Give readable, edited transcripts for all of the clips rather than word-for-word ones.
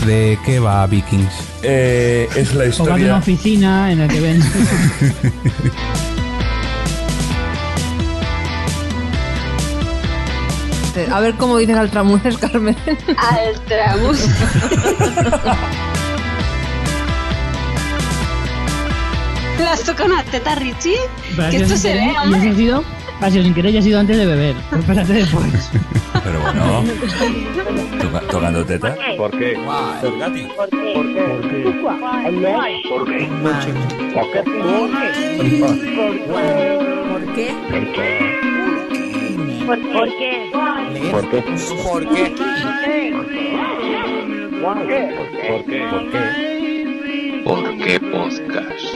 ¿de qué va Vikings? Es la historia... O va de una oficina en la que ven... A ver cómo dices Altramuces, Carmen. Altramuces. ¿Le has tocado una teta, Richie? Que esto se ve, hombre. Ha sido sin querer y ha sido antes de beber. Pues espérate después. Pero bueno, tocando teta. ¿Por qué? Sergati. ¿Por qué? ¿Por qué? ¿Por qué? ¿Por qué? ¿Por qué? ¿Por qué? ¿Por qué? ¿Por qué podcast?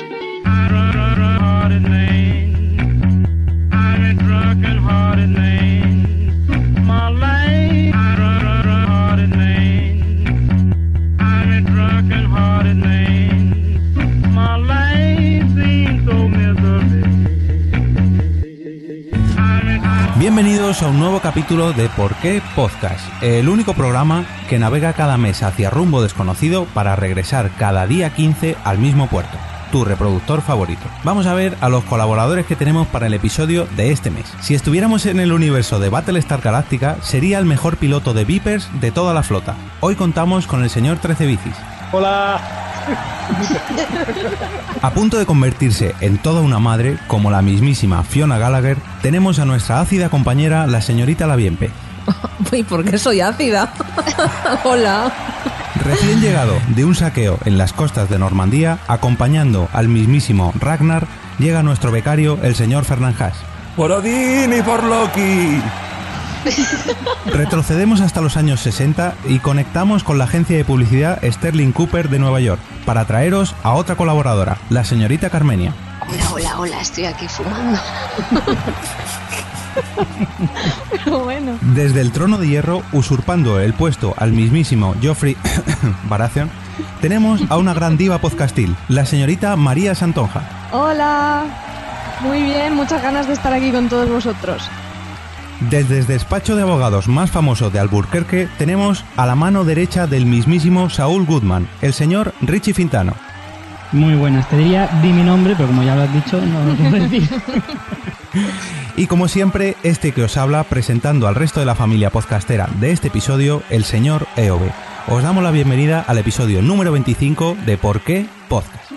Bienvenidos a un nuevo capítulo de ¿Por qué Podcast? El único programa que navega cada mes hacia rumbo desconocido para regresar cada día 15 al mismo puerto, tu reproductor favorito. Vamos a ver a los colaboradores que tenemos para el episodio de este mes. Si estuviéramos en el universo de Battlestar Galactica, sería el mejor piloto de Vipers de toda la flota. Hoy contamos con el señor 13 Bicis. Hola. A punto de convertirse en toda una madre, como la mismísima Fiona Gallagher, tenemos a nuestra ácida compañera, la señorita Laviempe. ¿Y por qué soy ácida? Hola. Recién llegado de un saqueo en las costas de Normandía, acompañando al mismísimo Ragnar, llega nuestro becario, el señor Fernán Haas. ¡Por Odín y por Loki! Retrocedemos hasta los años 60 y conectamos con la agencia de publicidad Sterling Cooper de Nueva York para traeros a otra colaboradora, la señorita Carmenia. Hola, estoy aquí fumando. Pero bueno. Desde el trono de hierro, usurpando el puesto al mismísimo Joffrey Baratheon, tenemos a una gran diva podcastil, la señorita María Santonja. Hola, muy bien, muchas ganas de estar aquí con todos vosotros. Desde el despacho de abogados más famoso de Albuquerque tenemos a la mano derecha del mismísimo Saúl Goodman, el señor Richie Fintano. Muy buenas, te diría di mi nombre, pero como ya lo has dicho, no lo puedo decir. Y como siempre, este que os habla, presentando al resto de la familia podcastera de este episodio, el señor EOB. Os damos la bienvenida al episodio número 25 de ¿Por qué Podcast?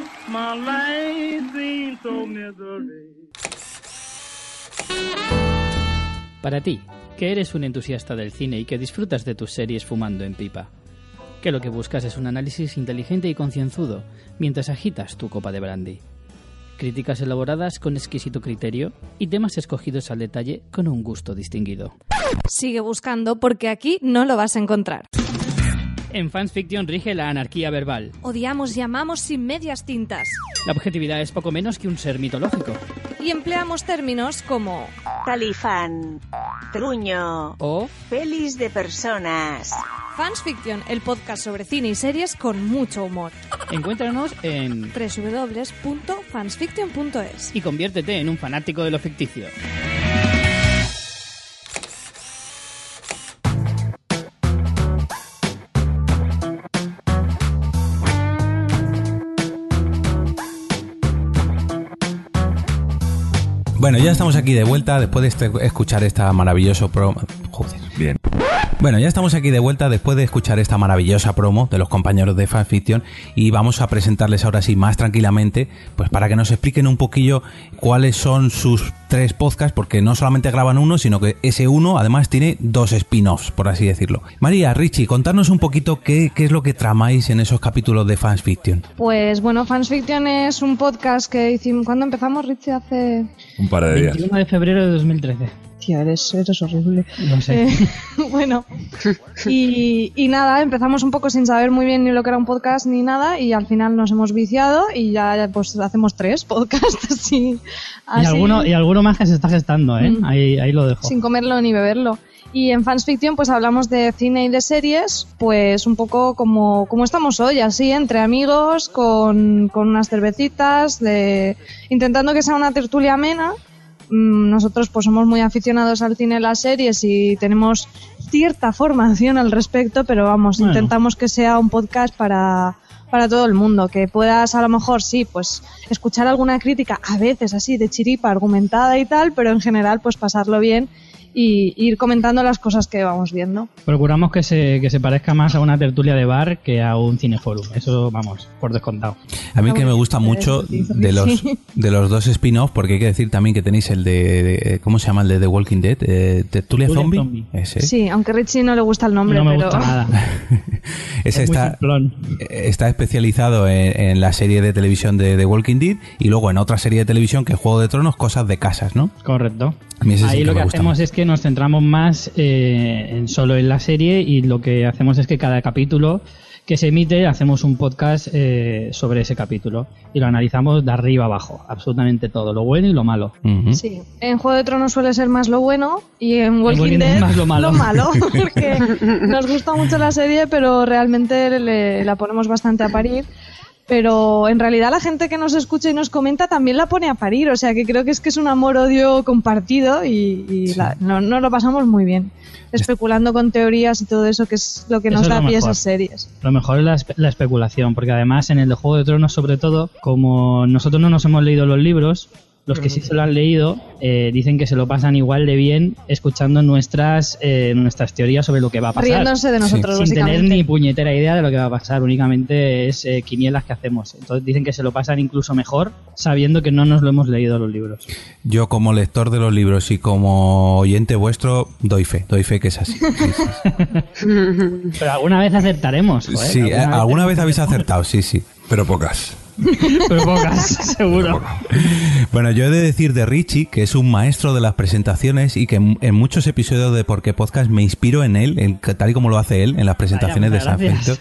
Para ti, que eres un entusiasta del cine y que disfrutas de tus series fumando en pipa, que lo que buscas es un análisis inteligente y concienzudo mientras agitas tu copa de brandy. Críticas elaboradas con exquisito criterio y temas escogidos al detalle con un gusto distinguido. Sigue buscando porque aquí no lo vas a encontrar. En Fans Fiction rige la anarquía verbal. Odiamos y amamos sin medias tintas. La objetividad es poco menos que un ser mitológico. Y empleamos términos como Talifán, truño o pelis de personas. Fans Fiction, el podcast sobre cine y series con mucho humor. Encuéntranos en www.fansfiction.es y conviértete en un fanático de lo ficticio. Bueno, ya estamos aquí de vuelta después de escuchar esta maravillosa promo. Joder, bien. Bueno, ya estamos aquí de vuelta después de escuchar esta maravillosa promo de los compañeros de Fanfiction y vamos a presentarles ahora sí más tranquilamente, pues para que nos expliquen un poquillo cuáles son sus 3 podcasts, porque no solamente graban uno, sino que ese uno además tiene 2 spin-offs, por así decirlo. María, Richie, contarnos un poquito qué es lo que tramáis en esos capítulos de Fanfiction. Pues bueno, Fanfiction es un podcast que hicimos... ¿Cuándo empezamos, Richie? Hace... un par de días. 21 de febrero de 2013. Tía, eres horrible. No sé. Bueno, y nada, empezamos un poco sin saber muy bien ni lo que era un podcast ni nada, y al final nos hemos viciado y ya pues hacemos 3 podcasts así. Y alguno más que se está gestando, ¿eh? Ahí lo dejo. Sin comerlo ni beberlo. Y en Fans Fiction pues hablamos de cine y de series, pues un poco como estamos hoy, así entre amigos, con unas cervecitas, intentando que sea una tertulia amena, nosotros pues somos muy aficionados al cine y las series y tenemos cierta formación al respecto, pero vamos, intentamos que sea un podcast para todo el mundo, que puedas a lo mejor sí, pues escuchar alguna crítica a veces así de chiripa, argumentada y tal, pero en general pues pasarlo bien y ir comentando las cosas que vamos viendo. Procuramos que se parezca más a una tertulia de bar que a un cineforum, eso vamos, por descontado. A mí que me gusta mucho de los dos spin-off, porque hay que decir también que tenéis el de ¿cómo se llama el de The Walking Dead? ¿Tertulia Zombie? Ese. Sí, aunque a Richie no le gusta el nombre, no me pero... gusta nada. Ese está especializado en la serie de televisión de The Walking Dead y luego en otra serie de televisión que es Juego de Tronos, Cosas de Casas, ¿no? Correcto. Ahí sí lo que hacemos es que nos centramos más solo en la serie y lo que hacemos es que cada capítulo que se emite hacemos un podcast sobre ese capítulo y lo analizamos de arriba abajo, absolutamente todo, lo bueno y lo malo. Uh-huh. Sí, en Juego de Tronos suele ser más lo bueno y en Walking Dead más lo malo, porque nos gusta mucho la serie, pero realmente la ponemos bastante a parir. Pero en realidad la gente que nos escucha y nos comenta también la pone a parir, o sea que creo que es un amor-odio compartido y no lo pasamos muy bien, especulando con teorías y todo eso, que es lo que nos da pie a esas series. Lo mejor es la especulación, porque además en el de Juego de Tronos, sobre todo, como nosotros no nos hemos leído los libros, los que sí se lo han leído dicen que se lo pasan igual de bien escuchando nuestras teorías sobre lo que va a pasar. Riéndose de nosotros, sin tener ni puñetera idea de lo que va a pasar, únicamente es quinielas que hacemos. Entonces dicen que se lo pasan incluso mejor sabiendo que no nos lo hemos leído los libros. Yo como lector de los libros y como oyente vuestro doy fe que es así. Sí. Pero alguna vez acertaremos. Joder, sí, alguna vez habéis acertado, sí. Pero pocas. Pero pocas, seguro. Bueno, yo he de decir de Richie que es un maestro de las presentaciones y que en muchos episodios de Por qué Podcast me inspiro en él, tal y como lo hace él en las presentaciones de San Fito.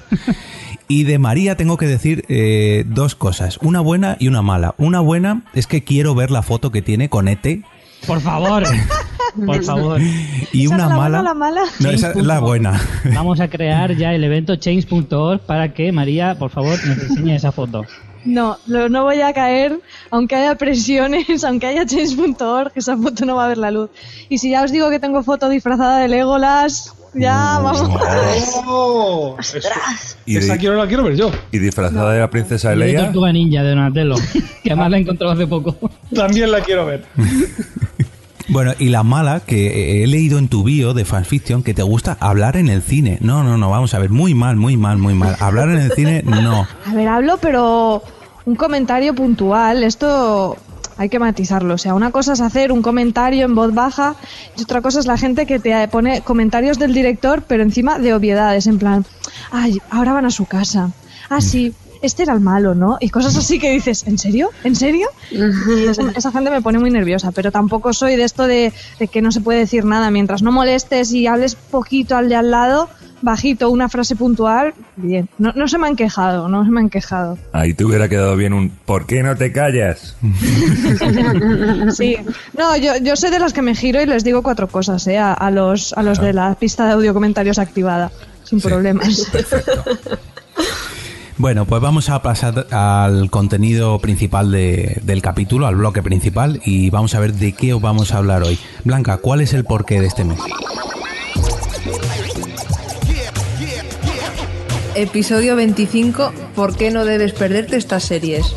Y de María tengo que decir dos cosas, una buena y una mala. Una buena es que quiero ver la foto que tiene con ET. Por favor. Por favor. Y una mala. ¿La mala? No, esa es la buena. Vamos a crear ya el evento change.org para que María, por favor, nos enseñe esa foto. No voy a caer, aunque haya presiones, aunque haya change.org, esa foto no va a ver la luz. Y si ya os digo que tengo foto disfrazada de Legolas, ya vamos. ¡Oh! Esa la quiero ver yo. ¿Y disfrazada de la princesa Leia? De Tortuga Ninja de Donatello, que además la he encontrado hace poco. También la quiero ver. Bueno, y la mala, que he leído en tu bio de fanfiction que te gusta hablar en el cine. No, vamos a ver, muy mal. Hablar en el cine, no. A ver, hablo, pero un comentario puntual, esto hay que matizarlo. O sea, una cosa es hacer un comentario en voz baja y otra cosa es la gente que te pone comentarios del director, pero encima de obviedades, en plan, ay, ahora van a su casa. Ah, sí. Este era el malo, ¿no? Y cosas así que dices, ¿en serio? ¿En serio? Y esa gente me pone muy nerviosa, pero tampoco soy de esto de que no se puede decir nada. Mientras no molestes y hables poquito al de al lado, bajito, una frase puntual, bien. No se me han quejado. Ahí te hubiera quedado bien un ¿por qué no te callas? Sí. No, yo soy de las que me giro y les digo 4 cosas, a los de la pista de audio comentarios activada, sin problemas. Perfecto. Bueno, pues vamos a pasar al contenido principal del capítulo, al bloque principal, y vamos a ver de qué os vamos a hablar hoy. Blanca, ¿cuál es el porqué de este mes? Episodio 25, ¿por qué no debes perderte estas series?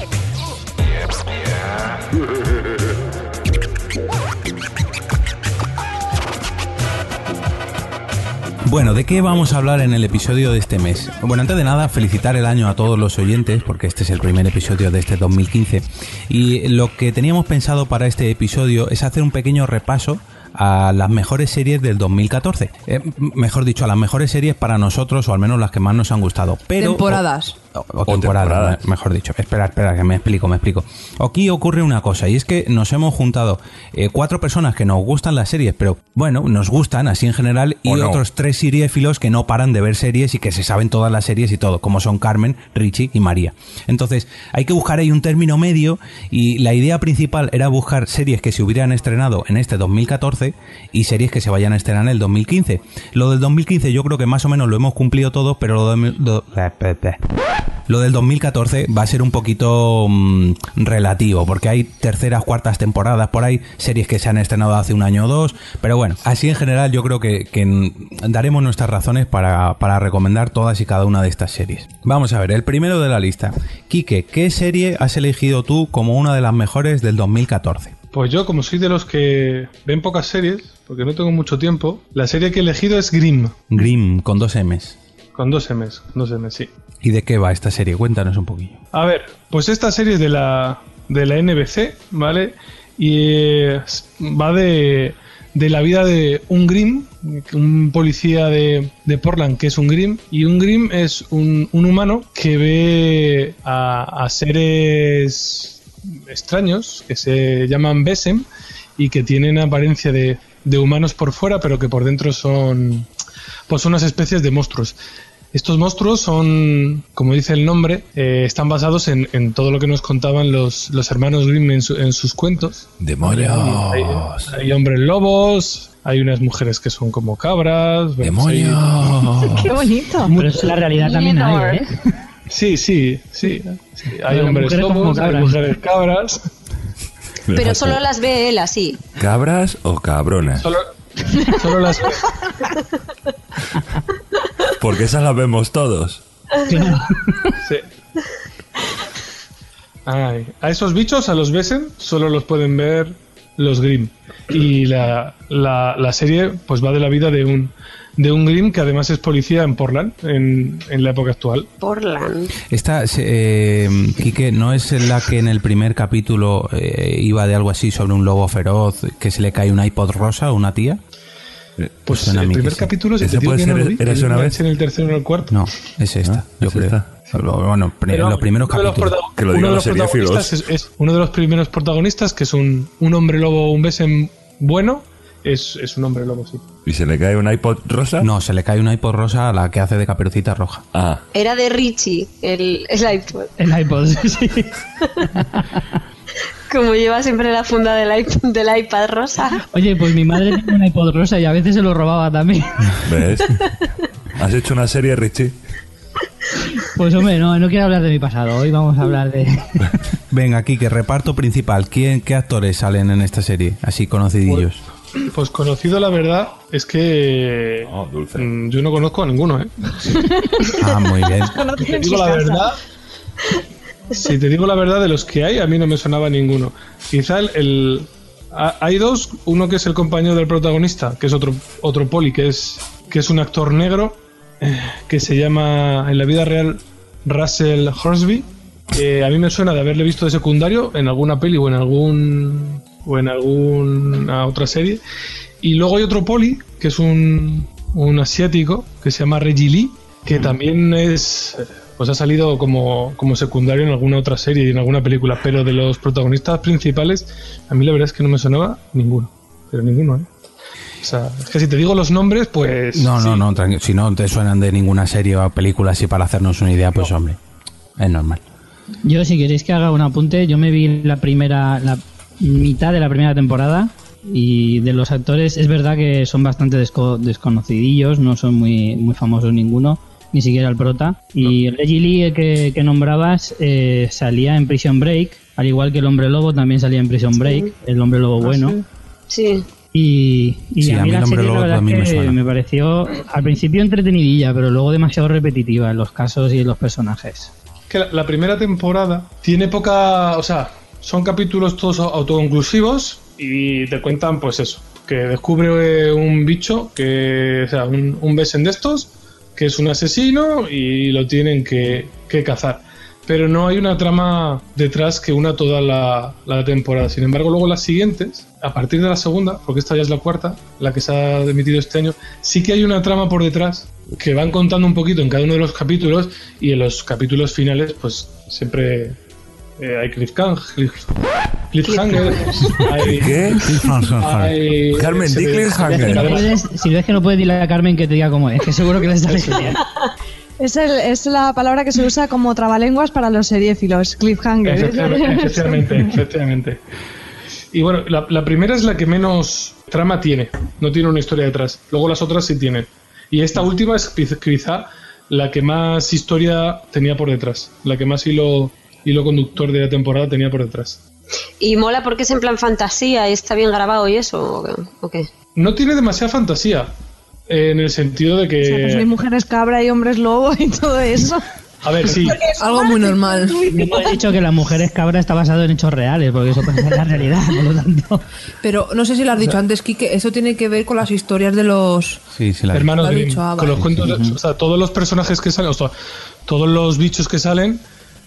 Bueno, ¿de qué vamos a hablar en el episodio de este mes? Bueno, antes de nada, felicitar el año a todos los oyentes, porque este es el primer episodio de este 2015. Y lo que teníamos pensado para este episodio es hacer un pequeño repaso a las mejores series del 2014. Mejor dicho, a las mejores series para nosotros, o al menos las que más nos han gustado. Pero, temporadas. O temporadas, mejor dicho. Espera, que me explico. Aquí ocurre una cosa, y es que nos hemos juntado 4 personas que nos gustan las series, pero bueno, nos gustan así en general, y otros 3 seriéfilos que no paran de ver series y que se saben todas las series y todo, como son Carmen, Richie y María. Entonces, hay que buscar ahí un término medio, y la idea principal era buscar series que se hubieran estrenado en este 2014 y series que se vayan a estrenar en el 2015. Lo del 2015 yo creo que más o menos lo hemos cumplido todos, pero Lo del 2014 va a ser un poquito relativo, porque hay terceras, cuartas temporadas por ahí, series que se han estrenado hace un año o dos, pero bueno, así en general yo creo que daremos nuestras razones para recomendar todas y cada una de estas series. Vamos a ver, el primero de la lista. Quique, ¿qué serie has elegido tú como una de las mejores del 2014? Pues yo, como soy de los que ven pocas series, porque no tengo mucho tiempo, la serie que he elegido es Grimm. Grimm, con 2 M's. Con 2 M's, sí. ¿Y de qué va esta serie? Cuéntanos un poquillo. A ver, pues esta serie es de la NBC, ¿vale? Y va de la vida de un Grimm, un policía de Portland que es un Grimm. Y un Grimm es un humano que ve a seres extraños que se llaman Besem y que tienen apariencia de humanos por fuera, pero que por dentro son pues unas especies de monstruos. Estos monstruos son, como dice el nombre, están basados en todo lo que nos contaban los hermanos Grimm en sus cuentos. ¡Demonios! Hay hombres lobos, hay unas mujeres que son como cabras. ¡Demonios! ¡Qué bonito! Pero eso en la realidad también hay, ¿eh? Sí. Hay hombres lobos, hay mujeres cabras. Pero solo las ve él así. ¿Cabras o cabronas? Solo las ve. Porque esas las vemos todos. Sí. Ay, a esos bichos, a los Besen, solo los pueden ver los Grimm. Y la serie pues va de la vida de un Grimm que además es policía en Portland, en la época actual. Portland. Esta, Quique, ¿no es la que en el primer capítulo iba de algo así sobre un lobo feroz que se le cae un iPod rosa a una tía? Pues el primer capítulo, si te digo que no lo vi, una vez en el tercero o en el cuarto. No, es esta, yo creo. Esta. Bueno, los primeros capítulos. Que lo digan los seriéfilos. Es uno de los primeros protagonistas, que es un hombre lobo, un Besen bueno, es un hombre lobo, sí. ¿Y se le cae un iPod rosa? No, se le cae un iPod rosa a la que hace de Caperucita Roja. Ah. Era de Richie, el iPod. El iPod, sí. Como lleva siempre la funda del iPad rosa. Oye, pues mi madre tiene un iPod rosa y a veces se lo robaba también. ¿Ves? ¿Has hecho una serie, Richie? Pues hombre, no quiero hablar de mi pasado. Hoy vamos a hablar de... Venga, aquí, que reparto principal. ¿Qué actores salen en esta serie? Así conocidillos. Pues conocido, la verdad, es que yo no conozco a ninguno, ¿eh? Ah, muy bien. Si te digo la verdad, de los que hay, a mí no me sonaba ninguno. Quizá hay dos, uno que es el compañero del protagonista, que es otro poli, que es un actor negro, que se llama en la vida real Russell Horsby. A mí me suena de haberle visto de secundario en alguna peli o en alguna otra serie. Y luego hay otro poli, que es un asiático, que se llama Reggie Lee, que también pues ha salido como secundario en alguna otra serie y en alguna película, pero de los protagonistas principales, a mí la verdad es que no me sonaba ninguno, pero ninguno, ¿eh? O sea, es que si te digo los nombres, pues... No, tranquilo. Si no te suenan de ninguna serie o película así para hacernos una idea, pues hombre, es normal. Yo, si queréis que haga un apunte, yo me vi la mitad de la primera temporada y de los actores es verdad que son bastante desconocidillos, no son muy, muy famosos ninguno, ni siquiera el prota. Y Reggie Lee, que nombrabas, salía en Prison Break, al igual que el hombre lobo también salía en Prison Break, el hombre lobo bueno. Sí. Y a mí la serie, la verdad es que me pareció al principio entretenidilla, pero luego demasiado repetitiva en los casos y en los personajes. Que la primera temporada tiene poca... O sea, son capítulos todos autoconclusivos y te cuentan, pues eso, que descubre un bicho, o sea, un Besen de estos, que es un asesino y lo tienen que cazar. Pero no hay una trama detrás que una toda la temporada. Sin embargo, luego las siguientes, a partir de la segunda, porque esta ya es la cuarta, la que se ha emitido este año, sí que hay una trama por detrás que van contando un poquito en cada uno de los capítulos, y en los capítulos finales pues siempre hay cliffhanger. ¿Qué? Carmen, di cliffhanger. Si ves que no puedes decirle a Carmen que te diga cómo es, que seguro que le está genial. Es la palabra que se usa como trabalenguas para los seriéfilos, cliffhanger. Efectivamente. Y bueno, la primera es la que menos trama tiene, no tiene una historia detrás. Luego las otras sí tienen. Y esta última es quizá la que más historia tenía por detrás, la que más hilo conductor de la temporada tenía por detrás. ¿Y mola porque es en plan fantasía y está bien grabado y eso? ¿O qué? No tiene demasiada fantasía, en el sentido de que... O sea, pues hay mujeres cabra y hombres lobo y todo eso. A ver, sí. Algo muy normal. Hemos dicho que las mujeres cabra está basado en hechos reales, porque eso pasa en la realidad, por lo tanto. Pero no sé si lo has dicho antes, Quique, eso tiene que ver con las historias de los hermanos Grimm, dicho, con los cuentos, o sea, todos los personajes que salen, o sea, todos los bichos que salen,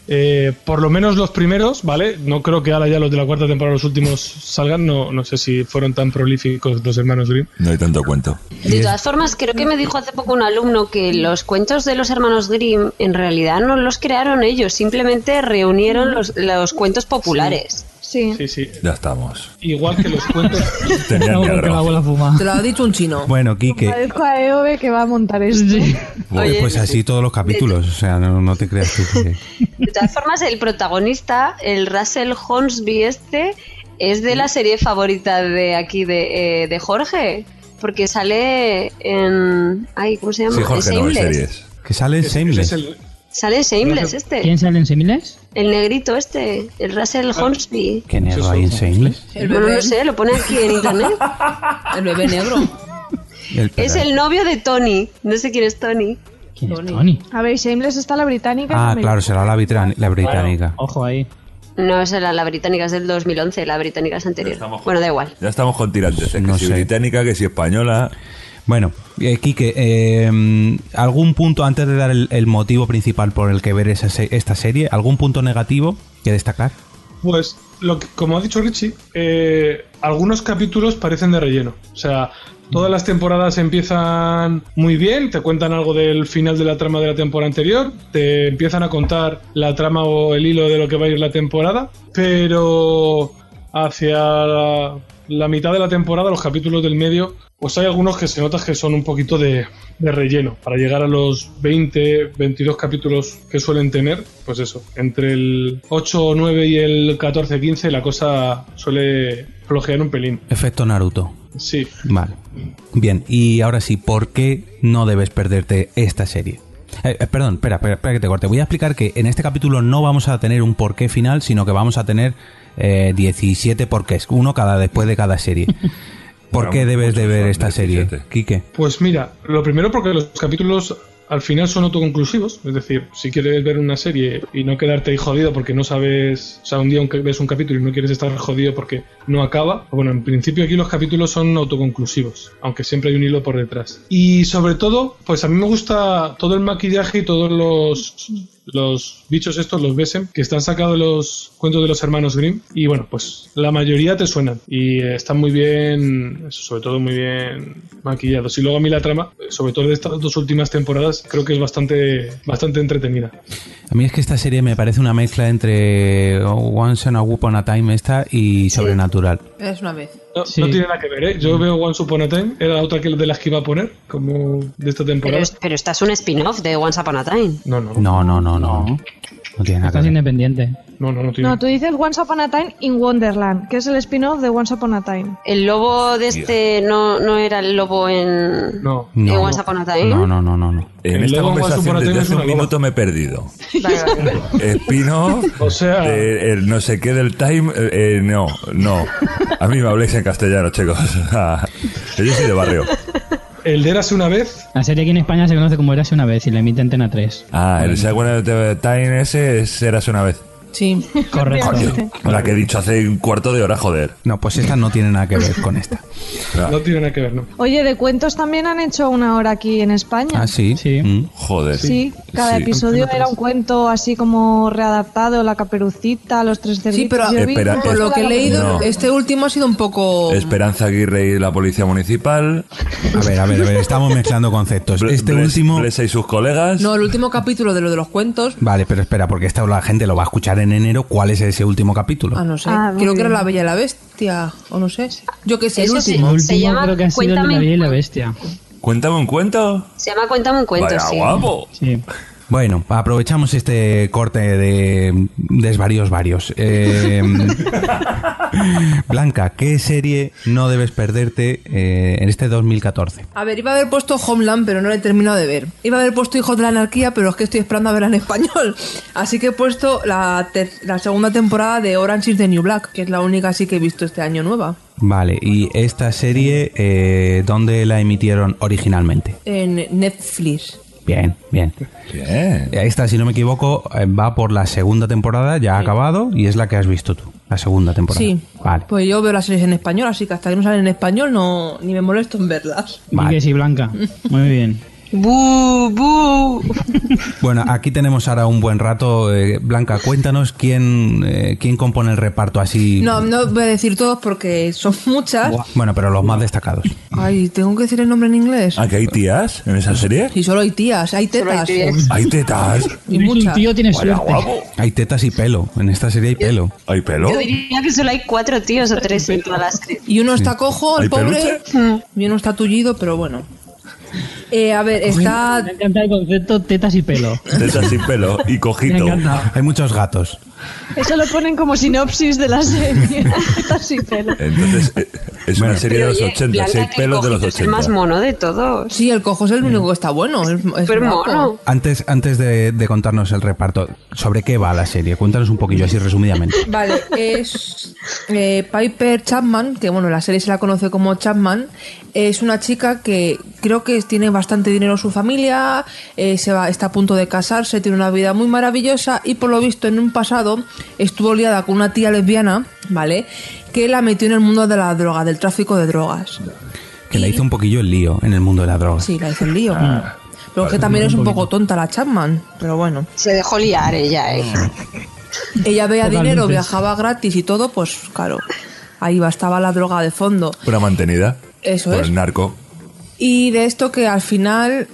por lo menos los primeros, ¿vale? No creo que ahora ya los de la cuarta temporada, los últimos salgan, no sé si fueron tan prolíficos los hermanos Grimm. No hay tanto cuento. De todas formas, creo que me dijo hace poco un alumno que los cuentos de los hermanos Grimm en realidad no los crearon ellos, simplemente reunieron los cuentos populares. Sí. Ya estamos. Igual que los cuentos... Tenían que la abuela fuma. Te lo ha dicho un chino. Bueno, Quique. Parezco a Eove que va a montar esto. Oye, Pues así todos los capítulos, o sea, no te creas tú que... De todas formas, el protagonista, el Russell Hornsby es de la serie favorita de aquí de Jorge, porque sale en... ¿cómo se llama? Sí, Jorge, no, en series. Que sale en Shameless. Sale en Shameless ¿Quién sale en Shameless? El negrito el Russell Hornsby. ¿Qué negro hay en Shameless? No lo sé, lo pone aquí en internet. El bebé negro. Es el novio de Tony. No sé quién es Tony. ¿Quién es Tony? A ver, Shameless está la británica. Ah, claro, será la británica. Ojo ahí. No, esa era la británica, es del 2011, la británica es anterior. Bueno, da igual. Ya estamos con tirantes, que No si sé. británica, que si española... Bueno, Quique, ¿algún punto, antes de dar el motivo principal por el que ver esta serie, algún punto negativo que destacar? Pues, como ha dicho Richie, algunos capítulos parecen de relleno. O sea, todas las temporadas empiezan muy bien, te cuentan algo del final de la trama de la temporada anterior, te empiezan a contar la trama o el hilo de lo que va a ir la temporada, pero hacia la mitad de la temporada, los capítulos del medio, pues hay algunos que se nota que son un poquito de relleno. Para llegar a los 20, 22 capítulos que suelen tener, pues eso, entre el 8, 9 y el 14, 15 la cosa suele flojear un pelín. Efecto Naruto. Sí. Vale. Bien, y ahora sí, ¿por qué no debes perderte esta serie? Perdón, espera que te corte. Voy a explicar que en este capítulo no vamos a tener un porqué final, sino que vamos a tener 17 porqués, uno después de cada serie. ¿Por qué debes de ver esta serie, Quique? Pues mira, lo primero porque los capítulos al final son autoconclusivos, es decir, si quieres ver una serie y no quedarte ahí jodido porque no sabes, o sea, un día ves un capítulo y no quieres estar jodido porque no acaba, bueno, en principio aquí los capítulos son autoconclusivos, aunque siempre hay un hilo por detrás. Y sobre todo, pues a mí me gusta todo el maquillaje y todos los bichos estos, los Besen, que están sacados de los cuentos de los hermanos Grimm, y bueno, pues la mayoría te suenan y están muy bien, sobre todo muy bien maquillados. Y luego a mí la trama, sobre todo de estas dos últimas temporadas, creo que es bastante entretenida. A mí es que esta serie me parece una mezcla entre Once Upon a Time y Sobrenatural. Es una vez. No tiene nada que ver, ¿eh? Yo veo Once Upon a Time, era otra de las que iba a poner, como de esta temporada. Pero esta es un spin-off de Once Upon a Time. No. No tiene nada que Estás ver. independiente. No tiene. No, tú dices Once Upon a Time in Wonderland, que es el spin-off de Once Upon a Time. El lobo de no era el lobo en Once Upon a Time. No. En esta conversación desde hace un minuto me he perdido. Vale. Spin-off, o sea, el no sé qué del Time, no. A mí me habléis en castellano, chicos. Yo soy de barrio. El de Érase una vez. La serie aquí en España se conoce como Érase una vez y la emite Antena 3. El Second Time ese es Érase una vez. Sí. Correcto. Coño, la que he dicho hace un cuarto de hora, joder. No, pues esta no tiene nada que ver con esta. No tiene nada que ver, ¿no? Oye, de cuentos también han hecho una hora aquí en España. Ah, sí. Joder. Sí, cada Sí. episodio era un cuento así como readaptado, La Caperucita, Los Tres Cerditos. Sí, pero Yo vi Espera, por lo que he leído, no. este último ha sido un poco... Esperanza Aguirre y la Policía Municipal. A ver, estamos mezclando conceptos. Este último... Blesa y sus colegas. No, el último capítulo de lo de los cuentos... Vale, pero espera, porque esta la gente lo va a escuchar en enero. ¿Cuál es ese último capítulo? Ah, no sé. muy Creo que era bien. La Bella y la Bestia, o no sé. Yo qué sé, el Eso sí. último. El Se último llama creo que ha sido el de Cuéntame La un Bella y la cuento. Bestia. Cuéntame un cuento. Se llama Cuéntame un cuento, Vaya sí. guapo. Sí. Bueno, aprovechamos este corte de desvaríos varios. Blanca, ¿qué serie no debes perderte en este 2014? A ver, iba a haber puesto Homeland, pero no la he terminado de ver. Iba a haber puesto Hijos de la Anarquía, pero es que estoy esperando a verla en español. Así que he puesto la segunda temporada de Orange is the New Black, que es la única así que he visto este año nueva. Vale, ¿y esta serie dónde la emitieron originalmente? En Netflix. Bien. Esta, si no me equivoco, va por la segunda temporada, ya ha acabado, y es la que has visto tú, la segunda temporada. Sí, vale. Pues yo veo las series en español, así que hasta que no salen en español no ni me molesto en verlas. Vale. Y que sí, Blanca. Muy bien. ¡Bu! Bueno, aquí tenemos ahora un buen rato. Blanca, cuéntanos quién compone el reparto así. No voy a decir todos porque son muchas. Bueno, pero los más destacados. Ay, ¿tengo que decir el nombre en inglés? ¿Ah, que hay tías en esa serie? Sí, solo hay tías, hay tetas. ¿Hay tetas? Y muchas. Un tío tiene suerte. Hay tetas y pelo. En esta serie hay pelo. ¿Hay pelo? Yo diría que solo hay 4 tíos o 3 en toda la serie. Y uno está cojo, el ¿Hay pobre, y uno está tullido, pero bueno. A ver, está... Me encanta el concepto tetas y pelo. Tetas sin pelo y Me cojito. encanta. Hay muchos gatos. Eso lo ponen como sinopsis de la serie. Tetas sin pelo. Entonces, es una serie de los Oye, 80, Blanca, si hay que pelos de los es el más 80. mono de todos. Sí, el cojo es el único que está bueno. Es Súper guapo. mono. Antes de contarnos el reparto, ¿sobre qué va la serie? Cuéntanos un poquillo así resumidamente. Vale, es Piper Chapman, que bueno, la serie se la conoce como Chapman. Es una chica que creo que tiene bastante dinero en su familia, está a punto de casarse, tiene una vida muy maravillosa y por lo visto en un pasado estuvo liada con una tía lesbiana, ¿vale? Que la metió en el mundo de la droga, del tráfico de drogas. Que la hizo un poquillo el lío en el mundo de la droga. Sí, la hizo el lío. Pero es que también es un poco tonta la Chapman, pero bueno. Se dejó liar ella, Ella veía Pocas dinero, luces. viajaba gratis y todo, pues claro, ahí estaba la droga de fondo. Una mantenida. Eso por es. el narco. Y de esto que al final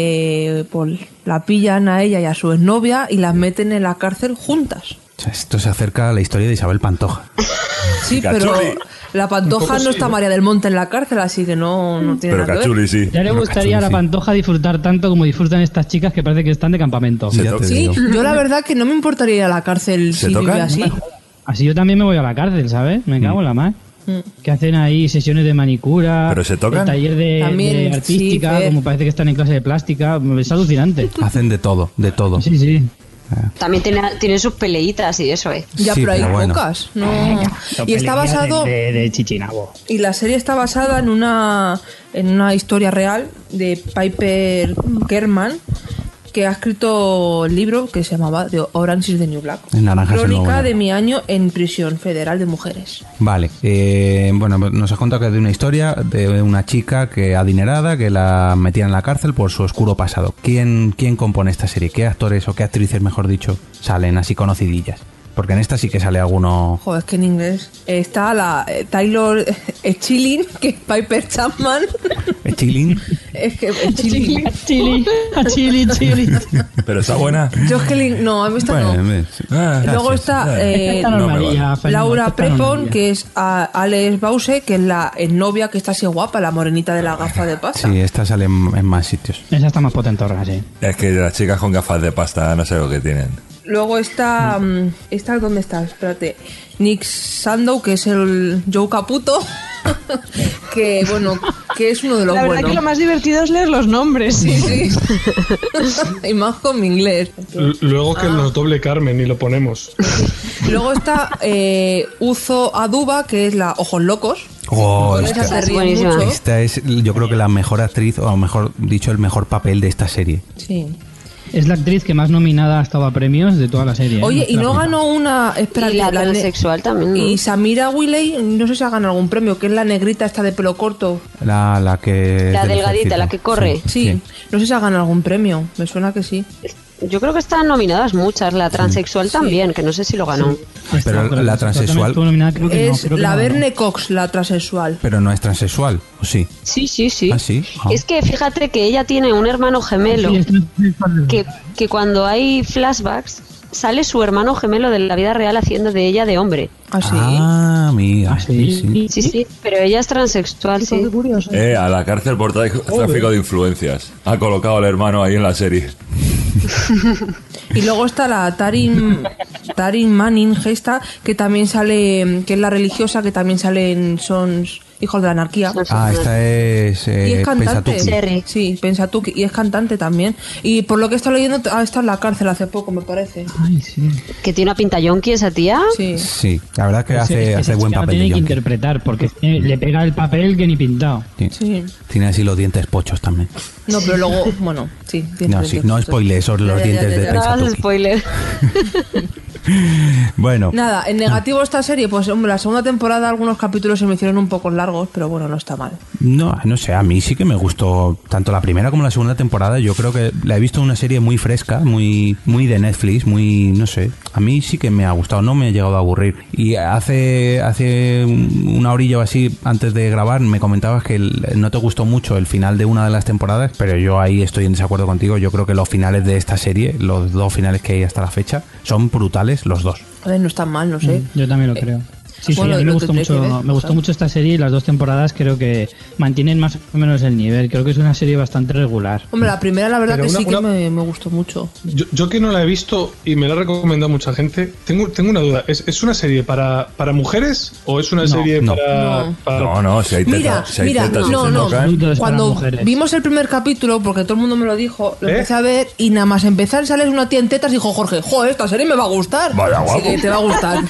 la pillan a ella y a su exnovia y las meten en la cárcel juntas. O sea, esto se acerca a la historia de Isabel Pantoja. Sí, Cachuli. pero la Pantoja no está María del Monte en la cárcel, así que no tiene Pero nada que ver. Cachuli sí. Ya le gustaría a la Pantoja disfrutar tanto como disfrutan estas chicas que parece que están de campamento. Se Ya toca. te Sí, digo. yo la verdad que no me importaría ir a la cárcel ¿Se si tocan? vive así. Así yo también me voy a la cárcel, ¿sabes? Me cago en la mar. Que hacen ahí sesiones de manicura, ¿Pero se tocan? el taller de También, artística, sí, Fer. como parece que están en clase de plástica. Es alucinante. Hacen de todo, de todo. Sí, sí. También tiene sus peleitas y eso, Ya, Sí, pero hay pero bueno. pocas. No. Y está basado... de Chichinabo. Y la serie está basada en una historia real de Piper Kerman, que ha escrito el libro que se llamaba The Orange is the New Black. El naranja es el nuevo Crónica negro. de mi año en prisión federal de mujeres. Vale, bueno, nos has contado que es de una historia de una chica que adinerada, que la metían en la cárcel por su oscuro pasado. ¿Quién compone esta serie? ¿Qué actores o qué actrices, mejor dicho, salen así conocidillas? Porque en esta sí que sale alguno... Joder, es que en inglés está la Taylor Chilling, que es Piper Chapman. ¿Chilling? Es que Chilling. Chili. Pero está buena. Jocelyn, no, a mí esta Bueno, no. Luego está Está normalilla, Fernando, Laura está Prepon, normalilla. que es Alex Bause, que es la novia que está así guapa, la morenita de la gafa de pasta. Sí, esta sale en más sitios. Esa está más potentorra, sí. Es que las chicas con gafas de pasta no sé lo que tienen. Luego está... ¿dónde está? Espérate. Nick Sandow, que es el Joe Caputo. que, bueno, que es uno de los La verdad buenos. que lo más divertido es leer los nombres. Sí. Sí. Y más con mi inglés. Luego que nos doble Carmen y lo ponemos. Luego está Uzo Aduba, que es la Ojos Locos. Oh, Con esa esta, te ríes buenísima. mucho. esta es, yo creo que la mejor actriz, o mejor dicho, el mejor papel de esta serie. Sí. Es la actriz que más nominada ha estado a premios de toda la serie. Oye, te y la no cuento. ganó una... Espérate, Y la ne- transexual también, ¿no? Y Samira Willey, no sé si ha ganado algún premio, que es la negrita esta de pelo corto. La que... La es del delgadita, ejército. la que corre. Sí, no sé si ha ganado algún premio, me suena que sí. Yo creo que están nominadas muchas. La transexual también, que no sé si lo ganó. Pero la transexual... Estuvo nominada, creo que no, Es creo que la no ganó. Verne Cox, la transexual. Pero no es transexual, ¿o sí? Sí, sí, sí. ¿Ah, sí? Ah. Es que fíjate que ella tiene un hermano gemelo Sí, es transexual. que cuando hay flashbacks sale su hermano gemelo de la vida real haciendo de ella de hombre. Así. Ah, amiga. Ah, sí. Sí, sí, pero ella es transexual, sí. Qué curioso. A la cárcel por tráfico de influencias. Ha colocado al hermano ahí en la serie. Y luego está la Tarin Manning, esta, que también sale, que es la religiosa, que también sale en Sons, Hijos de la Anarquía. Esta es Y es cantante. Pensatuki. Sí, Pensatuki. Y es cantante también. Y por lo que he estado leyendo, ha estado en la cárcel hace poco, me parece. Ay, sí. ¿Que tiene una pinta yonki esa tía? Sí. Sí, la verdad es que Es que hace esa buen chica papel tiene de que yonki. interpretar, porque le pega el papel que ni pintado. Sí. Tiene así los dientes pochos también. No, pero luego, bueno, sí. No, sí, no spoiler, son los dientes de No hagas Pensatuki. spoiler. Bueno, Nada, en negativo esta serie, pues hombre, la segunda temporada algunos capítulos se me hicieron un poco largos, pero bueno, no está mal. no sé, a mí sí que me gustó tanto la primera como la segunda temporada. Yo creo que la he visto una serie muy fresca, muy de Netflix, muy, no sé. A mí sí que me ha gustado, no me he llegado a aburrir. Y hace una horilla o así, antes de grabar, me comentabas que no te gustó mucho el final de una de las temporadas, pero yo ahí estoy en desacuerdo contigo. Yo creo que los finales de esta serie, los dos finales que hay hasta la fecha, son brutales los dos. A ver, no está mal, no sé. Yo también lo creo. Sí, bueno, a mí me lo gustó tendré que ver, mucho, me gustó ¿sabes? mucho esta serie y las dos temporadas creo que mantienen más o menos el nivel. Creo que es una serie bastante regular. Hombre, la primera la verdad Pero que sí una- que me gustó mucho. Yo que no la he visto y me la ha recomendado mucha gente, tengo una duda. ¿Es una serie para mujeres o es una No, serie no. para... No, si hay tetas, Mira, si hay mira, tetas y no, se no. tocan. Adultos para Cuando mujeres. vimos el primer capítulo, porque todo el mundo me lo dijo, lo empecé a ver y nada más empezar sales una tía en tetas y dijo Jorge, joder, esta serie me va a gustar. Vaya Así guapo. que te va a gustar.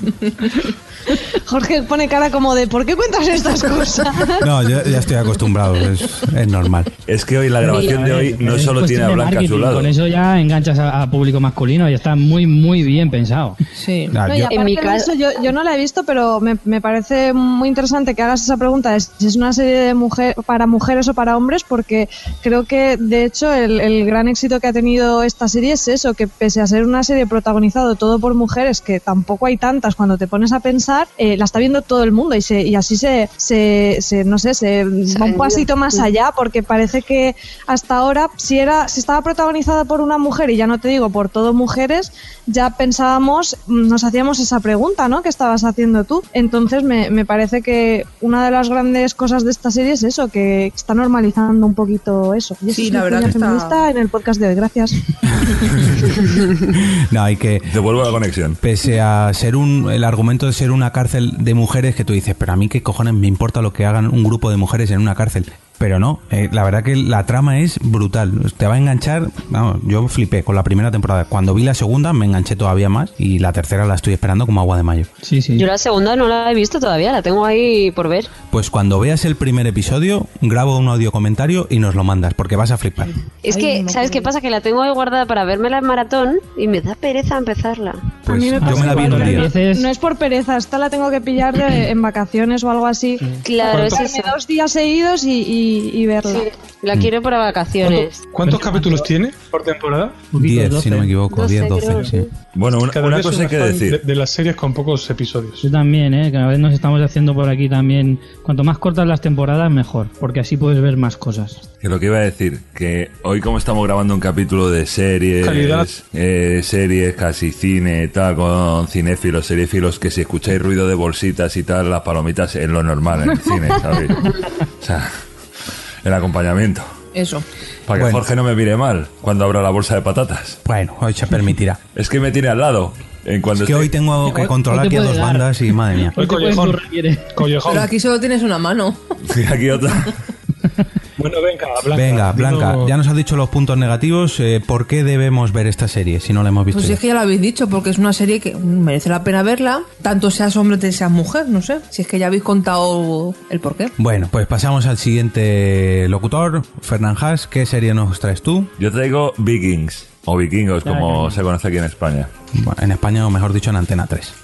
Jorge pone cara como de ¿por qué cuentas estas cosas? No, ya estoy acostumbrado, es normal. Es que hoy la grabación de hoy no Es solo cuestión tiene a de Blanca a su marketing, lado. Con eso ya enganchas a público masculino y está muy, muy bien pensado. Sí. Ah, No, y yo- aparte En mi de caso- eso, yo no la he visto, pero me parece muy interesante que hagas esa pregunta de si es una serie de para mujeres o para hombres, porque creo que, de hecho, el gran éxito que ha tenido esta serie es eso, que pese a ser una serie protagonizado todo por mujeres, que tampoco hay tantas cuando te pones a pensar, la está viendo todo el mundo y así se va un pasito más allá, porque parece que hasta ahora, si estaba protagonizada por una mujer, y ya no te digo por todo mujeres, ya pensábamos, nos hacíamos esa pregunta, ¿no? ¿Qué estabas haciendo tú? Entonces me parece que una de las grandes cosas de esta serie es eso, que está normalizando un poquito eso. Y eso Sí, es la mi verdad cuña que está- feminista en el podcast de hoy. Gracias. No, hay que... Devuelvo la conexión. Pese a ser el argumento de ser una cárcel de mujeres, que tú dices, pero a mí qué cojones me importa lo que hagan un grupo de mujeres en una cárcel. Pero no, la verdad que la trama es brutal. Te va a enganchar. Vamos, yo flipé con la primera temporada. Cuando vi la segunda me enganché todavía más y la tercera la estoy esperando como agua de mayo. Sí, sí. Yo la segunda no la he visto todavía, la tengo ahí por ver. Pues cuando veas el primer episodio, grabo un audio comentario y nos lo mandas, porque vas a flipar. Es Ay, que, no ¿sabes puedo. qué pasa? Que la tengo ahí guardada para vérmela en maratón y me da pereza empezarla. Pues a mí me yo pasa me la vi en igual, un día. Empieces- No es por pereza, esta la tengo que pillar en vacaciones o algo así. Claro, es Darme eso. 2 días seguidos y verla. La quiero para vacaciones. ¿Cuántos capítulos tiene por temporada? 10, si no me equivoco, 12, 10, 12, creo, sí. sí. Bueno, Cada una vez cosa soy hay que más fan decir. de las series con pocos episodios. Yo también, cada vez nos estamos haciendo por aquí también. Cuanto más cortas las temporadas, mejor, porque así puedes ver más cosas. Que lo que iba a decir, que hoy como estamos grabando un capítulo de series, Calidad. series, casi cine, tal, con cinéfilos, seriéfilos, que si escucháis ruido de bolsitas y tal, las palomitas es lo normal en el cine, ¿sabéis? O sea, el acompañamiento. Eso. Para que Bueno. Jorge no me mire mal cuando abra la bolsa de patatas. Bueno, hoy se permitirá. Es que me tiene al lado. En cuando Es que esté- hoy tengo que Hoy- controlar hoy te aquí a puede dos dar. bandas y madre mía. Hoy te puedes Collejón. corregir, Collejón. Pero aquí solo tienes una mano. Sí, aquí otra. Bueno, venga, Blanca. Venga, Blanca, dinos- ya nos has dicho los puntos negativos. ¿Por qué debemos ver esta serie si no la hemos visto? Pues ya? es que ya lo habéis dicho, porque es una serie que merece la pena verla, tanto seas hombre o seas mujer, no sé. Si es que ya habéis contado el porqué. Bueno, pues pasamos al siguiente locutor, Fernán Haas. ¿Qué serie nos traes tú? Yo traigo Vikings, o vikingos, como se conoce aquí en España. Bueno, en España, o mejor dicho, en Antena 3.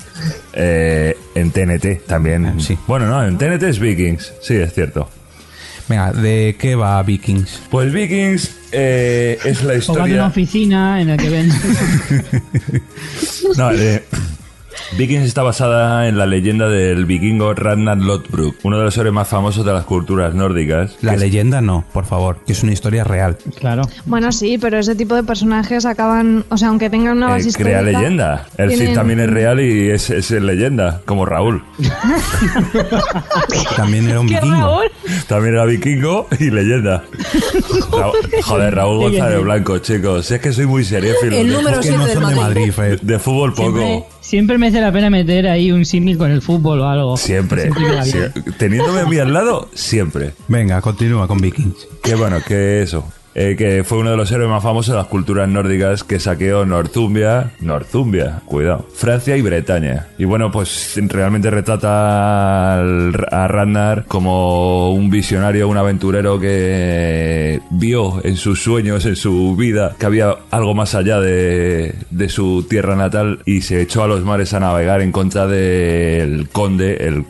En TNT también. Sí. Bueno, no, en TNT es Vikings, sí, es cierto. Venga, ¿de qué va Vikings? Pues Vikings es la O va de una historia... oficina en la que ven. No, Vikings está basada en la leyenda del vikingo Ragnar Lodbrok, uno de los héroes más famosos de las culturas nórdicas. La leyenda no, por favor, que es una historia real. Claro. Bueno, sí, pero ese tipo de personajes acaban, o sea, aunque tengan una base Crea histórica, leyenda. El tienen- Cid también es real y es leyenda, como Raúl. También era un ¿Qué, vikingo. Raúl? También era vikingo y leyenda. Joder, Raúl González Blanco, chicos. Si es que soy muy seriéfilo. El de número Que 7 no del son de Madrid. Madrid, Fer. De fútbol poco. Siempre merece la pena meter ahí un símil con el fútbol o algo. Siempre. queda bien. Teniéndome a mí al lado, siempre. Venga, continúa con Vikings. Que bueno, que eso. Que fue uno de los héroes más famosos de las culturas nórdicas que saqueó Northumbria, cuidado, Francia y Bretaña. Y bueno, pues realmente retrata a Ragnar como un visionario, un aventurero que vio en sus sueños, en su vida, que había algo más allá de su tierra natal y se echó a los mares a navegar en contra del conde,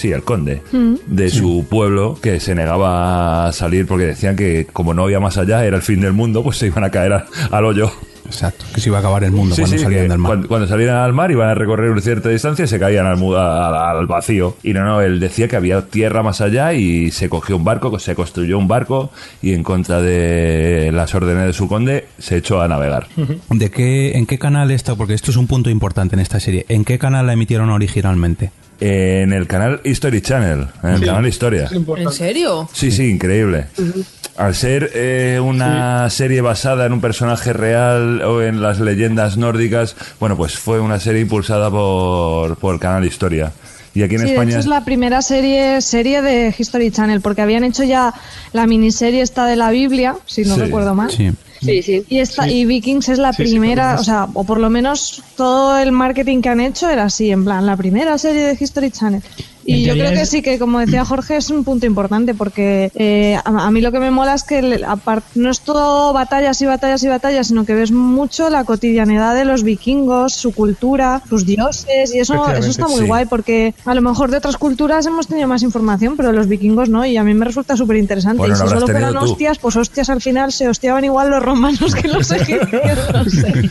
de su pueblo, que se negaba a salir porque decían que como no había más allá, era el fin del mundo, pues se iban a caer al hoyo. Exacto, que se iba a acabar el mundo Sí, cuando sí, salían que del mar. Cuando salían al mar iban a recorrer una cierta distancia y se caían al vacío. Y no, él decía que había tierra más allá y se cogió un barco, se construyó un barco y en contra de las órdenes de su conde se echó a navegar. ¿En qué canal está? Porque esto es un punto importante en esta serie. ¿En qué canal la emitieron originalmente? En el canal History Channel, en el canal Historia. ¿En serio? Sí, sí, increíble. Al ser una serie basada en un personaje real o en las leyendas nórdicas, bueno, pues fue una serie impulsada por el canal Historia. Y aquí en Sí, de España hecho es la primera serie de History Channel, porque habían hecho ya la miniserie esta de la Biblia, si no Sí, recuerdo mal. Sí. Sí, sí. Y Vikings es la primera, o sea, o por lo menos todo el marketing que han hecho era así, en plan, la primera serie de History Channel. Y yo creo que sí, que como decía Jorge, es un punto importante porque a mí lo que me mola es que no es todo batallas y batallas y batallas, sino que ves mucho la cotidianidad de los vikingos, su cultura, sus dioses, y eso está muy guay porque a lo mejor de otras culturas hemos tenido más información, pero los vikingos no, y a mí me resulta súper interesante. Bueno, y si lo habrás solo tenido fueran tú. hostias, pues hostias al final se hostiaban igual los romanos que los egipcios, no sé.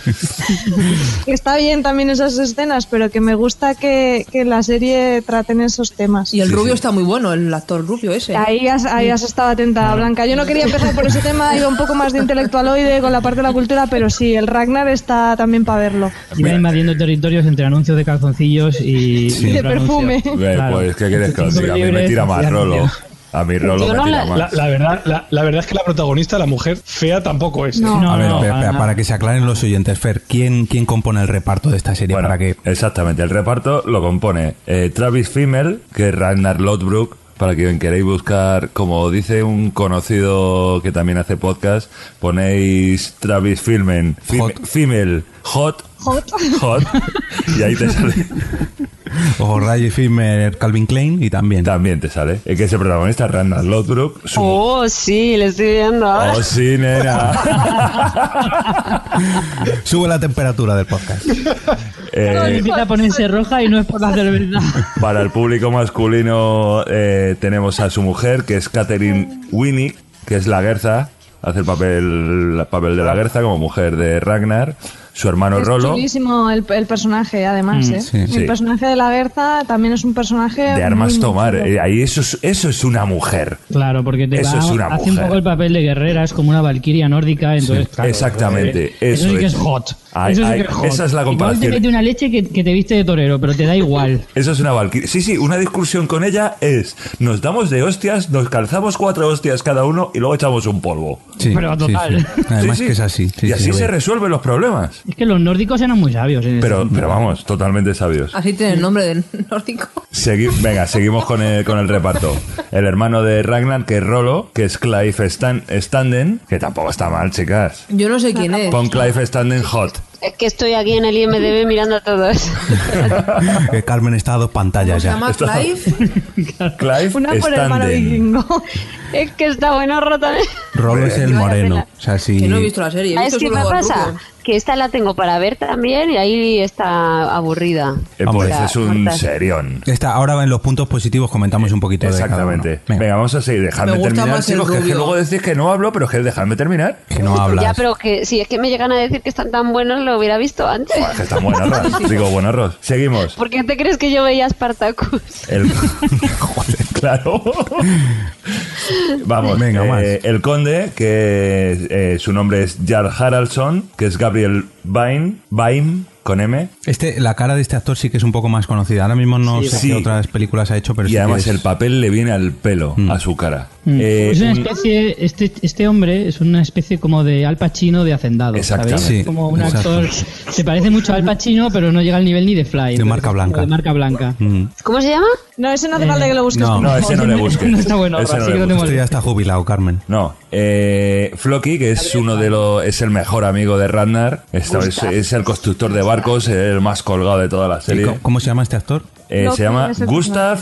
Está bien también esas escenas, pero que me gusta que la serie traten esos temas. Y el Sí, rubio sí. está muy bueno, el actor rubio ese. Ahí has estado atenta, Blanca. Yo no quería empezar por ese tema, iba un poco más de intelectualoide con la parte de la cultura, pero sí, el Ragnar está también para verlo. Iba invadiendo territorios entre anuncios de calzoncillos y De otro perfume. anuncio. Pues, ¿qué quieres que os diga? A mí me tira más Rolo. A mí Rolo me tira más. La verdad es que la protagonista, la mujer fea, tampoco es. No. A ver, no, espera, no. para que se aclaren los oyentes, Fer, ¿quién compone el reparto de esta serie? Bueno, Para que exactamente, el reparto lo compone Travis Fimmel, que es Ragnar Lodbrok, para quien queréis buscar, como dice un conocido que también hace podcast, ponéis Travis Fimmel, hot, y ahí te sale. o Ray Filmer, Calvin Klein y también. También te sale. El que es el protagonista, Ragnar Lodbrok. Oh, sí, le estoy viendo ahora. Oh, sí, nena. Sube la temperatura del podcast. Empieza a ponerse roja y no es por la cerveza. Para el público masculino tenemos a su mujer, que es Catherine Winnick, que es la Gerza, hace el papel de la Gerza como mujer de Ragnar. Su hermano Es Rolo, chulísimo el personaje, además. sí. Sí. El personaje de la Berza también es un personaje de armas muy tomar. chulo. Ahí eso es una mujer. Claro, porque Eso es una hace un mujer. poco el papel de guerrera, es como una valquiria nórdica, entonces claro, exactamente, eso sí eso que es. es hot. Ay, Eso sí ay, que es hot. esa es la Igual comparación. te mete una leche que te viste de torero, pero te da igual. Eso es una valquiria. Sí, una discusión con ella es: nos damos de hostias, nos calzamos 4 hostias cada uno y luego echamos un polvo. Sí, Pero total. sí. Además Sí, sí. que es así. Sí, y así sí, se bueno. resuelven los problemas. Es que los nórdicos eran muy sabios. En ese Pero sentido. vamos, totalmente sabios. Así tiene el nombre de nórdico. Venga, seguimos con el reparto. El hermano de Ragnar, que es Rolo, que es Clive Standen, que tampoco está mal, chicas. Yo no sé quién es. Pon Clive Standen hot. Es que estoy aquí en el IMDb mirando a todos. Carmen está a 2 pantallas Se ya. llama Clive. Clive Una por hermano Standen. vikingo. Es que está bueno también. Rolo es el Vale, moreno. pena. O sea, sí. Que no he visto la serie. He Ah, visto es que solo me al pasa rubio. que esta la tengo para ver también y ahí está aburrida. Pues Está es un corta. serión. Ahora en los puntos positivos comentamos un poquito de cada Exactamente. uno. Venga, vamos a seguir. Dejadme Me gusta terminar, más el chicos, que es que rubio. luego decís que no hablo, pero es que dejadme terminar. Que no hablas. Ya, pero que si es que me llegan a decir que están tan buenos, lo hubiera visto antes. Joder, que está buen arroz. Digo, buen arroz. Seguimos. ¿Por qué te crees que yo veía Spartacus? Joder, claro. Vamos, Venga, más. el conde, que su nombre es Jarl Haraldsson, que es Gabriel Byrne, con M. La cara de este actor sí que es un poco más conocida. Ahora mismo no sé Sí. qué otras películas ha hecho, pero Y sí además que es... el papel le viene al pelo, a su cara. Es una Un- especie, este hombre es una especie como de Al Pacino de Hacendado. Exactamente. ¿sabéis? Sí, Como un exacto. actor. Se parece mucho a Al Pacino, pero no llega al nivel ni de Fly. De marca blanca. De marca blanca. ¿Cómo se llama? No, ese no hace falta que lo busques. no. No, ese no le busques. No está bueno, Ese no así le que no te busques. Este ya está jubilado, Carmen. No, Floki, que es es el mejor amigo de Ragnar, es el constructor de barcos, el más colgado de toda la ¿Y serie. cómo se llama este actor? Loki Se llama es el Gustav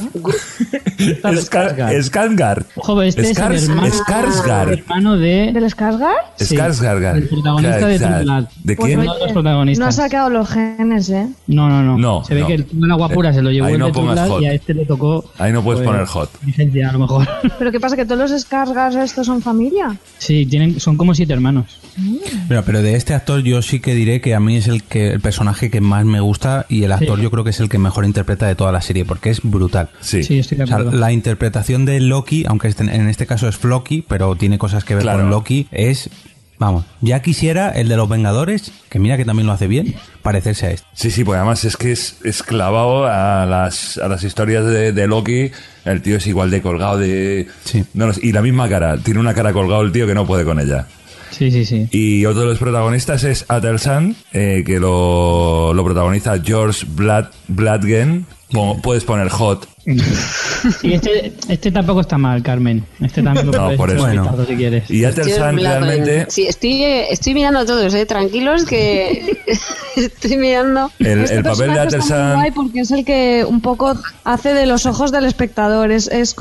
Skarsgård. Joder, este es el Skarsgård. hermano de... ¿Del Skarsgård? Sí, Skarsgård. el protagonista de True Blood. ¿De Pues quién? oye, Uno de los protagonistas. no ha sacado los genes, ¿eh? No. No, Se ve no. que el agua pura se lo llevó Ahí el no de True pongas Blood hot. y a este le tocó... Ahí no puedes pues, poner hot. licencia, a lo mejor. ¿Pero qué pasa? ¿Que todos los Skarsgård estos son familia? Sí, son como 7 hermanos. Pero de este actor yo sí que diré que a mí es el personaje que más me gusta y el actor Sí. yo creo que es el que mejor interpreta de toda la serie porque es brutal. Sí. Sí, estoy de O sea, acuerdo. la interpretación de Loki, aunque en este caso es Floki, pero tiene cosas que ver Claro. con Loki, es... Vamos, ya quisiera el de los Vengadores, que mira que también lo hace bien, parecerse a este. Sí, pues además es que es clavado a las historias de Loki. El tío es igual de colgado de... Sí. No, y la misma cara. Tiene una cara colgado el tío que no puede con ella. Sí. Y otro de los protagonistas es Adelsan, que lo protagoniza George Bladgen. Puedes poner hot. Y este tampoco está mal, Carmen. Este también lo No, puedes por echar eso. un vistazo si quieres. Y Adelsan realmente... Sí, estoy mirando a todos, tranquilos que estoy mirando. El Este papel de personaje está muy Adelsan... guay porque es el que un poco hace de los ojos del espectador. Es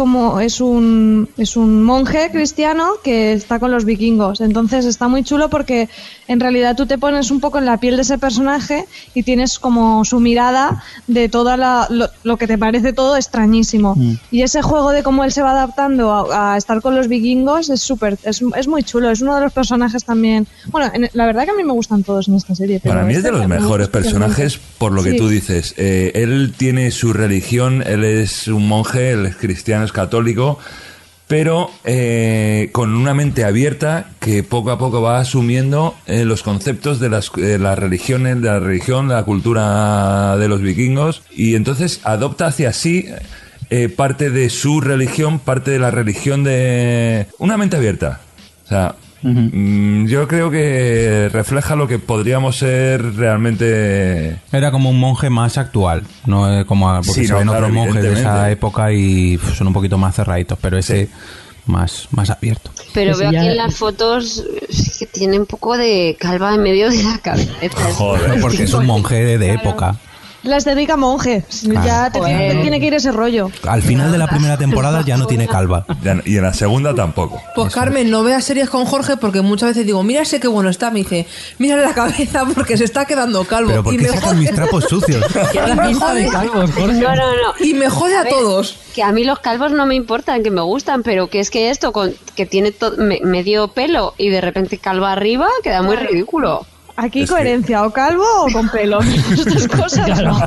un monje cristiano que está con los vikingos. Entonces está muy chulo porque en realidad tú te pones un poco en la piel de ese personaje y tienes como su mirada de toda lo que te parece todo extrañísimo. Y ese juego de cómo él se va adaptando a estar con los vikingos es muy chulo. Es uno de los personajes también. Bueno, la verdad que a mí me gustan todos en esta serie. Pero Para mí es de este los me mejores gusta personajes especialmente. por lo que Sí. tú dices. Él tiene su religión, él es un monje, él es cristiano, es católico, pero con una mente abierta que poco a poco va asumiendo los conceptos de las religiones, de la religión, de la cultura de los vikingos, y entonces adopta hacia sí parte de su religión, parte de la religión de... Una mente abierta. O sea... Yo creo que refleja lo que podríamos ser realmente. Era como un monje más actual, no como porque Sí, se no, ven claro, otros monjes de esa evidentemente. época y son un poquito más cerraditos, pero ese más abierto. Pero Pues veo ya- aquí en las fotos que tiene un poco de calva en medio de la cabeza. Joder. Porque es un monje de época. La estética monje. Ya te tiene que ir ese rollo. Al final de la primera temporada ya no tiene calva. Y en la segunda tampoco. Pues Carmen, no veas series con Jorge porque muchas veces digo, mira ese qué bueno está. Me dice, mírale la cabeza porque se está quedando calvo. Pero ¿por y qué me sacan jode, mis trapos sucios? Tiene pinta de calvos, Jorge. No. y me jode a ver, todos. Que a mí los calvos no me importan, que me gustan, pero que es que esto que tiene medio pelo y de repente calva arriba queda muy ridículo. Aquí Es que- coherencia, o calvo o con pelo. Estas cosas no.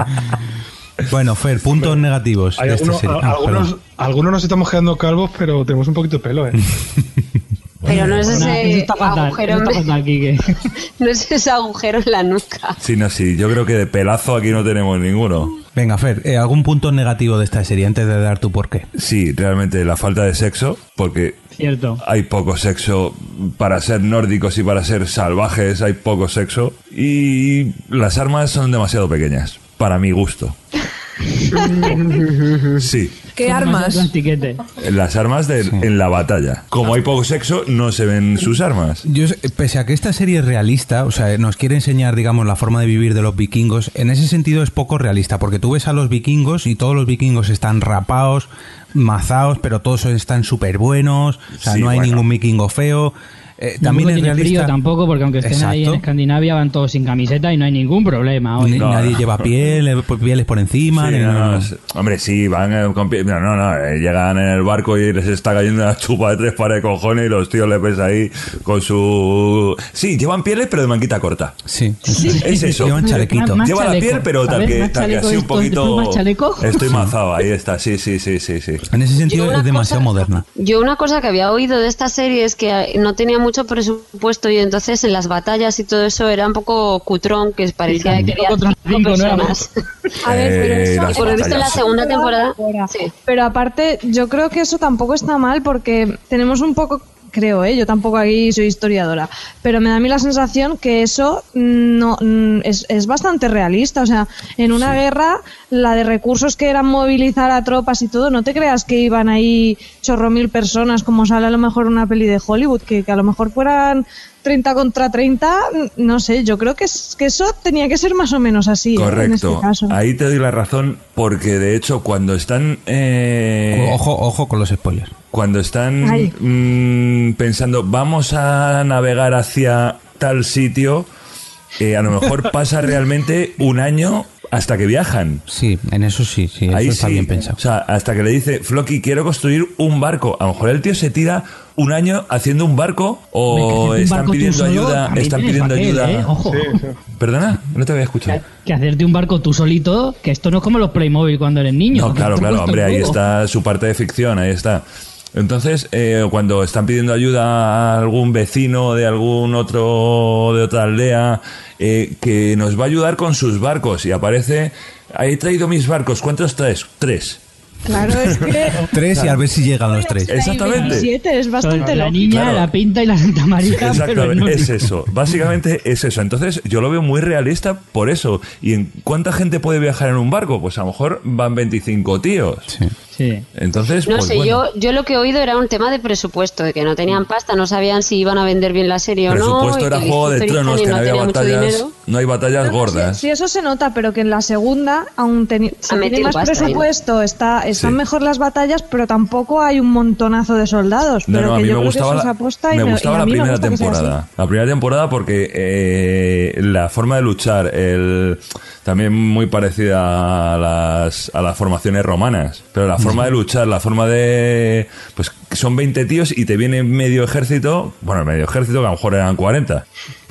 Bueno, Fer, puntos negativos Hay de esta algunos, serie. algunos nos estamos quedando calvos, pero tenemos un poquito de pelo, ¿eh? Pero no es Eso ese está fatal, agujero, eso está fatal, Quique. no es ese agujero en la nuca. Sí, yo creo que de pelazo aquí no tenemos ninguno. Venga, Fer, ¿algún punto negativo de esta serie antes de dar tu porqué? Sí, realmente la falta de sexo, porque Cierto. hay poco sexo para ser nórdicos y para ser salvajes, hay poco sexo. Y las armas son demasiado pequeñas, para mi gusto. Sí. ¿Qué Son armas? demasiado plastiquete. Las armas en la batalla. Como hay poco sexo, no se ven sus armas. Pese a que esta serie es realista, o sea, nos quiere enseñar, digamos, la forma de vivir de los vikingos, en ese sentido es poco realista, porque tú ves a los vikingos y todos los vikingos están rapados, mazados, pero todos están súper buenos, o sea, Sí, no hay bueno. ningún vikingo feo. también es tiene frío realista. tampoco, porque aunque estén ahí en Exacto. Escandinavia van todos sin camiseta y no hay ningún problema. Oye. Nadie lleva pieles por encima. Sí, ni- no, hombre, sí, van con pie. Llegan en el barco y les está cayendo una chupa de 3 pares de cojones y los tíos les ves ahí con su. Sí, llevan pieles, pero de manguita corta. Sí, Es eso. Llevan chalequito. Más Lleva la chaleco, piel, pero tal ¿sabes? que Más chaleco así un esto, de poquito. más chaleco. Estoy mazado, ahí está. Sí. En ese sentido Yo una es demasiado moderna. Yo una cosa que había oído de esta serie es que no tenía mucho presupuesto y entonces en las batallas y todo eso era un poco cutrón, que parecía que quería contra 5 no era personas. A ver, pero eso, las Y por lo visto en la batallas. segunda temporada... Sí. Pero aparte, yo creo que eso tampoco está mal porque tenemos un poco, creo, yo tampoco aquí soy historiadora, pero me da a mí la sensación que eso no es bastante realista. O sea, en una guerra, la de recursos que eran movilizar a tropas y todo, no te creas que iban ahí chorro mil personas como sale a lo mejor una peli de Hollywood, que a lo mejor fueran 30 contra 30, no sé, yo creo que eso tenía que ser más o menos así. En este Correcto. caso. Ahí te doy la razón porque de hecho cuando están Ojo con los spoilers. cuando están Ay. pensando vamos a navegar hacia tal sitio, a lo mejor pasa realmente un año hasta que viajan. Sí, en eso sí, eso Ahí está sí. bien pensado. O sea, hasta que le dice Floki, quiero construir un barco. A lo mejor el tío se tira un año haciendo un barco o Hombre, que hacerte un están barco tú pidiendo solo ayuda, también están tienes pidiendo papel, ayuda. Ojo. Perdona, no te había escuchado. Que hacerte un barco tú solito, que esto no es como los Playmobil cuando eres niño. No, que claro, esto cuesta hombre, un ahí huevo. está su parte de ficción, ahí está. Entonces, cuando están pidiendo ayuda a algún vecino de algún otro de otra aldea que nos va a ayudar con sus barcos y aparece, he traído mis barcos, ¿cuántos traes? 3. Claro, es que 3 y a ver si llegan los 3. Exactamente. 27 es bastante La loco. niña, Claro. la pinta y la Santa María. pero Exactamente, no- es eso. Básicamente es eso. Entonces, yo lo veo muy realista por eso. ¿Y en cuánta gente puede viajar en un barco? Pues a lo mejor van 25 tíos. Sí. Entonces, No pues sé, bueno. yo lo que he oído era un tema de presupuesto, de que no tenían pasta, no sabían si iban a vender bien la serie o no. Presupuesto y era que Juego de History Tronos, Channel que no había tenía mucho batallas, dinero. no hay batallas gordas. Sí, eso se nota, pero que en la segunda, aún se tiene metido más pasta, presupuesto, están Sí. mejor las batallas, pero tampoco hay un montonazo de soldados. No, pero no, a que mí yo me creo que gustaba, eso se aposta y me y gustaba a la mí me primera gusta que sea así. temporada. La primera temporada porque la forma de luchar, también muy parecida a las formaciones romanas, pero la forma de luchar, la forma de... Pues son 20 tíos y te viene medio ejército, bueno, medio ejército que a lo mejor eran 40.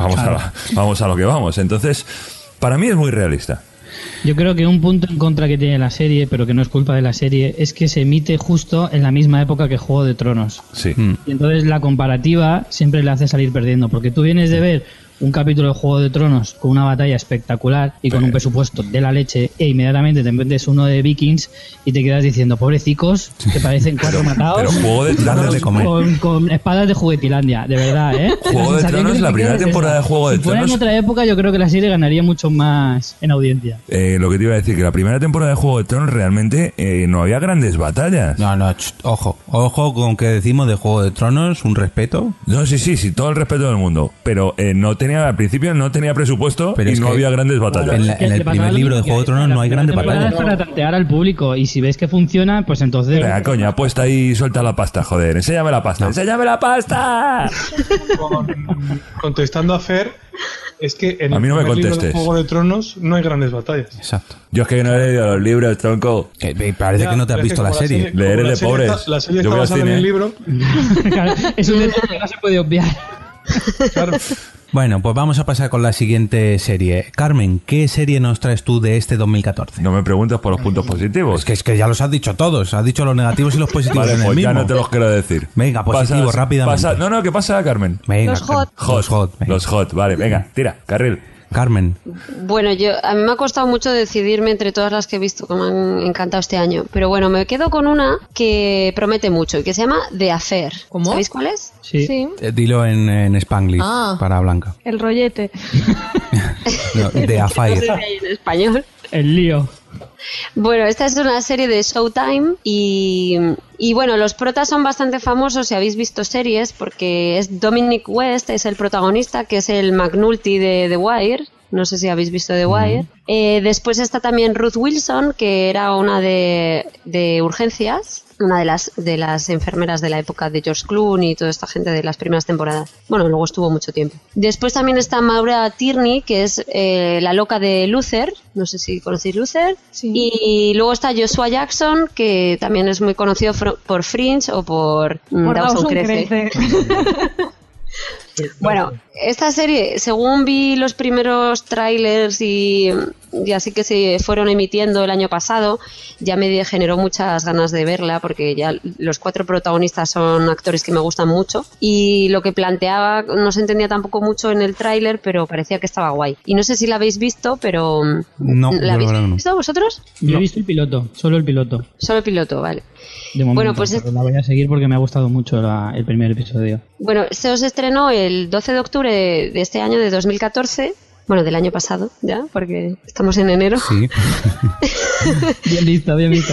Vamos a lo que vamos. Entonces, para mí es muy realista. Yo creo que un punto en contra que tiene la serie, pero que no es culpa de la serie, es que se emite justo en la misma época que Juego de Tronos. Sí. Y entonces la comparativa siempre le hace salir perdiendo, porque tú vienes de ver un capítulo de Juego de Tronos con una batalla espectacular y con un presupuesto de la leche e inmediatamente te metes uno de Vikings y te quedas diciendo, pobrecicos, que parecen 4 matados Pero Juego de Tronos de comer. con espadas de Juguetilandia, de verdad, ¿eh? Juego de sensación Tronos, que la te primera queda es temporada esa. de Juego de Si fuera en Tronos- otra época yo creo que la serie ganaría mucho más en audiencia. Lo que te iba a decir, que la primera temporada de Juego de Tronos realmente no había grandes batallas. No, ojo con que decimos de Juego de Tronos, un respeto. No, sí, todo el respeto del mundo. Pero al principio no tenía presupuesto Pero y es no que había grandes batallas. en el primer libro de Juego de Tronos no hay grandes batallas. Para tantear al público y si ves que funciona, pues entonces... Venga, coña, apuesta ahí y suelta la pasta, joder. Enséñame la pasta. ¡Enséñame la pasta! Contestando a Fer, es que en A mí no me primer libro contestes. de Juego de Tronos no hay grandes batallas. Exacto. Yo es que no he leído los libros, tronco. Parece Ya, que no te has pero es visto que la como serie. Leer como es de pobres. La serie Yo está voy al basada en cine. el libro. es un detalle que no se puede obviar. Claro. Bueno, pues vamos a pasar con la siguiente serie. Carmen, ¿qué serie nos traes tú de este 2014? No me preguntes por los puntos positivos. Es que ya los has dicho todos. Has dicho los negativos y los positivos Vale, en el pues mismo. ya no te los quiero decir. Venga, positivo, rápidamente. No, ¿qué pasa, Carmen? Venga, Los hot. venga. Los hot, vale, venga, tira, carril. Carmen, Bueno, a mí me ha costado mucho decidirme entre todas las que he visto que me han encantado este año. Pero bueno, me quedo con una que promete mucho y que se llama The Affair. ¿Cómo? ¿Sabéis cuál es? Sí. dilo en Spanglish Ah. para Blanca. El rollete. No, de No Affair. sé si hay en español. El lío. Bueno, esta es una serie de Showtime y bueno, los protas son bastante famosos si habéis visto series porque es Dominic West, es el protagonista, que es el McNulty de The Wire. No sé si habéis visto The Wire. Después está también Ruth Wilson, que era una de urgencias, una de las enfermeras de la época de George Clooney y toda esta gente de las primeras temporadas. Bueno, luego estuvo mucho tiempo. Después también está Maura Tierney, que es la loca de Luther. No sé si conocéis Luther. Sí. Y luego está Joshua Jackson, que también es muy conocido por Fringe o por Dawson Crece. Bueno, esta serie, según vi los primeros trailers y así que se fueron emitiendo el año pasado, ya me generó muchas ganas de verla, porque ya los 4 protagonistas son actores que me gustan mucho, y lo que planteaba no se entendía tampoco mucho en el tráiler, pero parecía que estaba guay. Y no sé si la habéis visto, pero no, ¿la habéis visto vosotros? Yo he visto el piloto, solo el piloto. Solo el piloto, vale. De momento, bueno, pues la voy a seguir porque me ha gustado mucho el primer episodio. Bueno, se estrenó el 12 de octubre de este año, de 2014. Bueno, del año pasado, ya, porque estamos en enero. Sí. Bien visto.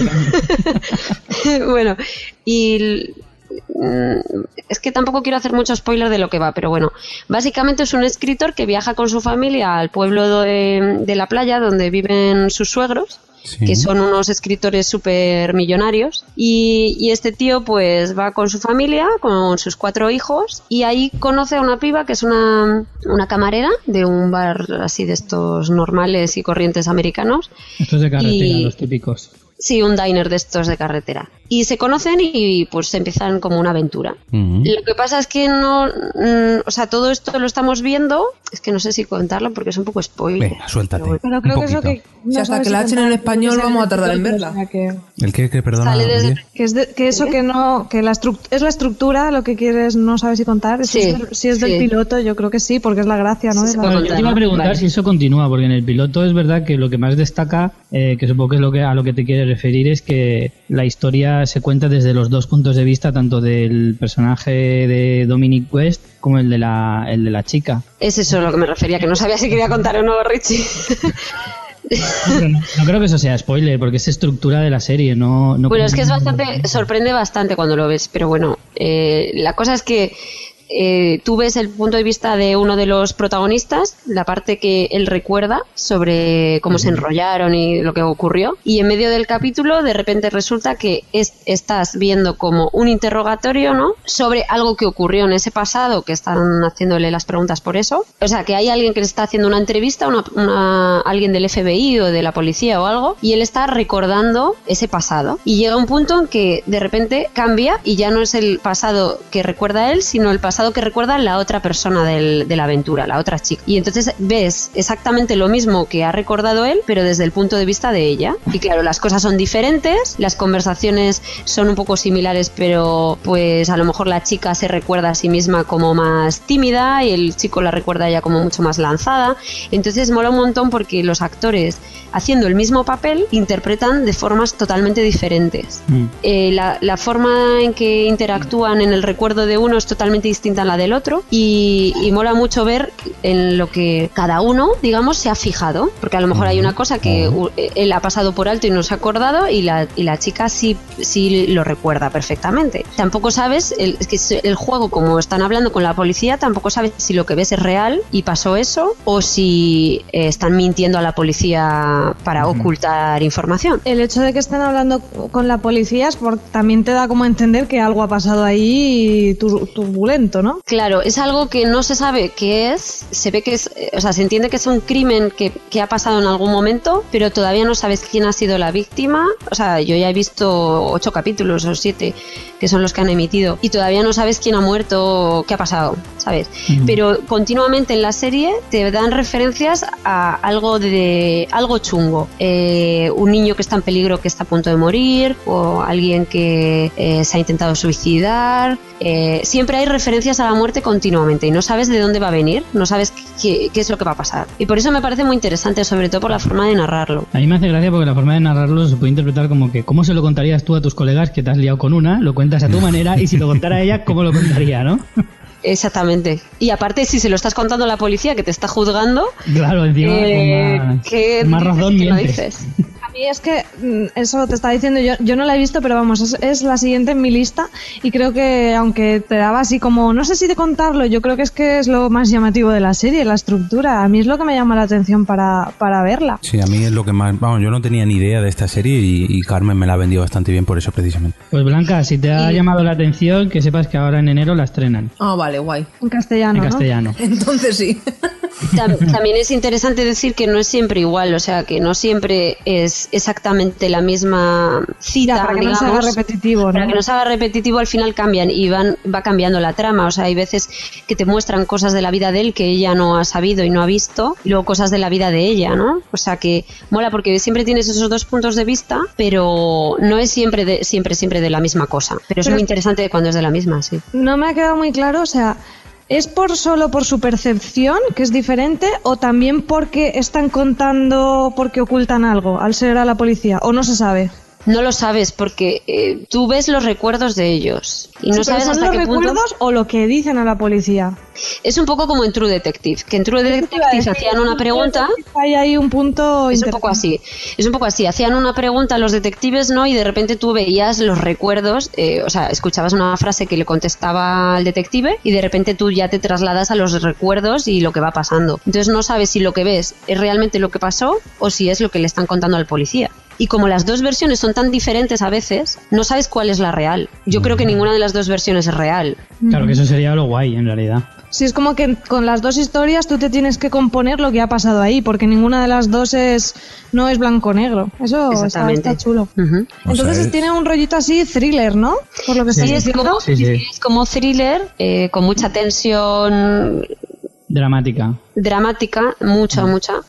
Bueno, y es que tampoco quiero hacer mucho spoiler de lo que va, pero bueno, básicamente es un escritor que viaja con su familia al pueblo de la playa donde viven sus suegros. Sí. Que son unos escritores súper millonarios, y este tío pues va con su familia, con sus 4 hijos, y ahí conoce a una piba que es una camarera de un bar así de estos normales y corrientes americanos. Estos de carretera, los típicos. Sí, un diner de estos de carretera. Y se conocen y pues empiezan como una aventura. Lo que pasa es que no... o sea, todo esto lo estamos viendo... Es que no sé si contarlo porque es un poco spoiler. Venga, suéltate. Pero creo que eso que... No si hasta que la echen en español vamos a tardar en verla. ¿El qué? Perdona. Que eso que no... Que es la estructura, lo que quieres, no sabes si contar. Sí, si es del piloto, yo creo que sí, porque es la gracia, ¿no? Sí, bueno, yo te iba a preguntar si eso continúa, porque en el piloto es verdad que lo que más destaca, que supongo que es a lo que te quieres referir, es que la historia se cuenta desde los 2 puntos de vista, tanto del personaje de Dominic West como el de la chica. Es eso a lo que me refería, que no sabía si quería contar o no, Richie. No creo que eso sea spoiler, porque es estructura de la serie. No bueno, es que es bastante, sorprende bastante cuando lo ves, pero bueno, la cosa es que tú ves el punto de vista de uno de los protagonistas, la parte que él recuerda sobre cómo se enrollaron y lo que ocurrió, y en medio del capítulo de repente resulta que estás viendo como un interrogatorio, ¿no?, sobre algo que ocurrió en ese pasado, que están haciéndole las preguntas por eso. O sea, que hay alguien que le está haciendo una entrevista, alguien del FBI o de la policía o algo, y él está recordando ese pasado, y llega un punto en que de repente cambia y ya no es el pasado que recuerda él, sino el pasado que recuerda la otra persona de la aventura, la otra chica. Y entonces ves exactamente lo mismo que ha recordado él, pero desde el punto de vista de ella. Y claro, las cosas son diferentes, las conversaciones son un poco similares, pero pues a lo mejor la chica se recuerda a sí misma como más tímida y el chico la recuerda a ella como mucho más lanzada. Entonces mola un montón porque los actores, haciendo el mismo papel, interpretan de formas totalmente diferentes. La forma en que interactúan en el recuerdo de uno es totalmente distinta a la del otro, y mola mucho ver en lo que cada uno, digamos, se ha fijado, porque a lo mejor hay una cosa que él ha pasado por alto y no se ha acordado, y la chica sí lo recuerda perfectamente. Tampoco sabes, es que el juego, como están hablando con la policía, tampoco sabes si lo que ves es real y pasó eso, o si están mintiendo a la policía para ocultar información. El hecho de que estén hablando con la policía es también te da como a entender que algo ha pasado ahí turbulento, ¿no? Claro, es algo que no se sabe qué es, se ve que es, o sea, se entiende que es un crimen que ha pasado en algún momento, pero todavía no sabes quién ha sido la víctima. O sea, yo ya he visto 8 capítulos o 7, que son los que han emitido, y todavía no sabes quién ha muerto, qué ha pasado, ¿sabes? Pero continuamente en la serie te dan referencias a algo chungo. Un niño que está en peligro, que está a punto de morir, o alguien que se ha intentado suicidar. Siempre hay referencias a la muerte continuamente y no sabes de dónde va a venir, no sabes qué es lo que va a pasar. Y por eso me parece muy interesante, sobre todo por la forma de narrarlo. A mí me hace gracia porque la forma de narrarlo se puede interpretar como que ¿cómo se lo contarías tú a tus colegas que te has liado con una? Lo cuentas a tu manera, y si lo contara ella, ¿cómo lo contaría, no? Exactamente. Y aparte, si se lo estás contando a la policía que te está juzgando, claro, encima con más razón ¿qué no mientes. dices? Y es que eso te estaba diciendo, yo no la he visto, pero vamos, es la siguiente en mi lista y creo que aunque te daba así como, no sé si de contarlo, yo creo que es lo más llamativo de la serie, la estructura. A mí es lo que me llama la atención para verla. Sí, a mí es lo que más... Vamos, yo no tenía ni idea de esta serie y Carmen me la ha vendido bastante bien por eso precisamente. Pues Blanca, si te ha llamado la atención, que sepas que ahora en enero la estrenan. Ah, vale, guay. En castellano, En castellano. Entonces sí. También es interesante decir que no es siempre igual, o sea, que no siempre es exactamente la misma cita, para que digamos, no se haga repetitivo, ¿no? Para que no se haga repetitivo, al final cambian y va cambiando la trama, o sea, hay veces que te muestran cosas de la vida de él que ella no ha sabido y no ha visto, y luego cosas de la vida de ella, ¿no? O sea, que mola porque siempre tienes esos dos puntos de vista, pero no es siempre de la misma cosa, pero es muy interesante cuando es de la misma, sí. No me ha quedado muy claro, o sea, ¿es solo por su percepción, que es diferente, o también porque están contando porque ocultan algo al ser a la policía, o no se sabe? No lo sabes porque tú ves los recuerdos de ellos y no sabes hasta qué punto. ¿Son los recuerdos o lo que dicen a la policía? Es un poco como en True Detective, que en True Detective hacían una pregunta. Hay ahí un punto. Es un poco así. Hacían una pregunta a los detectives, ¿no? Y de repente tú veías los recuerdos, o sea, escuchabas una frase que le contestaba al detective y de repente tú ya te trasladas a los recuerdos y lo que va pasando. Entonces no sabes si lo que ves es realmente lo que pasó o si es lo que le están contando al policía. Y como las dos versiones son tan diferentes a veces, no sabes cuál es la real. Yo creo que ninguna de las dos versiones es real. Claro que eso sería lo guay, en realidad. Sí, es como que con las dos historias tú te tienes que componer lo que ha pasado ahí, porque ninguna de las dos no es blanco-negro. Eso está chulo. Uh-huh. Entonces tiene un rollito así thriller, ¿no? Por lo que sí, es como thriller, con mucha tensión... Dramática, mucha,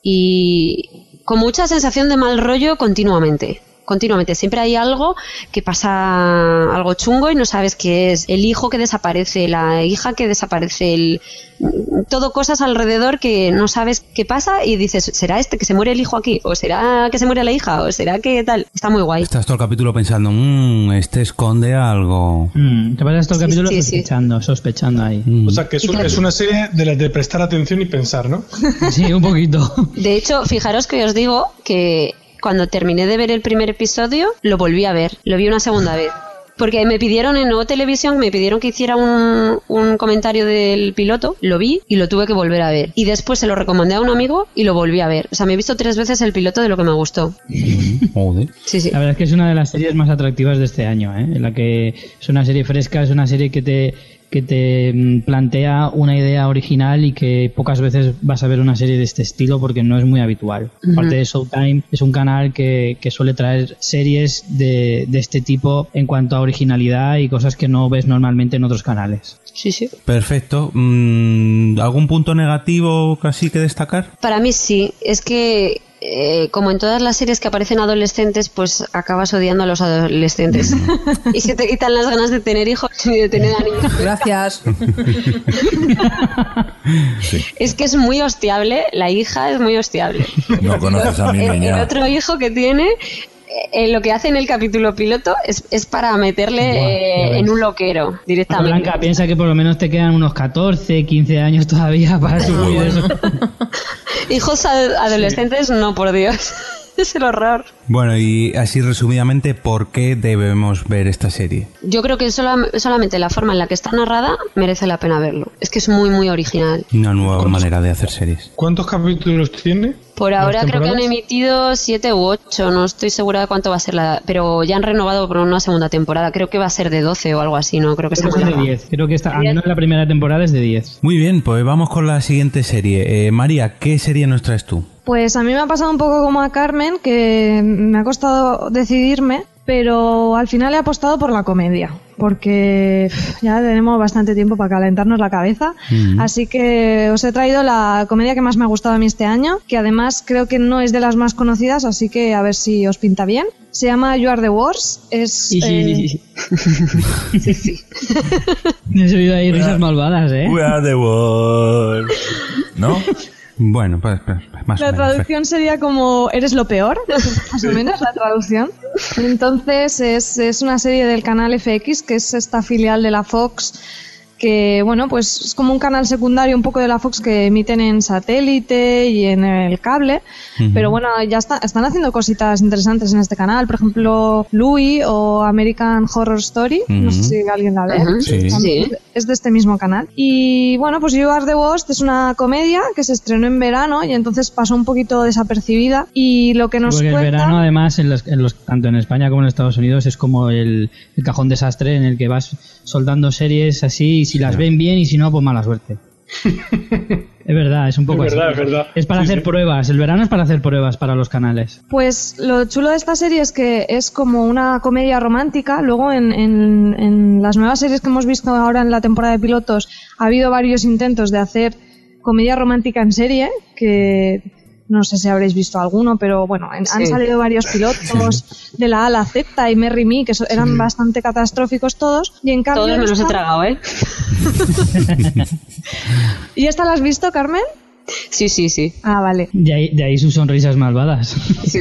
y con mucha sensación de mal rollo continuamente. Siempre hay algo que pasa, algo chungo y no sabes qué es. El hijo que desaparece, la hija que desaparece, todo cosas alrededor que no sabes qué pasa y dices, ¿será que se muere el hijo aquí? ¿O será que se muere la hija? ¿O será que tal? Está muy guay. Estás todo el capítulo pensando, este esconde algo. Te pasas todo el capítulo sospechando ahí. O sea, que es una serie de las de prestar atención y pensar, ¿no? Sí, un poquito. De hecho, fijaros que os digo que cuando terminé de ver el primer episodio, lo volví a ver, lo vi una segunda vez. Porque me pidieron en Nuevo Televisión, me pidieron que hiciera un comentario del piloto, lo vi y lo tuve que volver a ver. Y después se lo recomendé a un amigo y lo volví a ver. O sea, me he visto 3 veces el piloto de lo que me gustó. Joder. Sí. La verdad es que es una de las series más atractivas de este año, en la que es una serie fresca, es una serie que te plantea una idea original y que pocas veces vas a ver una serie de este estilo porque no es muy habitual. Uh-huh. Aparte de Showtime, es un canal que suele traer series de este tipo en cuanto a originalidad y cosas que no ves normalmente en otros canales. Sí. Perfecto. ¿Algún punto negativo casi que destacar? Para mí sí, es que como en todas las series que aparecen adolescentes, pues acabas odiando a los adolescentes y se te quitan las ganas de tener hijos y de tener a niños. Gracias. Sí. Es que es muy hostiable, la hija es muy hostiable. No conoces a mi niña. El otro hijo que tiene, lo que hace en el capítulo piloto es para meterle en un loquero directamente. Blanca, piensa que por lo menos te quedan unos 14, 15 años todavía para subir eso. Hijos adolescentes, no, por Dios. Es el horror. Bueno, y así resumidamente, ¿por qué debemos ver esta serie? Yo creo que solamente la forma en la que está narrada merece la pena verlo. Es que es muy, muy original. Una nueva manera de hacer series. ¿Cuántos capítulos tiene? Por ahora creo que han emitido 7 u 8, no estoy segura de cuánto va a ser pero ya han renovado por una segunda temporada, creo que va a ser de 12 o algo así, no creo que sea de 10, creo que al menos la primera temporada es de 10. Muy bien, pues vamos con la siguiente serie. María, ¿qué serie nos traes tú? Pues a mí me ha pasado un poco como a Carmen, que me ha costado decidirme, pero al final he apostado por la comedia, porque ya tenemos bastante tiempo para calentarnos la cabeza, así que os he traído la comedia que más me ha gustado a mí este año, que además creo que no es de las más conocidas, así que a ver si os pinta bien. Se llama You Are the Worst. Sí. Me he subido ahí risas malvadas, We are the worst. ¿No? Bueno, pues más o menos. La traducción sería como eres lo peor, más o menos la traducción. Entonces es una serie del canal FX, que es esta filial de la Fox, que bueno, pues es como un canal secundario un poco de la Fox que emiten en satélite y en el cable, pero bueno, ya están haciendo cositas interesantes en este canal, por ejemplo Louie o American Horror Story, no sé si alguien la ve, Sí. Es de este mismo canal. Y bueno, pues You Are the Ghost es una comedia que se estrenó en verano y entonces pasó un poquito desapercibida, y lo que nos Porque cuenta... el verano, además, tanto en España como en Estados Unidos, es como el cajón desastre en el que vas soldando series así, y si las ven bien y si no, pues mala suerte. Es verdad, es un poco así. Es verdad. Es para hacer pruebas, el verano es para hacer pruebas para los canales. Pues lo chulo de esta serie es que es como una comedia romántica. Luego en las nuevas series que hemos visto ahora en la temporada de pilotos ha habido varios intentos de hacer comedia romántica en serie, que no sé si habréis visto alguno, pero bueno, han salido varios pilotos de La A a la Z y Marry Me, que eran bastante catastróficos todos, y en cambio... Todos me los he tragado, ¿eh? ¿Y esta la has visto, Carmen? Sí. Ah, vale. De ahí sus sonrisas malvadas. Sí.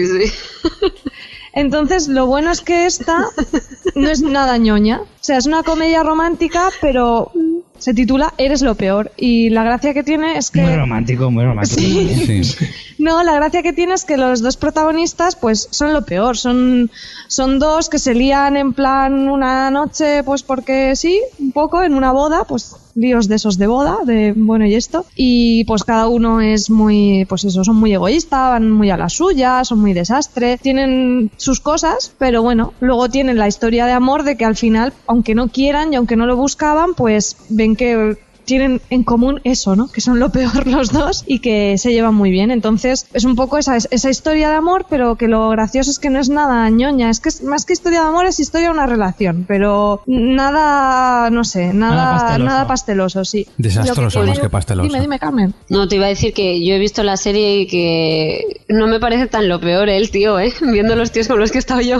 Entonces, lo bueno es que esta no es nada ñoña. O sea, es una comedia romántica, pero se titula Eres lo peor. Y la gracia que tiene es que... Muy romántico. Sí. No, la gracia que tiene es que los dos protagonistas, pues, son lo peor. Son dos que se lían en plan una noche, pues porque sí, un poco, en una boda, pues... líos de esos de boda, de bueno y esto, y pues cada uno es muy, pues eso, son muy egoístas, van muy a la suya, son muy desastre, tienen sus cosas, pero bueno, luego tienen la historia de amor de que al final, aunque no quieran y aunque no lo buscaban, pues ven que tienen en común eso, ¿no? Que son lo peor los dos y que se llevan muy bien. Entonces es un poco esa historia de amor, pero que lo gracioso es que no es nada ñoña. Es que más que historia de amor es historia de una relación, pero nada, no sé, nada pasteloso, sí. Desastroso más que pasteloso. Dime, Carmen. No, te iba a decir que yo he visto la serie y que no me parece tan lo peor el tío, viendo los tíos con los que he estado yo.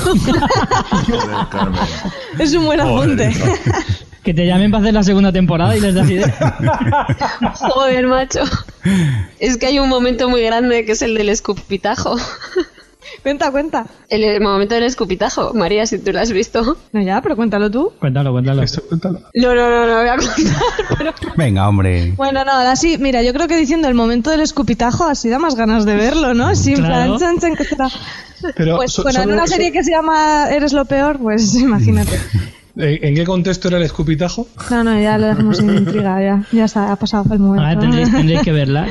Joder, Carmen. Es un buen apunte. Que te llamen para hacer la segunda temporada y les das idea. Joder, macho. Es que hay un momento muy grande que es el del escupitajo. Cuenta. El momento del escupitajo. María, si tú lo has visto. No, ya, pero cuéntalo tú. Cuéntalo. No voy a contar. Pero... Venga, hombre. Bueno, no, así, mira, yo creo que diciendo el momento del escupitajo así da más ganas de verlo, ¿no? Sí, en plan, chan, que será. Pero pues bueno, en una serie que se llama Eres lo peor, pues imagínate. ¿En qué contexto era el escupitajo? No, ya lo dejamos sin intriga, ya está, ha pasado el momento. A ver, tendréis que verla.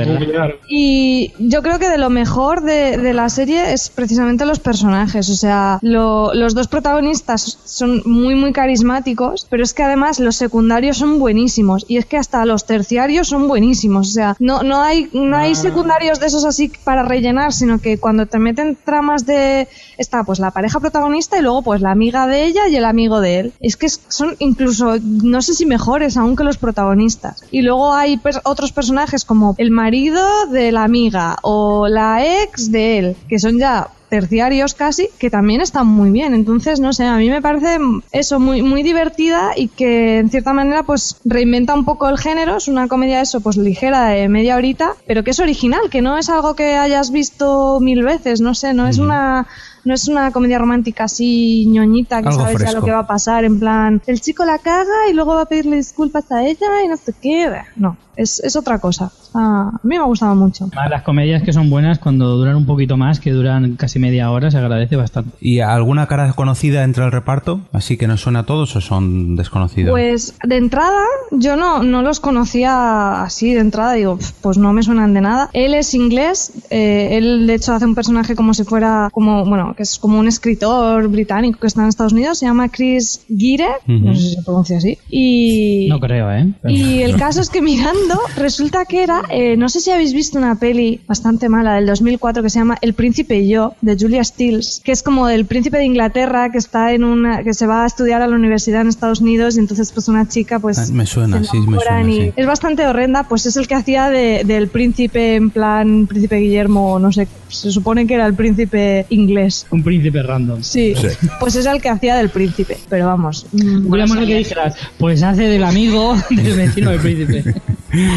Y yo creo que de lo mejor de la serie es precisamente los personajes, o sea, los dos protagonistas son muy, muy carismáticos, pero es que además los secundarios son buenísimos, y es que hasta los terciarios son buenísimos, o sea, no hay secundarios de esos así para rellenar, sino que cuando te meten tramas está pues la pareja protagonista y luego pues la amiga de ella y el amigo de él. Es que son incluso, no sé si mejores aún que los protagonistas. Y luego hay otros personajes como el marido de la amiga o la ex de él, que son ya terciarios casi, que también están muy bien. Entonces, no sé, a mí me parece eso muy, muy divertida y que en cierta manera pues reinventa un poco el género. Es una comedia eso, pues ligera de media horita, pero que es original, que no es algo que hayas visto 1000 veces, no sé, no es una comedia romántica así ñoñita que algo sabes fresco. ya lo que va a pasar, en plan, el chico la caga y luego va a pedirle disculpas a ella y no sé qué. No, es otra cosa. A mí me ha gustado mucho. Las comedias que son buenas cuando duran un poquito más, que duran casi media hora, se agradece bastante. ¿Y alguna cara conocida entre el reparto? ¿Así que nos suena a todos o son desconocidos? Pues de entrada yo no los conocía así de entrada, digo, pues no me suenan de nada. Él es inglés, él de hecho hace un personaje como si fuera que es como un escritor británico que está en Estados Unidos, se llama Chris Gire, no sé si se pronuncia así. No creo, Y el caso es que mirando, resulta que era, no sé si habéis visto una peli bastante mala del 2004 que se llama El Príncipe y yo, de Julia Stiles, que es como del príncipe de Inglaterra que está que se va a estudiar a la universidad en Estados Unidos y entonces pues una chica pues me suena, sí. Es bastante horrenda, pues es el que hacía del príncipe en plan príncipe Guillermo, no sé, se supone que era el príncipe inglés. Un príncipe random. Sí, pues es el que hacía del príncipe, pero vamos. Digamos lo que dijeras, pues hace del amigo del vecino del príncipe.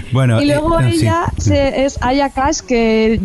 Bueno, y luego ella es Aya Cash, que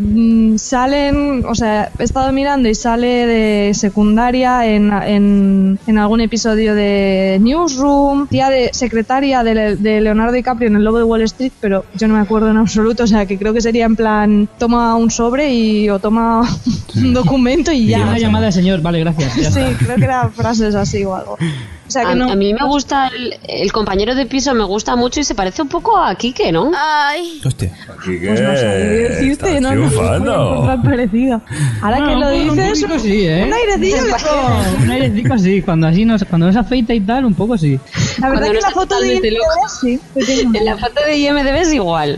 salen, o sea, he estado mirando y sale de secundaria en algún episodio de Newsroom, tía de secretaria de Leonardo DiCaprio en El Lobo de Wall Street, pero yo no me acuerdo en absoluto, o sea, que creo que sería en plan, toma un sobre o toma un documento y ya. Una llamada, señor, vale, gracias. Ya Sí, está. creo que eran frases así o algo. O sea, que A, no. a mí me gusta el compañero de piso, me gusta mucho y se parece un poco a Kike, ¿no? Ay. Hostia. Aquí que Pues no sé decirte, estás no triunfando. tan parecido. Ahora que lo Un dices, poquito sí, ¿eh? un airecillo le pone. Un airecito sí, cuando no se afeita y tal, un poco sí. La verdad Cuando que no la está foto de totalmente IMDb loco. sí. que tiene En la foto de IMDb es igual.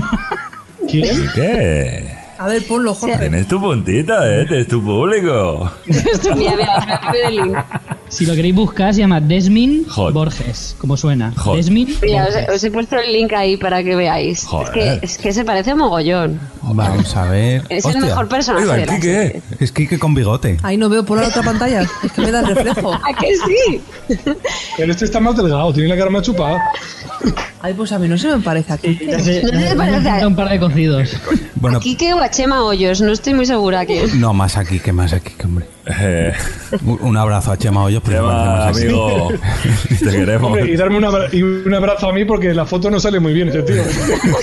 ¿Quién? ¿Qué? A ver, ponlo, Jorge. Tienes tu puntita, es tu público. Mira, el link. Si lo queréis buscar, se llama Desmin Joder. Borges, como suena. Joder. Desmin Mira, Borges. os he puesto el link ahí para que veáis. Joder. Es que se parece mogollón. Vamos a ver. Es el Hostia. mejor personaje Oiga, de la ¿Kike? serie. Es Kike con bigote. Ahí no veo por la otra pantalla. Es que me da el reflejo. ¿A que sí? Pero este está más delgado, tiene la cara más chupada. Ay, pues a mí no se me parece aquí. Ya se- ¿No te ya parece? me falta un par de cocidos. Bueno, ¿A Kike o a Chema Hoyos? No estoy muy segura quién. no, más aquí que más aquí, que hombre. Un abrazo a Chema Hoyos. porque Chema, parecemos así. amigo, te queremos. Hombre, y darme un abrazo a mí porque la foto no sale muy bien, ese tío.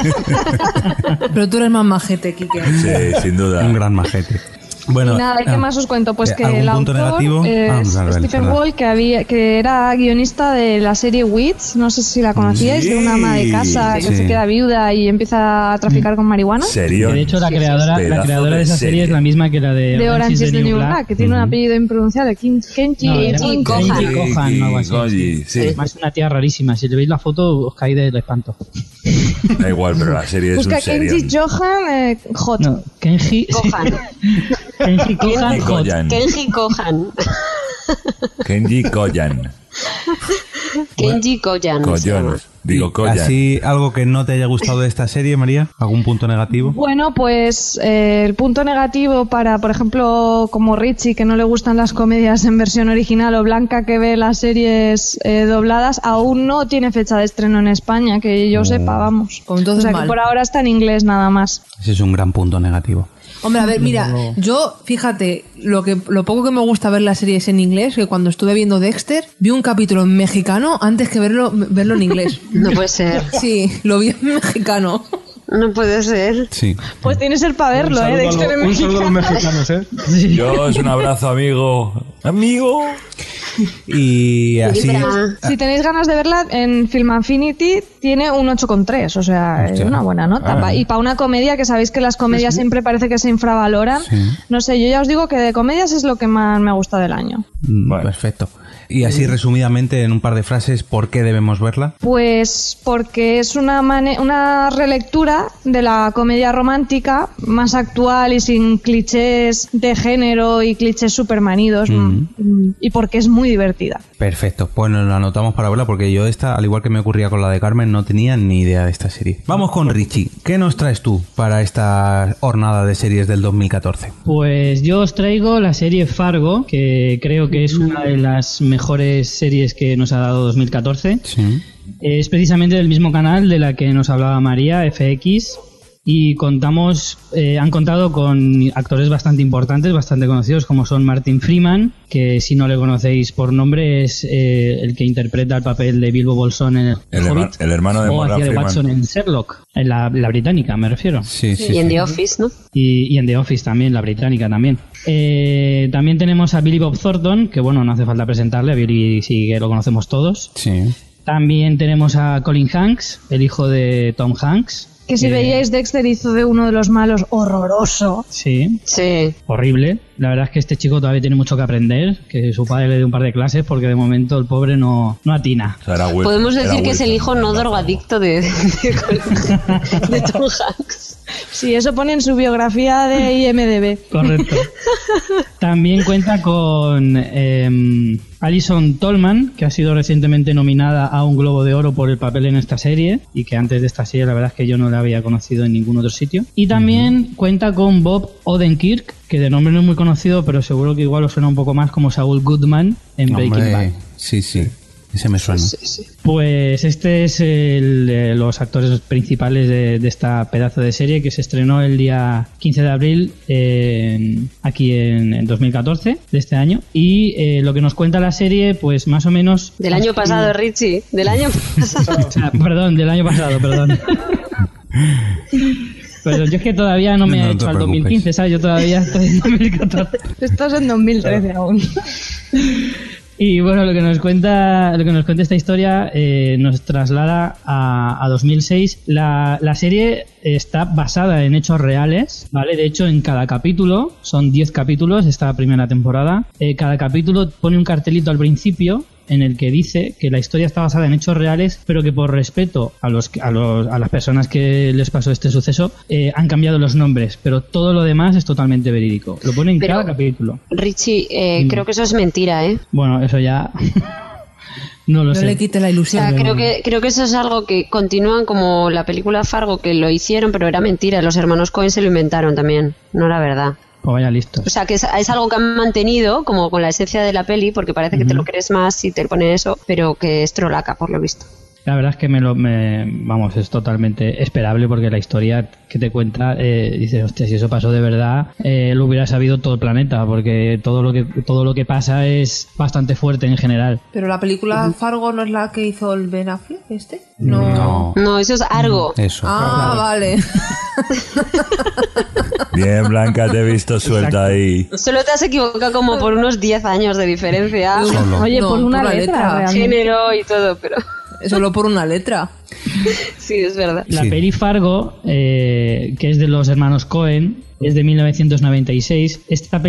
Pero tú eres más majete, Kike. Sí, sin duda. Un gran majete. Bueno, Y nada, ¿qué más os cuento? Pues que ¿algún el punto autor negativo? es Vale, Stephen perdón. Wall, que era guionista de la serie Wits, no sé si la conocíais, Sí. de una ama de casa que Sí. se queda viuda y empieza a traficar con marihuana. ¿Serio? Que de hecho la creadora de esa serie es la misma que la De Orange is the New Black, que tiene un apellido impronunciable, Kenji No, era Kenji Kohan. Kenji Kohan o algo así. Koji, sí. Además, es una tía rarísima. Si le veis la foto, os caéis del espanto. Da igual, pero la serie es Busca un serio. Kenji Johan Hot. No, Kenji. Kohan. Kenji Kohan. Hot. Koyan. Kenji Kohan. Kenji Koyan. Kenji Koyan. se llama. Koyon. Digo Koyan. Así, algo que no te haya gustado de esta serie, María. ¿Algún punto negativo? Bueno, pues el punto negativo para, por ejemplo, como Richie, que no le gustan las comedias en versión original, o Blanca, que ve las series dobladas, aún no tiene fecha de estreno en España, que yo sepa, vamos. Pues entonces o sea, mal. que por ahora está en inglés nada más. Ese es un gran punto negativo. Hombre, a ver, mira, yo, fíjate, lo poco que me gusta ver las series en inglés, que cuando estuve viendo Dexter, vi un capítulo en mexicano antes que verlo en inglés. No puede ser. Sí, lo vi en mexicano. No puede ser. Sí. Pues tiene que ser para verlo, ¿eh? Dexter en Un saludo a los México. mexicanos, ¿eh? Dios, un abrazo, amigo. Amigo. Y así. Si tenéis ganas de verla, en Film Affinity tiene un 8,3, o sea, es Hostia. una buena nota. Ah. Y para una comedia, que sabéis que las comedias siempre parece que se infravaloran, no sé, yo ya os digo que de comedias es lo que más me gusta del año. Bueno. Perfecto. Y así resumidamente, en un par de frases, ¿por qué debemos verla? Pues porque es una relectura de la comedia romántica más actual y sin clichés de género y clichés supermanidos, y porque es muy divertida. Perfecto, pues nos la anotamos para verla porque yo esta, al igual que me ocurría con la de Carmen, no tenía ni idea de esta serie. Vamos con Richie. ¿Qué nos traes tú para esta jornada de series del 2014? Pues yo os traigo la serie Fargo, que creo que es una de las mejores series que nos ha dado 2014. Sí. Es precisamente del mismo canal de la que nos hablaba María, FX, y han contado con actores bastante importantes, bastante conocidos, como son Martin Freeman, que si no le conocéis por nombre es el que interpreta el papel de Bilbo Bolsón en El Hobbit, el hermano de o Morgan hacía de Freeman. Watson en Sherlock, en la británica me refiero. Sí, sí. Y en sí. The Office, ¿no? Y en The Office también, la británica también. También tenemos a Billy Bob Thornton, que bueno, no hace falta presentarle, a Billy sí que lo conocemos todos. Sí. También tenemos a Colin Hanks, el hijo de Tom Hanks. Que si veíais, Dexter hizo de uno de los malos horroroso. Sí, Sí. horrible. La verdad es que este chico todavía tiene mucho que aprender, que su padre le dio un par de clases porque de momento el pobre no atina. O sea, era Will- Podemos era decir que es el Wilson. hijo no drogadicto de Tom Hanks. Sí, eso pone en su biografía de IMDb. Correcto. También cuenta con Alison Tolman, que ha sido recientemente nominada a un Globo de Oro por el papel en esta serie, y que antes de esta serie la verdad es que yo no la había conocido en ningún otro sitio. Y también cuenta con Bob Odenkirk, que de nombre no es muy conocido, pero seguro que igual os suena un poco más como Saul Goodman en Breaking Hombre, Bad. sí, sí. Ese me suena. Pues este es los actores principales de esta pedazo de serie que se estrenó el día 15 de abril aquí en 2014 de este año. Y lo que nos cuenta la serie, pues más o menos... Del año pasado, Richie. Del año pasado. O sea, perdón, del año pasado, perdón. Pero yo es que todavía no me he hecho al 2015, ¿sabes? Yo todavía estoy en 2014. Estás en 2013 aún. Y bueno, lo que nos cuenta esta historia nos traslada a 2006. La serie está basada en hechos reales, ¿vale? De hecho, en cada capítulo, son 10 capítulos esta primera temporada, cada capítulo pone un cartelito al principio en el que dice que la historia está basada en hechos reales, pero que por respeto a las personas que les pasó este suceso, han cambiado los nombres, pero todo lo demás es totalmente verídico. Lo pone en cada capítulo. Richie, creo que eso es mentira, ¿eh? Bueno, eso ya... No lo sé. No le quite la ilusión. O sea, creo que eso es algo que continúan como la película Fargo, que lo hicieron, pero era mentira. Los hermanos Coen se lo inventaron también. No era verdad. Pues vaya listos. O sea, que es algo que han mantenido como con la esencia de la peli, porque parece que te lo crees más si te ponen eso, pero que es trolaca, por lo visto. La verdad es que vamos, es totalmente esperable, porque la historia que te cuenta, dices, hostia, si eso pasó de verdad, lo hubiera sabido todo el planeta, porque todo lo que pasa es bastante fuerte en general. Pero la película Fargo no es la que hizo el Ben Affleck, ¿este? No, eso es Argo. Eso. Ah, vale. Bien, Blanca, te he visto suelta ahí. Solo te has equivocado como por unos 10 años de diferencia. Oye, por una letra. Género y todo, pero... Solo por una letra. Sí, es verdad. La peli Fargo, que es de los hermanos Coen, es de 1996. Esta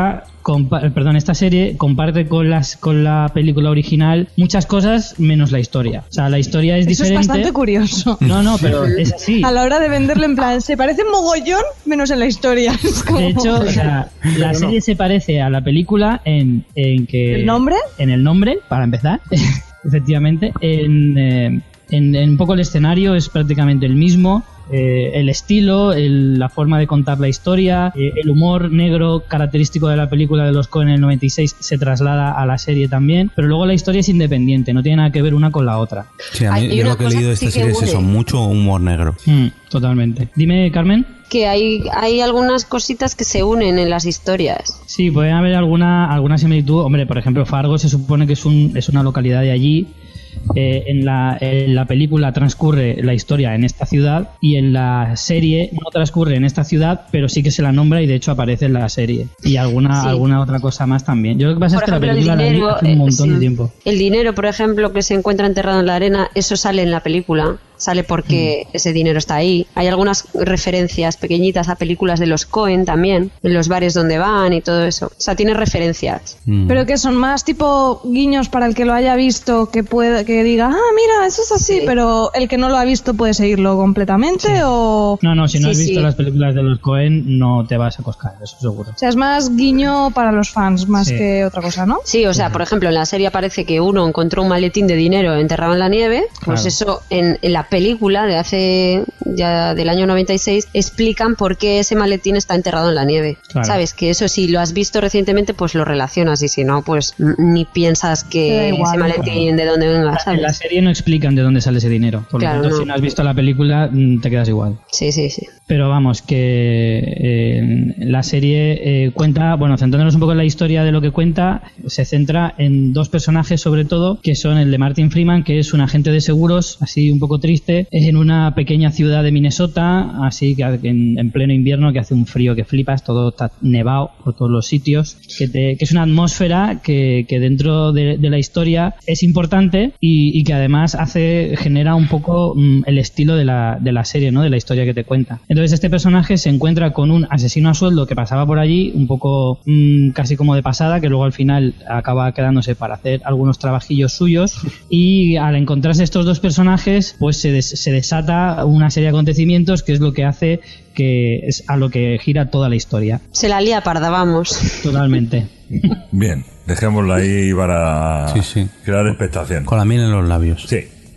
serie comparte con la película original muchas cosas menos la historia. O sea, la historia es diferente. Eso es bastante curioso. No, pero es así. A la hora de venderlo en plan, se parece mogollón menos en la historia. Es como... De hecho, o sea, la serie se parece a la película en que... ¿El nombre? En el nombre, para empezar. Efectivamente. En un poco el escenario es prácticamente el mismo. El estilo, la forma de contar la historia, el humor negro característico de la película de los Coen en el 96 se traslada a la serie también, pero luego la historia es independiente, no tiene nada que ver una con la otra. Sí, a mí yo lo que he leído de esta serie es eso, mucho humor negro. Totalmente. Dime, Carmen. Que hay algunas cositas que se unen en las historias. Sí, puede haber alguna similitud. Hombre, por ejemplo, Fargo se supone que es una localidad de allí. En la película transcurre la historia en esta ciudad, y en la serie no transcurre en esta ciudad, pero sí que se la nombra y de hecho aparece en la serie, y alguna otra cosa más también. Yo lo que pasa es que la película la vi hace un montón de tiempo. El dinero, por ejemplo, que se encuentra enterrado en la arena, eso sale en la película. Sale porque ese dinero está ahí. Hay algunas referencias pequeñitas a películas de los Coen también, en los bares donde van y todo eso. O sea, tiene referencias. Pero que son más tipo guiños para el que lo haya visto, que diga, mira, eso es así, pero el que no lo ha visto puede seguirlo completamente o... No, si no has visto las películas de los Coen no te vas a coscar, eso seguro. O sea, es más guiño para los fans más que otra cosa, ¿no? Sí, o sea, por ejemplo, en la serie aparece que uno encontró un maletín de dinero enterrado en la nieve, pues claro. Eso en la película de hace ya del año 96 explican por qué ese maletín está enterrado en la nieve. Claro. Sabes que eso, si lo has visto recientemente, pues lo relacionas, y si no, pues ni piensas que ese maletín de dónde venga, ¿sabes? En la serie no explican de dónde sale ese dinero, por lo tanto, si no has visto la película te quedas igual. Sí. Pero vamos, que la serie cuenta, bueno, centrándonos un poco en la historia de lo que cuenta, se centra en dos personajes sobre todo, que son el de Martin Freeman, que es un agente de seguros, así un poco triste, en una pequeña ciudad de Minnesota, así que en pleno invierno, que hace un frío que flipas, todo está nevado por todos los sitios, que es una atmósfera que dentro de la historia es importante y que además genera un poco el estilo de la serie, ¿no? De la historia que te cuenta. Entonces este personaje se encuentra con un asesino a sueldo que pasaba por allí, un poco casi como de pasada, que luego al final acaba quedándose para hacer algunos trabajillos suyos, y al encontrarse estos dos personajes, pues se desata una serie de acontecimientos que es lo que hace, que es a lo que gira toda la historia. Se la lía parda, vamos. Totalmente. Bien, dejémosla ahí para crear expectación. Con la miel en los labios. Sí.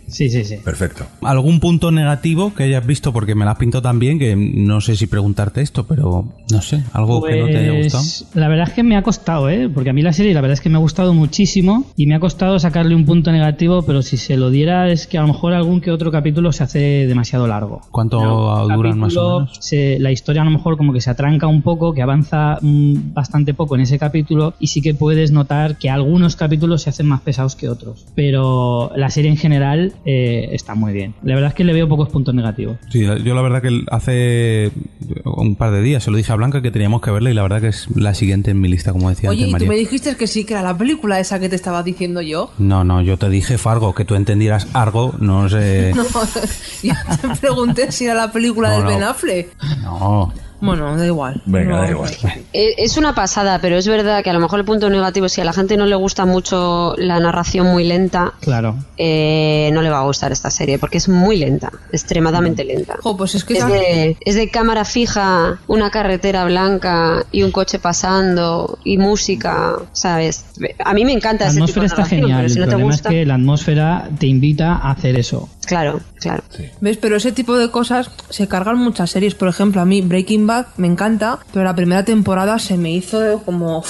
Sí. Perfecto. ¿Algún punto negativo que hayas visto? Porque me la has pintado tan bien que no sé si preguntarte esto, pero no sé, algo que no te haya gustado. La verdad es que me ha costado, porque a mí la serie la verdad es que me ha gustado muchísimo y me ha costado sacarle un punto negativo, pero si se lo diera es que a lo mejor algún que otro capítulo se hace demasiado largo. ¿Cuánto duran más o menos? La historia a lo mejor como que se atranca un poco, que avanza bastante poco en ese capítulo y sí que puedes notar que algunos capítulos se hacen más pesados que otros, pero la serie en general está muy bien. La verdad es que le veo pocos puntos negativos. Sí, yo la verdad que hace un par de días se lo dije a Blanca que teníamos que verla y la verdad que es la siguiente en mi lista, como decía Oye, antes ¿y María. tú me dijiste que sí, que era la película esa que te estaba diciendo yo? No, yo te dije Fargo, que tú entendieras Argo, no sé... No, yo te pregunté si era la película del Ben Affleck. No. Bueno, da igual. Venga, No, da igual. Es una pasada, pero es verdad que a lo mejor el punto negativo es que a la gente no le gusta mucho la narración muy lenta. Claro. No le va a gustar esta serie porque es muy lenta, extremadamente lenta. Pues es que es de cámara fija, una carretera blanca y un coche pasando y música, ¿sabes? A mí me encanta la ese tipo atmósfera de está narración, genial. pero si El no te problema gusta, es que la atmósfera te invita a hacer eso. Claro. ¿Ves? Pero ese tipo de cosas se cargan muchas series. Por ejemplo, a mí Breaking Bad me encanta, pero la primera temporada se me hizo como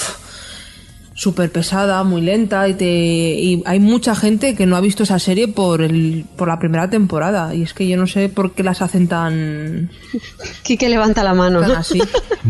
súper pesada, muy lenta y hay mucha gente que no ha visto esa serie por la primera temporada y es que yo no sé por qué las hacen tan... Quique levanta la mano. Tan así.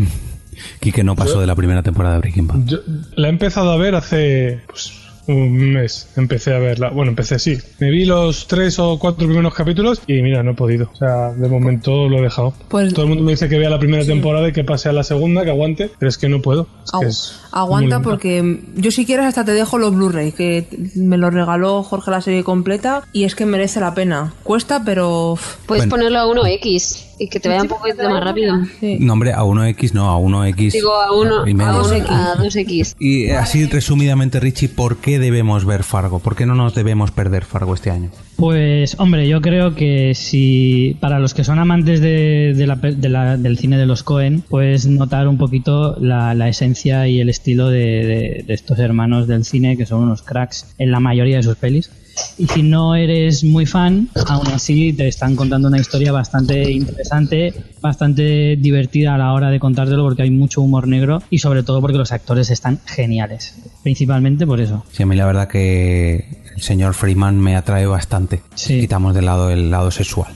Quique no pasó de la primera temporada de Breaking Bad. Yo la he empezado a ver hace un mes. Empecé a verla. Bueno, sí. Me vi los 3 o 4 primeros capítulos y mira, no he podido. O sea, de momento lo he dejado. Pues, todo el mundo me dice que vea la primera temporada y que pase a la segunda, que aguante, pero es que no puedo. Aguanta porque yo si quieres hasta te dejo los Blu-ray, que me lo regaló Jorge la serie completa y es que merece la pena. Cuesta, pero... Puedes ponerlo a 1X y que te vaya un poquito más rápido. Sí. No, hombre, a 1X no, a 1X. Digo a 2X. Y así resumidamente, Richie, ¿por qué debemos ver Fargo? ¿Por qué no nos debemos perder Fargo este año? Pues, hombre, yo creo que si para los que son amantes del cine de los Coen, puedes notar un poquito la esencia y el estilo de estos hermanos del cine, que son unos cracks en la mayoría de sus pelis. Y si no eres muy fan, aún así te están contando una historia bastante interesante, bastante divertida a la hora de contártelo porque hay mucho humor negro y sobre todo porque los actores están geniales. Principalmente por eso. Sí, a mí la verdad que el señor Freeman me atrae bastante. Sí. Quitamos de lado el lado sexual.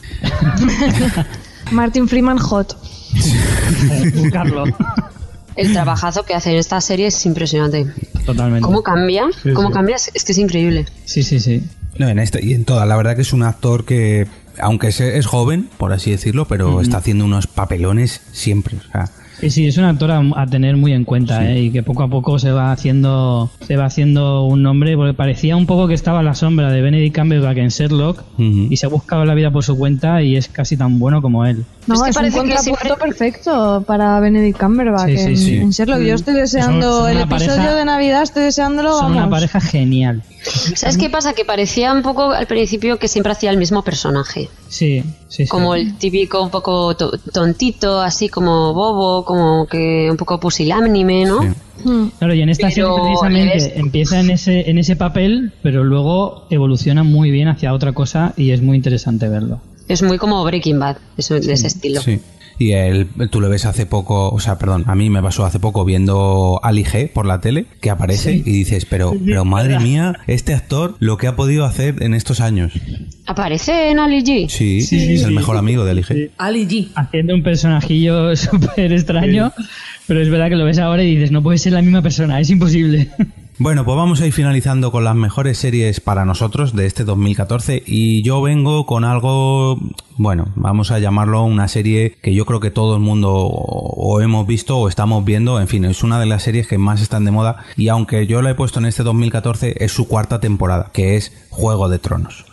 Martin Freeman hot. Buscarlo. El trabajazo que hace en esta serie es impresionante. Totalmente. ¿Cómo cambia? Sí, ¿Cómo sí. cambia? Es que es increíble. Sí. No, en esta y en toda. La verdad que es un actor que, aunque es joven, por así decirlo, pero está haciendo unos papelones siempre. O sea, Sí, es un actor a tener muy en cuenta, y que poco a poco se va haciendo un nombre, porque parecía un poco que estaba a la sombra de Benedict Cumberbatch en Sherlock y se ha buscado la vida por su cuenta y es casi tan bueno como él. No, Es que es un parece que contrapunto perfecto para Benedict Cumberbatch Sí. en Sherlock. Yo estoy deseando Son el una episodio pareja- de Navidad, estoy deseándolo, Son vamos. una pareja genial. ¿Sabes qué pasa? Que parecía un poco al principio que siempre hacía el mismo personaje. Sí. Como el típico un poco tontito, así como bobo, como que un poco pusilánime, ¿no? Claro, y en esta serie Pero precisamente empieza en ese papel, pero luego evoluciona muy bien hacia otra cosa y es muy interesante verlo. Es muy como Breaking Bad, de ese estilo. sí. Y tú lo ves hace poco, a mí me pasó hace poco viendo Ali G por la tele, que aparece y dices, pero madre mía, este actor, lo que ha podido hacer en estos años. ¿Aparece en Ali G? Sí, es el mejor amigo de Ali G. Ali G. Haciendo un personajillo súper extraño, pero es verdad que lo ves ahora y dices, no puede ser la misma persona, es imposible. Bueno, pues vamos a ir finalizando con las mejores series para nosotros de este 2014 y yo vengo con algo, bueno, vamos a llamarlo una serie que yo creo que todo el mundo o hemos visto o estamos viendo, en fin, es una de las series que más están de moda y aunque yo la he puesto en este 2014 es su cuarta temporada, que es Juego de Tronos.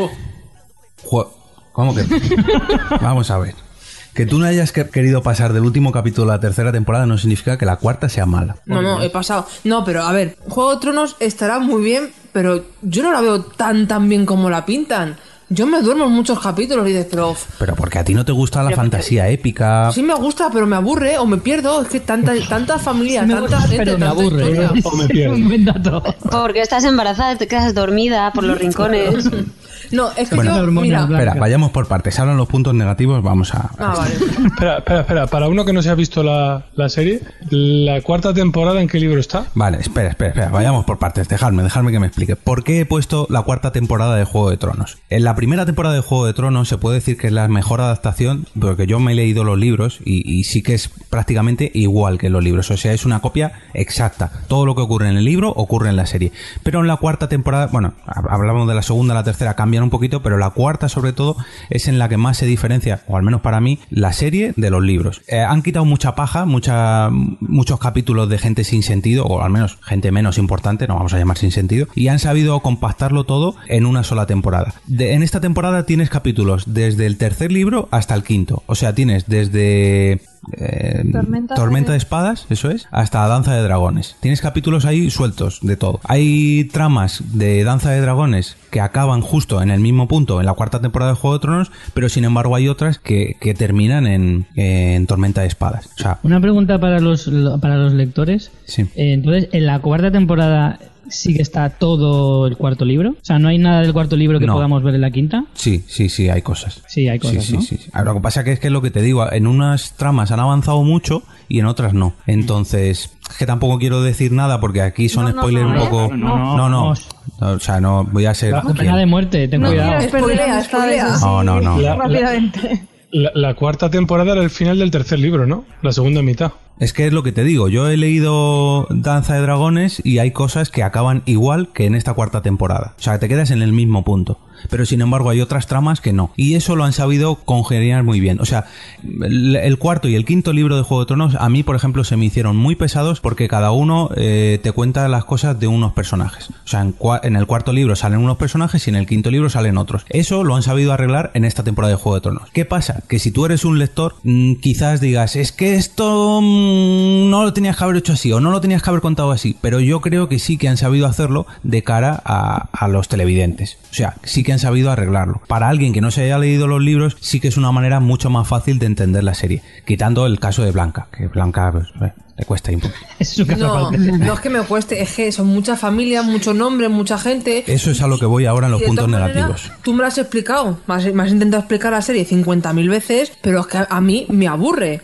¿Cómo que? Vamos a ver. Que tú no hayas querido pasar del último capítulo a la tercera temporada no significa que la cuarta sea mala. No, he pasado. No, pero a ver, Juego de Tronos estará muy bien, pero yo no la veo tan bien como la pintan. Yo me duermo en muchos capítulos y dices, Pero porque a ti no te gusta la fantasía épica. Sí me gusta, pero me aburre o me pierdo. Es que tanta familia, Sí me tanta gusta, gente, pero me tanta aburre. historia. O me pierdo. Un buen dato. Porque estás embarazada, te quedas dormida por los rincones. No, es que Bueno, yo, mira, espera, vayamos por partes. Ahora en los puntos negativos vamos a... vale. Espera. Para uno que no se ha visto la serie, ¿la cuarta temporada en qué libro está? Vale, espera. Vayamos por partes. Dejadme que me explique. ¿Por qué he puesto la cuarta temporada de Juego de Tronos? En la primera temporada de Juego de Tronos se puede decir que es la mejor adaptación, porque yo me he leído los libros y sí que es prácticamente igual que los libros. O sea, es una copia exacta. Todo lo que ocurre en el libro ocurre en la serie. Pero en la cuarta temporada, bueno, hablamos de la segunda, la tercera, cambian un poquito, pero la cuarta sobre todo es en la que más se diferencia, o al menos para mí, la serie de los libros. Han quitado mucha paja, muchos capítulos de gente sin sentido, o al menos gente menos importante, no vamos a llamar sin sentido, y han sabido compactarlo todo en una sola temporada. En esta temporada tienes capítulos desde el tercer libro hasta el quinto, o sea, tienes desde... Tormenta de Espadas, eso es, hasta Danza de Dragones. Tienes capítulos ahí sueltos de todo. Hay tramas de Danza de Dragones que acaban justo en el mismo punto en la cuarta temporada de Juego de Tronos, pero sin embargo hay otras que terminan en Tormenta de Espadas. O sea, una pregunta para los lectores. Sí. Entonces, en la cuarta temporada sí que está todo el cuarto libro. O sea, no hay nada del cuarto libro que podamos ver en la quinta. Sí, hay cosas. Sí, hay cosas, ¿no? Sí. Ahora, lo que pasa es que lo que te digo, en unas tramas han avanzado mucho y en otras no. Entonces, es que tampoco quiero decir nada porque aquí son spoilers un poco... No. O sea, no voy a ser... Pena de muerte, ten cuidado. Spoilea. No. Rápidamente. La cuarta temporada era el final del tercer libro, ¿no? La segunda mitad. Es que es lo que te digo, yo he leído Danza de Dragones y hay cosas que acaban igual que en esta cuarta temporada. O sea, te quedas en el mismo punto. Pero sin embargo hay otras tramas que no. Y eso lo han sabido congeniar muy bien. O sea, el cuarto y el quinto libro de Juego de Tronos a mí, por ejemplo, se me hicieron muy pesados porque cada uno te cuenta las cosas de unos personajes. O sea, en el cuarto libro salen unos personajes y en el quinto libro salen otros. Eso lo han sabido arreglar en esta temporada de Juego de Tronos. ¿Qué pasa? Que si tú eres un lector, quizás digas, es que esto no lo tenías que haber hecho así o no lo tenías que haber contado así. Pero yo creo que sí que han sabido hacerlo de cara a los televidentes. O sea, sí que han sabido arreglarlo. Para alguien que no se haya leído los libros, sí que es una manera mucho más fácil de entender la serie. Quitando el caso de Blanca, que Blanca pues, le cuesta un poco. No es que me cueste, es que son muchas familias, muchos nombres, mucha gente. Eso es a lo que voy ahora en los puntos negativos. Tú me lo has explicado, me has intentado explicar la serie 50.000 veces, pero es que a mí me aburre.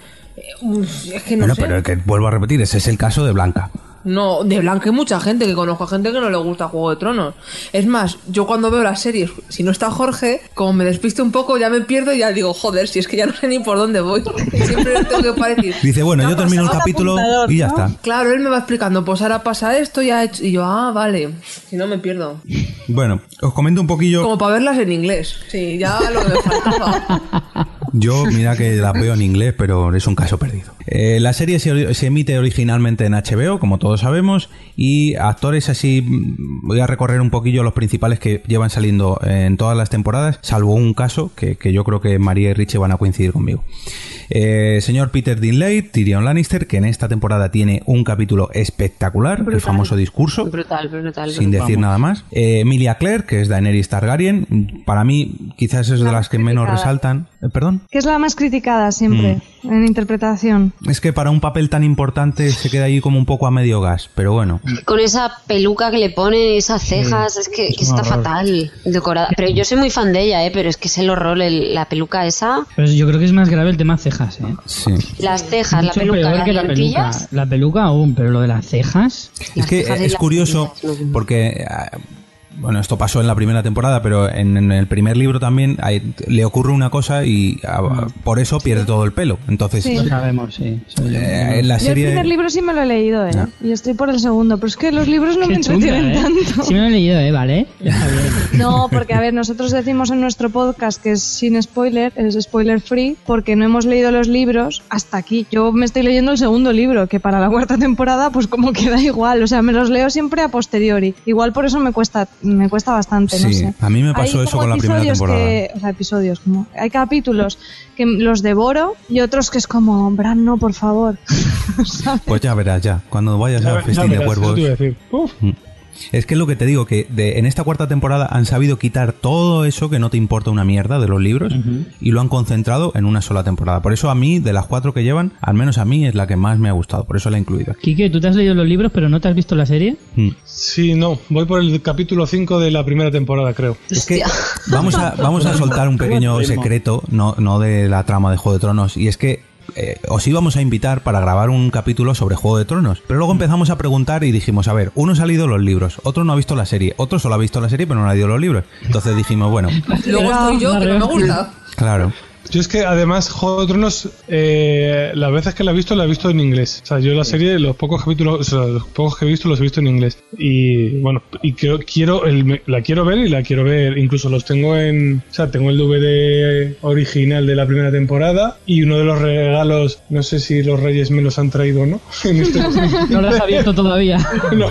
Es que no sé. Pero que vuelvo a repetir, ese es el caso de Blanca. No, de Blanca hay mucha gente, que conozco a gente que no le gusta Juego de Tronos. Es más, yo cuando veo las series, si no está Jorge, como me despiste un poco, ya me pierdo y ya digo, joder, si es que ya no sé ni por dónde voy. Siempre le tengo que parecer. Dice, bueno, yo termino el capítulo y ya está. Claro, él me va explicando, pues ahora pasa esto, ya he hecho. Y yo, vale, si no me pierdo. Bueno, os comento un poquillo. Como para verlas en inglés. Sí, ya lo que me faltaba. Yo, mira que las veo en inglés, pero es un caso perdido. La serie se emite originalmente en HBO, como todos sabemos, y actores así, voy a recorrer un poquillo los principales que llevan saliendo en todas las temporadas, salvo un caso que yo creo que María y Richie van a coincidir conmigo. Señor Peter Dinklage, Tyrion Lannister, que en esta temporada tiene un capítulo espectacular, brutal. El famoso discurso, brutal, sin decir nada más. Emilia Clarke, que es Daenerys Targaryen, para mí quizás es de las que menos resaltan. ¿Perdón? Que es la más criticada siempre en interpretación. Es que para un papel tan importante se queda ahí como un poco a medio gas, pero bueno. Con esa peluca que le pone, esas cejas, es que está fatal decorada. Pero yo soy muy fan de ella, pero es que es el horror, la peluca esa. Pero yo creo que es más grave el tema cejas, Sí. Las cejas, mucho la peluca, peor las que lentillas. La peluca aún, pero lo de las cejas. Es que es curioso porque... Bueno, esto pasó en la primera temporada, pero en el primer libro también le ocurre una cosa y por eso pierde todo el pelo. Entonces, lo sabemos, sí. En la serie... Yo el primer libro sí me lo he leído, y estoy por el segundo, pero es que los libros no me entretienen tanto. Sí me lo he leído, ¿vale? No, porque a ver, nosotros decimos en nuestro podcast que es sin spoiler, es spoiler free, porque no hemos leído los libros hasta aquí. Yo me estoy leyendo el segundo libro, que para la cuarta temporada pues como que da igual, o sea, me los leo siempre a posteriori. Igual por eso me cuesta bastante, no sé. A mí me pasó eso con la primera temporada. O sea, episodios, como hay capítulos que los devoro y otros que es como, Bran, no, por favor. Pues ya verás, cuando vayas al festín de cuervos. Es que es lo que te digo, que en esta cuarta temporada han sabido quitar todo eso que no te importa una mierda de los libros y lo han concentrado en una sola temporada. Por eso a mí, de las 4 que llevan, al menos a mí es la que más me ha gustado. Por eso la he incluido aquí. Quique, ¿tú te has leído los libros pero no te has visto la serie? Sí, no. Voy por el capítulo 5 de la primera temporada, creo. Es que vamos a soltar un pequeño secreto, no de la trama de Juego de Tronos, y es que os íbamos a invitar para grabar un capítulo sobre Juego de Tronos, pero luego empezamos a preguntar y dijimos, a ver, uno se ha leído los libros, otro no ha visto la serie, otro solo ha visto la serie pero no ha leído los libros. Entonces dijimos, bueno, luego estoy yo, que no me gusta. Claro. Yo es que además Juego de Tronos, las veces que la he visto en inglés. O sea, yo la serie, los pocos capítulos, o sea, los pocos que he visto los he visto en inglés. Y bueno, y la quiero ver y la quiero ver. Incluso los tengo tengo el DVD original de la primera temporada y uno de los regalos, no sé si los Reyes me los han traído o no. No lo has abierto todavía. No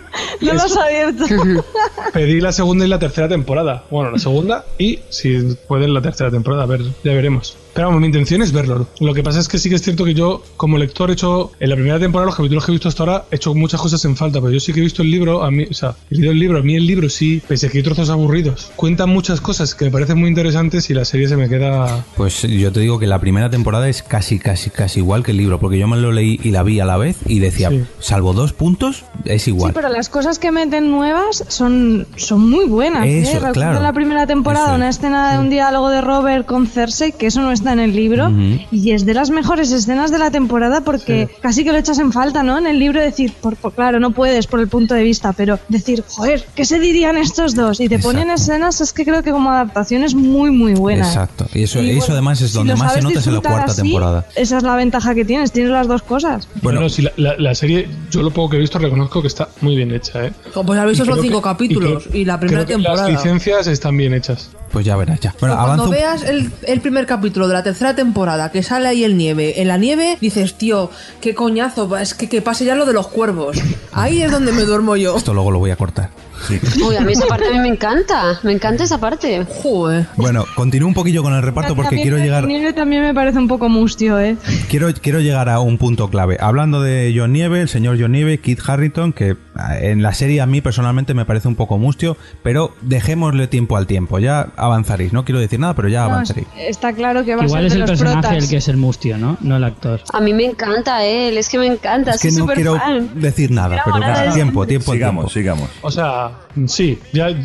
lo has abierto. Pedí la segunda y la tercera temporada. Bueno, la segunda y si pueden la tercera temporada, a ver, ya veremos. Pero vamos, mi intención es verlo. Lo que pasa es que sí que es cierto que yo, como lector, he hecho en la primera temporada, los capítulos que he visto hasta ahora, he hecho muchas cosas en falta, pero yo sí que he visto el libro, he leído el libro, a mí el libro sí, pese a que hay trozos aburridos, cuentan muchas cosas que me parecen muy interesantes y la serie se me queda... Pues yo te digo que la primera temporada es casi igual que el libro, porque yo me lo leí y la vi a la vez y decía, salvo 2 puntos, es igual. Sí, pero las cosas que meten nuevas son muy buenas. Eso, Recuerdo claro. en la primera temporada una escena de un diálogo de Robert con Cersei, que eso no está en el libro, y es de las mejores escenas de la temporada porque casi que lo echas en falta, ¿no? En el libro decir, claro, no puedes por el punto de vista, pero decir, joder, ¿qué se dirían estos dos? Y te ponen escenas, es que creo que como adaptación es muy, muy buena. Exacto. Y eso además es si donde lo más se sabes nota es en la disfrutar cuarta así, temporada. Esa es la ventaja que tienes las dos cosas. Bueno, si la serie, yo lo poco que he visto reconozco que está muy bien hecha, ¿eh? Pues has visto solo 5 capítulos y la primera temporada. Las licencias están bien hechas. Pues ya verás, ya. Bueno, cuando veas el primer capítulo de la tercera temporada, que sale ahí en la nieve, dices, tío, qué coñazo, es que pase ya lo de los cuervos. Ahí es donde me duermo yo. Esto luego lo voy a cortar. Sí. Uy, a mí esa parte me encanta esa parte. Joder. Bueno, continúo un poquillo con el reparto porque quiero llegar... John Nieve también me parece un poco mustio, ¿eh? Quiero llegar a un punto clave. Hablando de John Nieve, el señor John Nieve, Kit Harington, que en la serie a mí personalmente me parece un poco mustio, pero dejémosle tiempo al tiempo. Ya avanzaréis. No quiero decir nada, pero ya avanzaréis. Está claro que va Igual a ser es el de los personaje protas. el que es el mustio, ¿no? No el actor. A mí me encanta él, es que me encanta. Es que soy no quiero superfan. decir nada, pero tiempo. Sigamos. O sea, sí,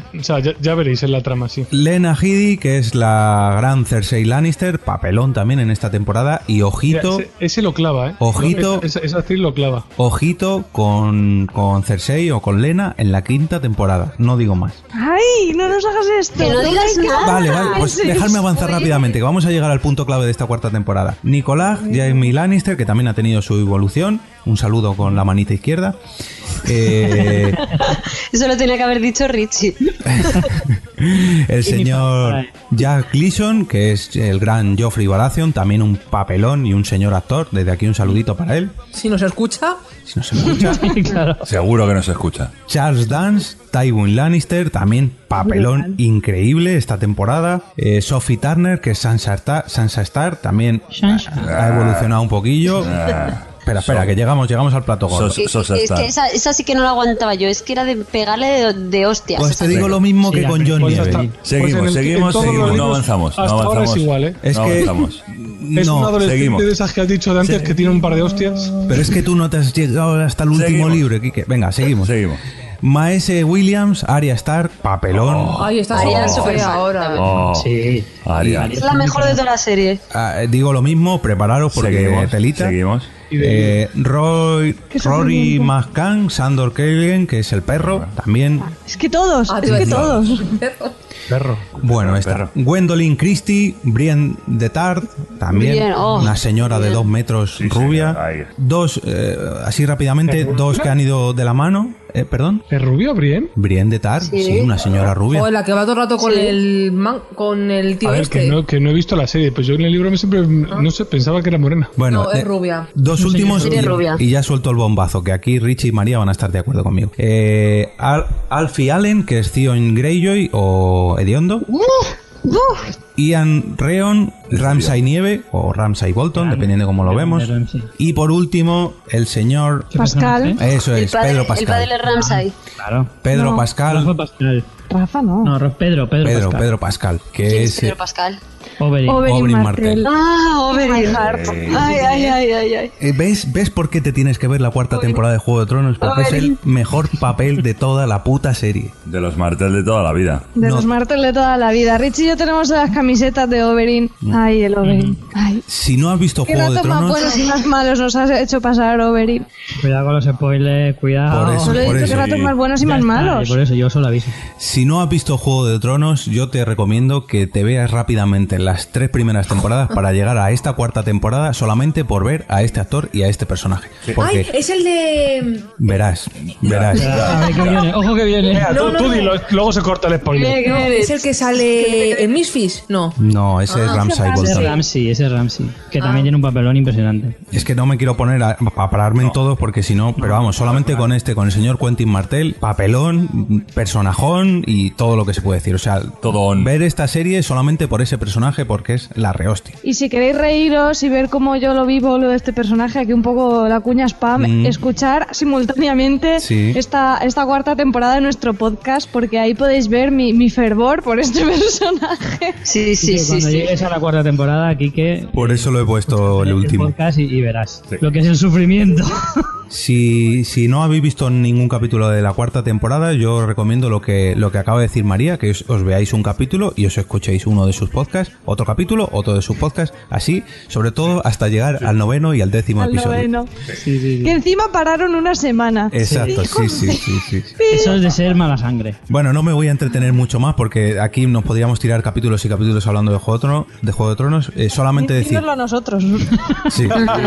ya veréis en la trama, sí. Lena Headey, que es la gran Cersei Lannister, papelón también en esta temporada, y ojito... Mira, ese lo clava, ¿eh? Ojito... Esa actriz lo clava. Ojito con Cersei o con Lena en la 5ª temporada, no digo más. ¡Ay! No nos hagas esto. Que no digas nada. Vale, pues dejadme avanzar rápidamente, que vamos a llegar al punto clave de esta 4ª temporada. Nicolás Jaime Lannister, que también ha tenido su evolución, un saludo con la manita izquierda. Eso lo tenía que haber dicho Richie. El señor Jack Gleeson, que es el gran Joffrey Baratheon, también un papelón y un señor actor. Desde aquí un saludito para él. Si nos escucha. Claro. Seguro que no se escucha. Charles Dance, Tywin Lannister, también papelón increíble esta temporada. Sophie Turner, que es Sansa Stark, también ha evolucionado un poquillo. Espera, que llegamos al plato gordo. Es que esa sí que no la aguantaba yo, es que era de pegarle de hostias. Pues te digo lo mismo que con John Nieve. Seguimos, no avanzamos. Hasta ahora es igual, ¿eh? Es no que avanzamos. Es un adolescente seguimos. de esas que has dicho de antes que tiene un par de hostias. Pero es que tú no te has llegado hasta el último libro, Quique. Venga, seguimos. Maese Williams, Arya Stark, papelón. Ay, está súper fea ahora. Sí. Arya. Es la mejor de toda la serie. Digo lo mismo, prepararos porque telita. Seguimos. Rory McCann, Sandor Clegane, que es el perro, también. Es que todos. Perro. Bueno, esta. Gwendolyn Christie, Brienne de Tart, también. Una señora de 2 metros rubia. Dos, así rápidamente, dos que han ido de la mano. ¿Perdón? ¿Es rubio, Brienne? Brienne de Tart, sí, una señora rubia. O la que va todo el rato con el tío a ver, este. que no he visto la serie, pues yo en el libro siempre, no sé, pensaba que era morena. Bueno, no, es rubia. Dos últimos rubia. Y ya suelto el bombazo, que aquí Richie y María van a estar de acuerdo conmigo. Alfie Allen, que es Theon Greyjoy o Hediondo. Ian Reon, Ramsay Nieve o Ramsay Bolton, dependiendo de cómo lo vemos. Y por último, el señor Pascal. Eso es, Pedro Pascal. El padre de Ramsay. Claro. Pedro Pascal. Rafa Pascal. Rafa no. No, Pedro Pascal. Pedro Pascal, que ¿Quién es Pedro Pascal? Oberyn Martell. Ah, Oberyn. Ay. ¿Ves por qué te tienes que ver la cuarta temporada de Juego de Tronos? Porque es el mejor papel de toda la puta serie. De los Martell de toda la vida. Los Martell de toda la vida. Richie y yo tenemos las camisetas de Oberyn. Ay, el Oberyn. Ay. Si no has visto ¿Qué Juego de ratos más Tronos... buenos y más malos nos has hecho pasar, Oberyn? Cuidado con los spoilers, cuidado. Por eso, Solo he dicho eso. que ratos más buenos y Ya más está, malos. y por eso yo solo aviso. Si no has visto Juego de Tronos, yo te recomiendo que te veas rápidamente las 3 primeras temporadas para llegar a esta cuarta temporada solamente por ver a este actor y a este personaje. Porque Ay, es el de... verás. A ver qué viene, ojo que viene. Venga, tú dilo, luego se corta el spoiler. No, es el que sale en Misfits. No. No, ese es Ramsay Ese es Bolton. Ramsay, que también tiene un papelón impresionante. Es que no me quiero poner a pararme en todos porque si no, pero vamos, solamente con el señor Quentin Martell, papelón, personajón y todo lo que se puede decir. O sea, ver esta serie solamente por ese personaje porque es la rehostia. Y si queréis reíros y ver cómo yo lo vivo, lo de este personaje, aquí un poco la cuña spam, escuchar simultáneamente esta cuarta temporada de nuestro podcast, porque ahí podéis ver mi fervor por este personaje. Sí. Cuando llegues a la cuarta temporada, Quique... Por eso lo he puesto el último. Podcast y verás lo que es el sufrimiento. Si no habéis visto ningún capítulo de la cuarta temporada, yo os recomiendo lo que acaba de decir María, que os veáis un capítulo y os escuchéis uno de sus podcasts, otro capítulo, otro de sus podcasts, así, sobre todo hasta llegar al 9º y al 10º episodio. 9º. Que encima pararon una semana. Exacto, sí. Eso es de ser mala sangre. Bueno, no me voy a entretener mucho más porque aquí nos podríamos tirar capítulos y capítulos hablando de Juego de Tronos. Solamente decir... Decirlo a nosotros. Sí.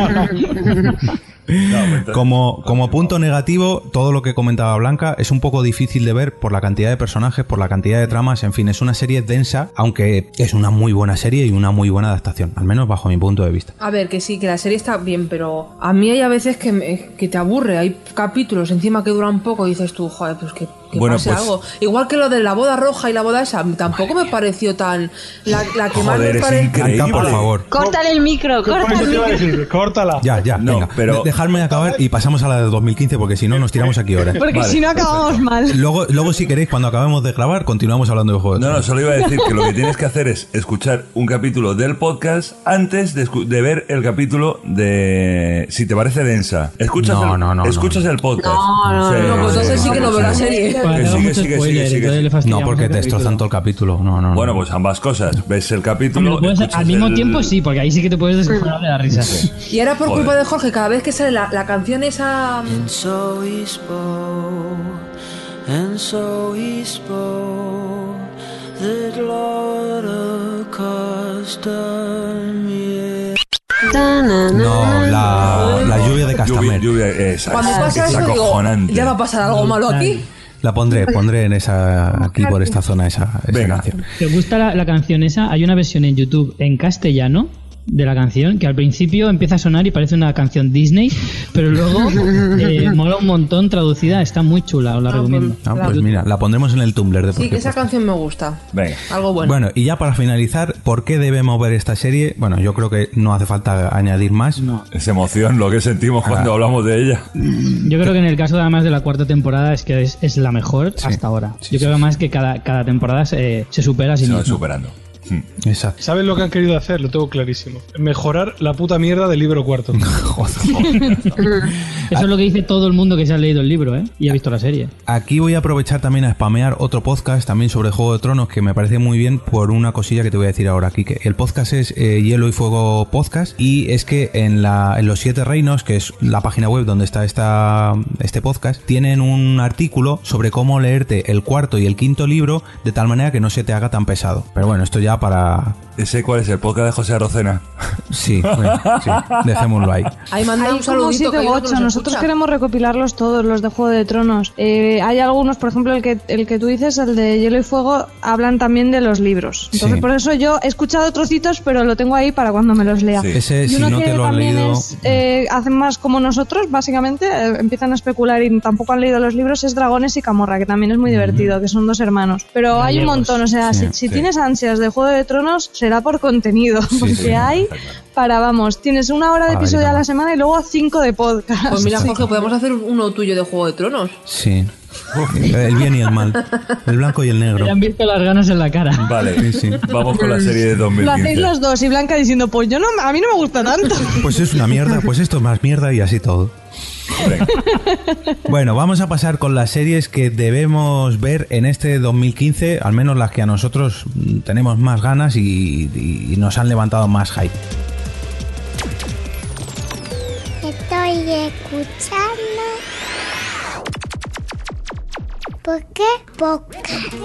Como punto negativo, todo lo que comentaba Blanca es un poco difícil de ver por la cantidad de personajes, por la cantidad de tramas, en fin, es una serie densa, aunque es una muy buena serie y una muy buena adaptación, al menos bajo mi punto de vista. A ver, que sí, que la serie está bien, pero a mí hay a veces que te aburre, hay capítulos encima que duran poco y dices tú, joder, pues que bueno, pase pues, algo. Igual que lo de la boda roja y la boda esa, tampoco me pareció tan... La que más me pareció... Por favor. Córtale el micro, Córtala. Ya, no, venga. pero... Dejadme acabar y pasamos a la de 2015 porque si no nos tiramos aquí horas. Porque si no acabamos mal. Luego si queréis, cuando acabemos de grabar, continuamos hablando de juegos. No, solo iba a decir que lo que tienes que hacer es escuchar un capítulo del podcast antes de ver el capítulo de... Si te parece densa. Escuchas el podcast. No, pues entonces sí que no veo la serie. No, porque te destrozan todo el capítulo. No. Bueno, pues ambas cosas. Ves el capítulo... Al mismo tiempo sí, porque ahí sí que te puedes descojonar de la risa. Y ahora por culpa de Jorge, cada vez que sale la canción esa... And so he spoke, the Lord accustomed me. No, la lluvia de Castamere. Cuando pasa eso digo, ya va a pasar algo malo aquí. La pondré en esa, aquí por esta zona esa canción. ¿Te gusta la canción esa? Hay una versión en YouTube en castellano de la canción que al principio empieza a sonar y parece una canción Disney, pero luego mola un montón traducida, está muy chula, os la recomiendo. Pues mira, la pondremos en el Tumblr de Sí, que esa canción me gusta. Venga. Algo bueno. Bueno, y ya para finalizar, ¿por qué debemos ver esta serie? Bueno, yo creo que no hace falta añadir más. No. Es emoción lo que sentimos cuando hablamos de ella. Yo creo que en el caso además de la cuarta temporada es que es la mejor hasta ahora. Yo creo más que cada temporada se supera sin se va superando. Exacto. ¿Sabes lo que han querido hacer? Lo tengo clarísimo. Mejorar la puta mierda del libro cuarto. Joder. Eso es lo que dice todo el mundo que se ha leído el libro, y ha visto la serie. Aquí voy a aprovechar también a spamear otro podcast también sobre Juego de Tronos que me parece muy bien por una cosilla que te voy a decir ahora, Kike. El podcast es Hielo y Fuego Podcast, y es que en los 7 Reinos, que es la página web donde está este podcast, tienen un artículo sobre cómo leerte el cuarto y el quinto libro de tal manera que no se te haga tan pesado. Pero bueno, esto ya para... ¿Ese cuál es? ¿El podcast de José Arocena? Sí, bueno, sí, dejémoslo ahí. Ahí manda un como saludito 7 o 8. Nosotros queremos recopilarlos todos, los de Juego de Tronos. Hay algunos, por ejemplo, el que tú dices, el de Hielo y Fuego, hablan también de los libros. Entonces, por eso yo he escuchado trocitos, pero lo tengo ahí para cuando me los lea. Sí. Ese, y uno si no que te lo has leído... hacen más como nosotros, básicamente, empiezan a especular y tampoco han leído los libros, es Dragones y Camorra, que también es muy divertido, que son 2 hermanos. Pero hay un montón, o sea, si tienes ansias de Juego de Tronos, será por contenido, porque hay para, vamos, tienes 1 hora de episodio a la semana y luego 5 de podcast. Pues mira, Jorge, podemos hacer uno tuyo de Juego de Tronos. Sí. El bien y el mal. El blanco y el negro. Me han visto las ganas en la cara. Vale, Sí. vamos con la serie de 2015. Lo hacéis los dos y Blanca diciendo, pues a mí no me gusta tanto. Pues es una mierda, pues esto es más mierda y así todo. Venga. Bueno, vamos a pasar con las series que debemos ver en este 2015, al menos las que a nosotros tenemos más ganas y nos han levantado más hype. Estoy escuchando. ¿Por qué podcast?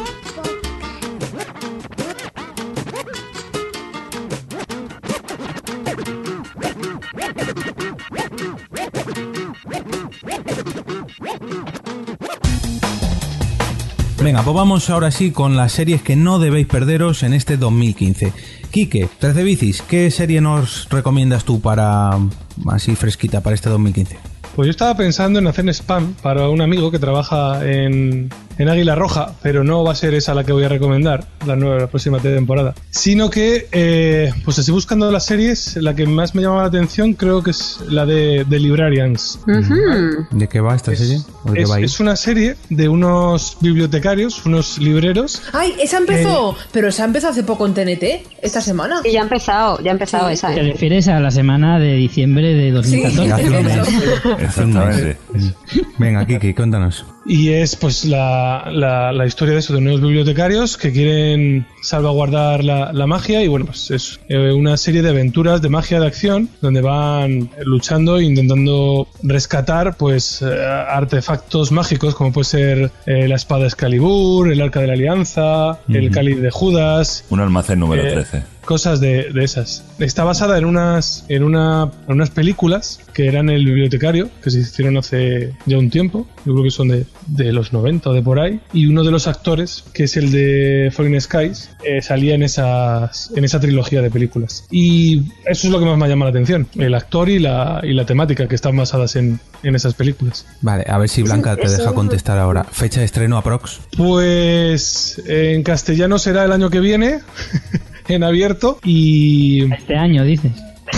Venga, pues vamos ahora sí con las series que no debéis perderos en este 2015. Quique, 13 bicis, ¿qué serie nos recomiendas tú para así fresquita para este 2015? Pues yo estaba pensando en hacer un spam para un amigo que trabaja en Águila Roja, pero no va a ser esa la que voy a recomendar, la próxima temporada. Sino que, pues estoy buscando las series, la que más me llama la atención creo que es la de The Librarians. ¿De qué va esta serie? ¿O de qué va a ir? Es una serie de unos bibliotecarios, unos libreros. ¡Ay, esa empezó! Pero esa empezó hace poco en TNT, esta semana. Sí, ya ha empezado Sí. esa. Te refieres a la semana de diciembre de 2014. Hace un mes. Exactamente. Venga, Kiki, cuéntanos. Y es pues la historia de eso, de unos bibliotecarios que quieren salvaguardar la magia y bueno, pues es una serie de aventuras de magia de acción donde van luchando e intentando rescatar pues artefactos mágicos como puede ser la espada Excalibur, el arca de la alianza, el cáliz de Judas. Un almacén número 13. Cosas de esas. Está basada en unas películas que eran El bibliotecario, que se hicieron hace ya un tiempo. Yo creo que son de los 90 o de por ahí. Y uno de los actores, que es el de Falling Skies, salía en esa trilogía de películas. Y eso es lo que más me llama la atención. El actor y la temática que están basadas en esas películas. Vale, a ver si Blanca te deja contestar ahora. ¿Fecha de estreno aprox? Pues en castellano será el año que viene. En abierto y... Este año, dices.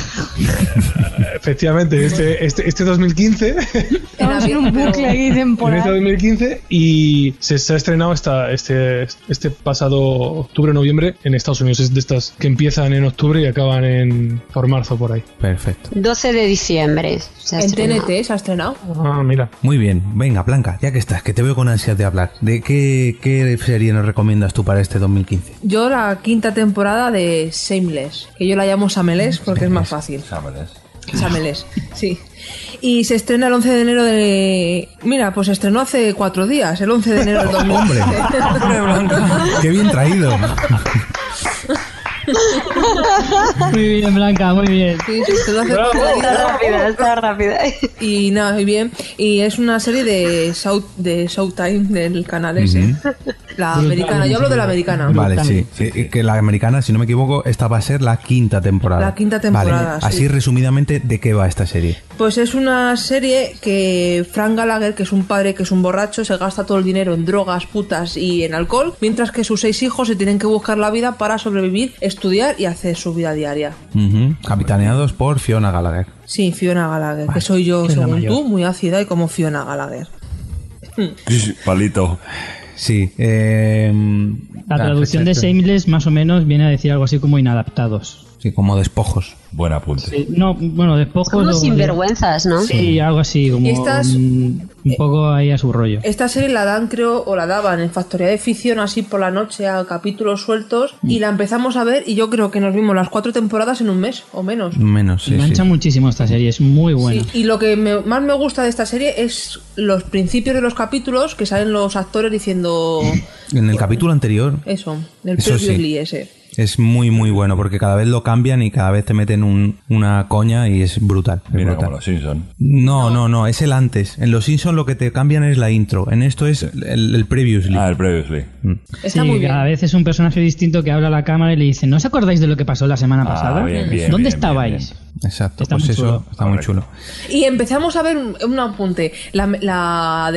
Efectivamente, este 2015. Estamos en un bucle ahí temporal. En este 2015 y se ha estrenado este pasado octubre-noviembre en Estados Unidos. Es de estas que empiezan en octubre y acaban por marzo por ahí. Perfecto. 12 de diciembre. En TNT se ha estrenado. Ah, mira. Muy bien. Venga, Blanca, ya que estás, que te veo con ansias de hablar. ¿De qué serie nos recomiendas tú para este 2015? Yo la 5ª temporada de Shameless, que yo la llamo Sameless porque es más fácil. Sameless, sí. Y se estrena el 11 de enero de... Mira, pues se estrenó hace 4 días, el 11 de enero del 2015. ¡Hombre, Blanca! ¡Qué bien traído! Muy bien, Blanca, muy bien. Sí, se estrenó hace 4 días. Está rápida. Y nada, muy bien. Y es una serie de Showtime, del canal ese. La americana, yo hablo de la americana. Vale, sí. Que la americana, si no me equivoco, esta va a ser la 5ª temporada. La 5ª temporada, vale. sí. Así resumidamente, ¿de qué va esta serie? Pues es una serie que Frank Gallagher, que es un padre que es un borracho, se gasta todo el dinero en drogas, putas y en alcohol, mientras que sus 6 hijos se tienen que buscar la vida para sobrevivir, estudiar y hacer su vida diaria. Capitaneados por Fiona Gallagher. Sí, Fiona Gallagher, que soy yo, según tú, muy ácida y como Fiona Gallagher. Palito. Sí. La traducción de Shameless más o menos viene a decir algo así como inadaptados. Sí, como despojos. Buen apunte. Sí, no, bueno, despojos... Como sinvergüenzas, ¿no? Sí, algo así, como un poco ahí a su rollo. Esta serie la dan, creo, o la daban en Factoría de Ficción así por la noche a capítulos sueltos y la empezamos a ver y yo creo que nos vimos las 4 temporadas en un mes o menos. Menos, sí. Engancha muchísimo esta serie, es muy buena. Sí, y lo que más me gusta de esta serie es los principios de los capítulos que salen los actores diciendo... En el capítulo anterior... Eso, del Eso previously ese. Es muy muy bueno porque cada vez lo cambian y cada vez te meten una coña y es brutal. Mira, como los Simpsons. No, es el antes. En los Simpsons lo que te cambian es la intro. En esto es el previously. Ah, el previously. Está muy bien. Cada vez es un personaje distinto que habla a la cámara y le dice, ¿no os acordáis de lo que pasó la semana pasada? Bien, ¿Dónde bien, estabais? bien. Exacto, Está pues muy eso chulo. está muy chulo. Y empezamos a ver un apunte. La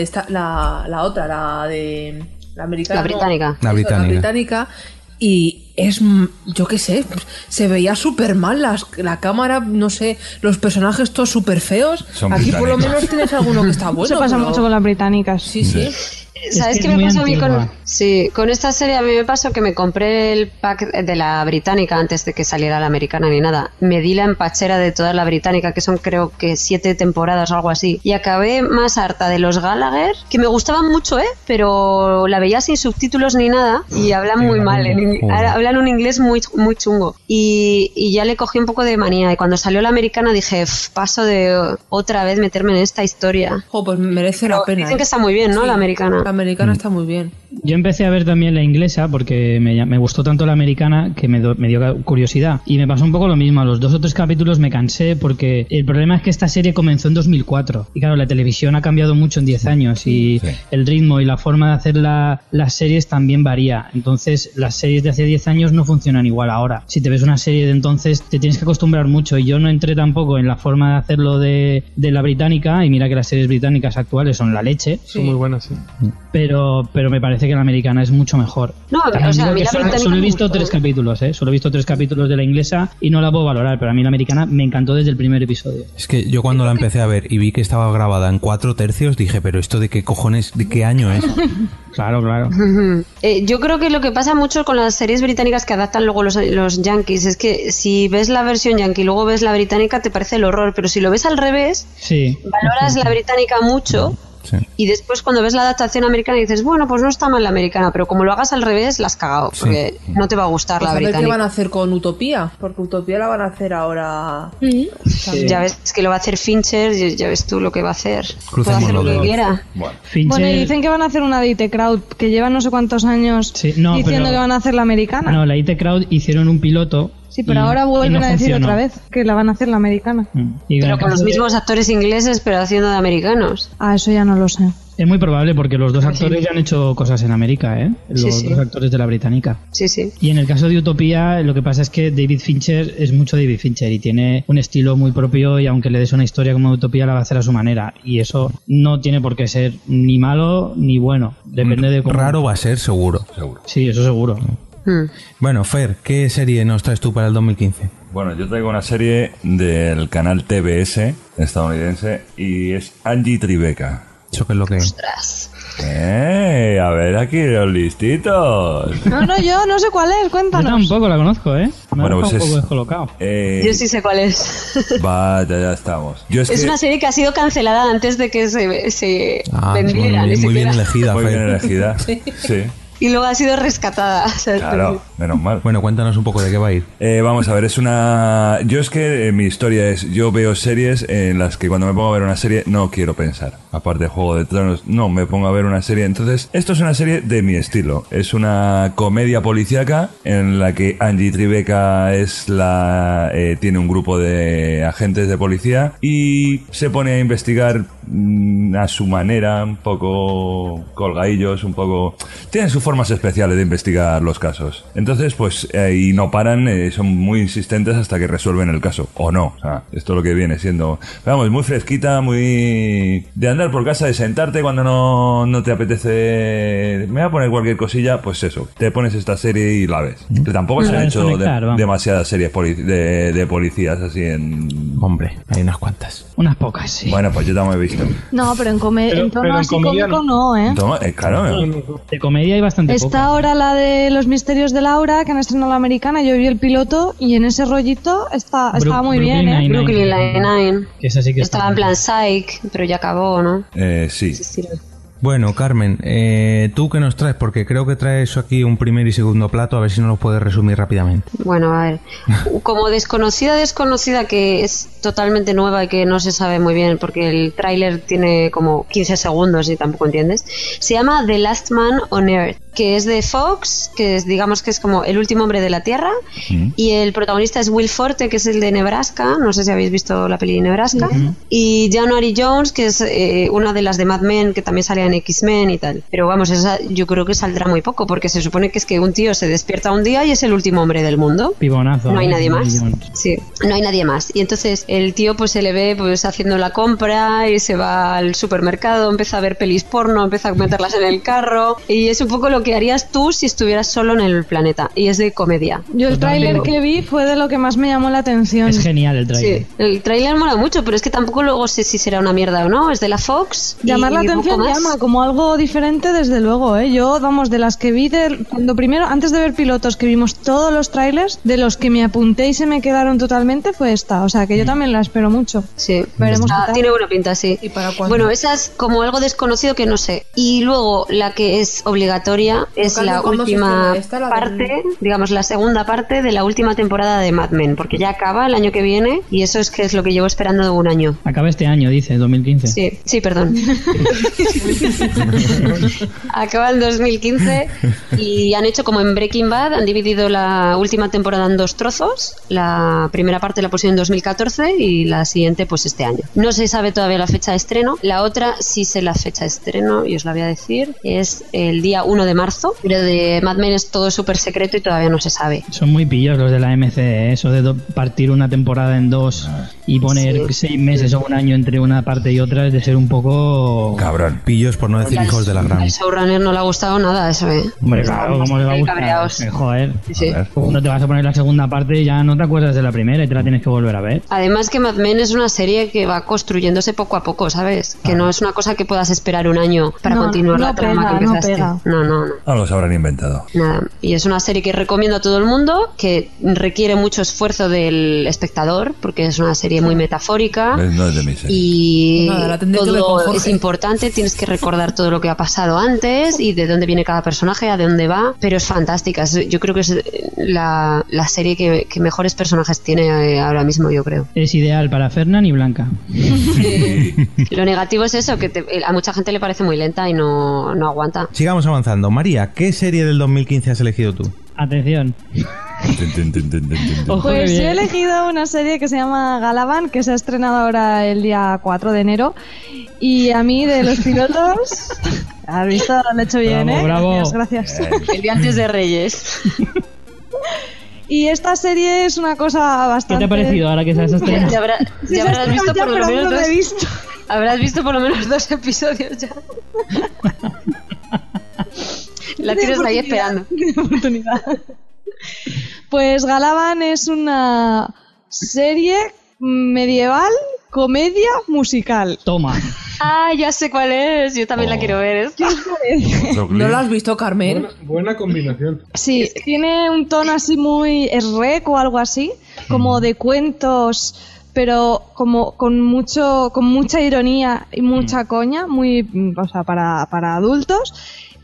otra, la de... La americana. La británica. La británica. La británica. Y es, yo qué sé, se veía súper mal la cámara, no sé, los personajes todos súper feos. Aquí por lo menos tienes alguno que está bueno. Eso pasa mucho con las británicas. Sí. ¿Sabes qué me pasó a mí con esta serie? A mí me pasó que me compré el pack de la británica antes de que saliera la americana ni nada. Me di la empachera de toda la británica, que son creo que 7 temporadas o algo así. Y acabé más harta de los Gallagher, que me gustaban mucho, pero la veía sin subtítulos ni nada y hablan muy mal. Hablan un inglés muy, muy chungo. Y ya le cogí un poco de manía. Y cuando salió la americana dije, paso de otra vez meterme en esta historia. Pues merece la pena. Dicen que está muy bien, ¿no? Sí, la americana. La americana está muy bien. Yo empecé a ver también la inglesa porque me gustó tanto la americana que me dio curiosidad. Y me pasó un poco lo mismo. A los 2 o 3 capítulos me cansé porque el problema es que esta serie comenzó en 2004. Y claro, la televisión ha cambiado mucho en 10 años y el ritmo y la forma de hacer las series también varía. Entonces, las series de hace 10 años no funcionan igual ahora. Si te ves una serie de entonces, te tienes que acostumbrar mucho. Y yo no entré tampoco en la forma de hacerlo de la británica. Y mira que las series británicas actuales son la leche. Son muy buenas, sí. Pero me parece que la americana es mucho mejor. No, o sea, a mí la británica solo he visto 3 capítulos, Solo he visto 3 capítulos de la inglesa y no la puedo valorar, pero a mí la americana me encantó desde el primer episodio. Es que yo cuando la empecé a ver y vi que estaba grabada en 4/3 dije, pero esto de qué cojones, de qué año es. Claro. Yo creo que lo que pasa mucho con las series británicas que adaptan luego los yankees es que si ves la versión yankee y luego ves la británica te parece el horror, pero si lo ves al revés, valoras la británica mucho. Sí. Y después cuando ves la adaptación americana dices, bueno, pues no está mal la americana, pero como lo hagas al revés, la has cagado, porque no te va a gustar la británica. A ver qué van a hacer con Utopía, porque Utopía la van a hacer ahora. Ya ves que lo va a hacer Fincher, ya ves tú lo que va a hacer. Puede hacer lo que quiera. Bueno, y dicen que van a hacer una de IT Crowd, que llevan no sé cuántos años diciendo que van a hacer la americana. No, la IT Crowd hicieron un piloto. Sí, pero ahora vuelven a decir otra vez que la van a hacer la americana. Pero con los mismos actores ingleses, pero haciendo de americanos. Eso ya no lo sé. Es muy probable porque los 2 actores ya han hecho cosas en América, Los 2 actores de la británica. Sí. Y en el caso de Utopía, lo que pasa es que David Fincher es mucho David Fincher y tiene un estilo muy propio y aunque le des una historia como Utopía la va a hacer a su manera. Y eso no tiene por qué ser ni malo ni bueno. Depende de cómo... Raro va a ser, seguro. Sí, eso seguro. Bueno, Fer, ¿qué serie nos traes tú para el 2015? Bueno, yo traigo una serie del canal TBS estadounidense y es Angie Tribeca. ¿Eso qué es lo que es? ¡Ostras! A ver aquí los listitos. No, yo no sé cuál es, cuéntanos. Yo tampoco la conozco, Bueno, pues un poco descolocado. Yo sí sé cuál es. Ya estamos. Es una serie que ha sido cancelada antes de que se vendiera. Muy bien elegida, Muy Fer. bien elegida. Sí. Y luego ha sido rescatada. Claro, menos mal. Bueno, cuéntanos un poco de qué va a ir. Vamos a ver, yo es que mi historia es, yo veo series en las que cuando me pongo a ver una serie no quiero pensar. Aparte de Juego de Tronos, no, me pongo a ver una serie. Entonces, esto es una serie de mi estilo. Es una comedia policíaca en la que Angie Tribeca tiene un grupo de agentes de policía y se pone a investigar a su manera, un poco colgadillos, un poco... Tienen sus formas especiales de investigar los casos. Entonces, pues, y no paran, son muy insistentes hasta que resuelven el caso. O no. O sea, esto es lo que viene siendo... Vamos, muy fresquita, muy... De andar por casa, de sentarte cuando no te apetece... Me voy a poner cualquier cosilla, pues eso. Te pones esta serie y la ves. Que tampoco se han hecho demasiadas series de policías así en... Hombre, hay unas cuantas. Unas pocas, sí. Bueno, pues yo también he visto. No, pero en tono así cómico no, Claro. De comedia hay bastante poco. Está ahora la de Los Misterios de Laura, que han estrenado la americana. Yo vi el piloto y en ese rollito estaba muy bien, Brooklyn Nine-Nine. Que esa sí que estaba en plan Psych, pero ya acabó, ¿no? Sí. Bueno, Carmen, ¿tú qué nos traes? Porque creo que traes aquí un primer y segundo plato, a ver si nos lo puedes resumir rápidamente. Bueno, a ver, como desconocida que es totalmente nueva y que no se sabe muy bien porque el tráiler tiene como 15 segundos y tampoco entiendes, se llama The Last Man on Earth, que es de Fox, que es, digamos que es como el último hombre de la Tierra, y el protagonista es Will Forte, que es el de Nebraska, no sé si habéis visto la peli de Nebraska, y January Jones, que es una de las de Mad Men, que también sale en X-Men y tal. Pero vamos, esa yo creo que saldrá muy poco, porque se supone que es que un tío se despierta un día y es el último hombre del mundo. Pibonazo. No hay nadie más. Sí, no hay nadie más. Y entonces el tío pues se le ve pues haciendo la compra y se va al supermercado, empieza a ver pelis porno, empieza a meterlas en el carro, y es un poco lo que harías tú si estuvieras solo en el planeta. Y es de comedia. Yo el tráiler que vi fue de lo que más me llamó la atención. Es genial el tráiler. Sí, el tráiler mola mucho, pero es que tampoco luego sé si será una mierda o no. Es de la Fox. Llamar la y atención poco más. llama como algo diferente, desde luego, ¿eh? Yo, vamos, de las que vi, cuando primero, antes de ver pilotos, que vimos todos los trailers, de los que me apunté y se me quedaron totalmente, fue esta. O sea, que yo también la espero mucho. Sí, veremos qué tal. tiene buena pinta, sí. ¿Y para cuándo? Bueno, esa es como algo desconocido que no sé. Y luego la que es obligatoria es la ¿cuándo se última estrena esta, la parte, digamos la segunda parte de la última temporada de Mad Men, porque ya acaba el año que viene y eso es que es lo que llevo esperando de un año. Acaba este año, dice, 2015. Sí, perdón. Acaba en 2015 y han hecho como en Breaking Bad, han dividido la última temporada en 2 trozos. La primera parte la pusieron en 2014 y la siguiente pues este año. No se sabe todavía la fecha de estreno. La otra sí sé la fecha de estreno y os la voy a decir. Es el día 1 de marzo, pero de Mad Men es todo súper secreto y todavía no se sabe. Son muy pillos los de la MC, ¿eh? Eso de partir una temporada en 2 y poner 6 meses o un año entre una parte y otra es de ser un poco... Cabrón. Pillos, por no decir hijos de la gran. Al showrunner no le ha gustado nada eso, ¿eh? Hombre, claro, ¿cómo le va a gustar? Cabreados. Joder. Sí. No te vas a poner la segunda parte y ya no te acuerdas de la primera y te la tienes que volver a ver. Además que Mad Men es una serie que va construyéndose poco a poco, ¿sabes? Que no es una cosa que puedas esperar un año para continuar la trama que empezaste. No. Algo se habrán inventado. Nada. Y es una serie que recomiendo a todo el mundo, que requiere mucho esfuerzo del espectador, porque es una serie muy metafórica. No es de mi serie. Y Nada, la tendré que ver con todo Jorge. es importante, tienes que recordar todo lo que ha pasado antes y de dónde viene cada personaje, a dónde va, pero es fantástica. Yo creo que es la serie que mejores personajes tiene ahora mismo, yo creo. Es ideal para Fernán y Blanca. Lo negativo es eso, que a mucha gente le parece muy lenta y no aguanta. Sigamos avanzando. María, ¿qué serie del 2015 has elegido tú? Atención. Ojo, Pues que yo he bien. elegido una serie que se llama Galavan, que se ha estrenado ahora el día 4 de enero. Y a mí, de los pilotos... ¿Has visto? Lo he hecho bien, Bravo, ¿eh? bravo. Gracias. El día antes de Reyes. Y esta serie es una cosa ¿Qué bastante... te ha parecido ahora que se has estrenado? Ya habrás visto por lo pero menos no lo he visto. Habrás visto por lo menos 2 episodios ya. La tienes ahí esperando. Tiene oportunidad. Pues Galavan es una serie medieval, comedia, musical. Toma. Ah, ya sé cuál es. Yo también la quiero ver. esta. ¿No lo has visto, Carmen? Buena combinación. Sí, tiene un tono así muy rec o algo así, como de cuentos, pero como con mucha ironía y mucha coña, muy, o sea, para adultos.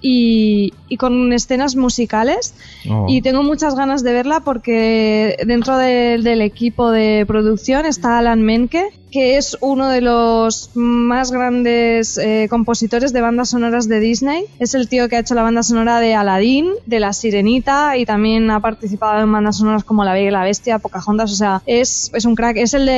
Y con escenas musicales. Y tengo muchas ganas de verla porque dentro del equipo de producción está Alan Menke, que es uno de los más grandes compositores de bandas sonoras de Disney. Es el tío que ha hecho la banda sonora de Aladdin, de La Sirenita, y también ha participado en bandas sonoras como La Bella y la Bestia, Pocahontas. O sea, es un crack. Es el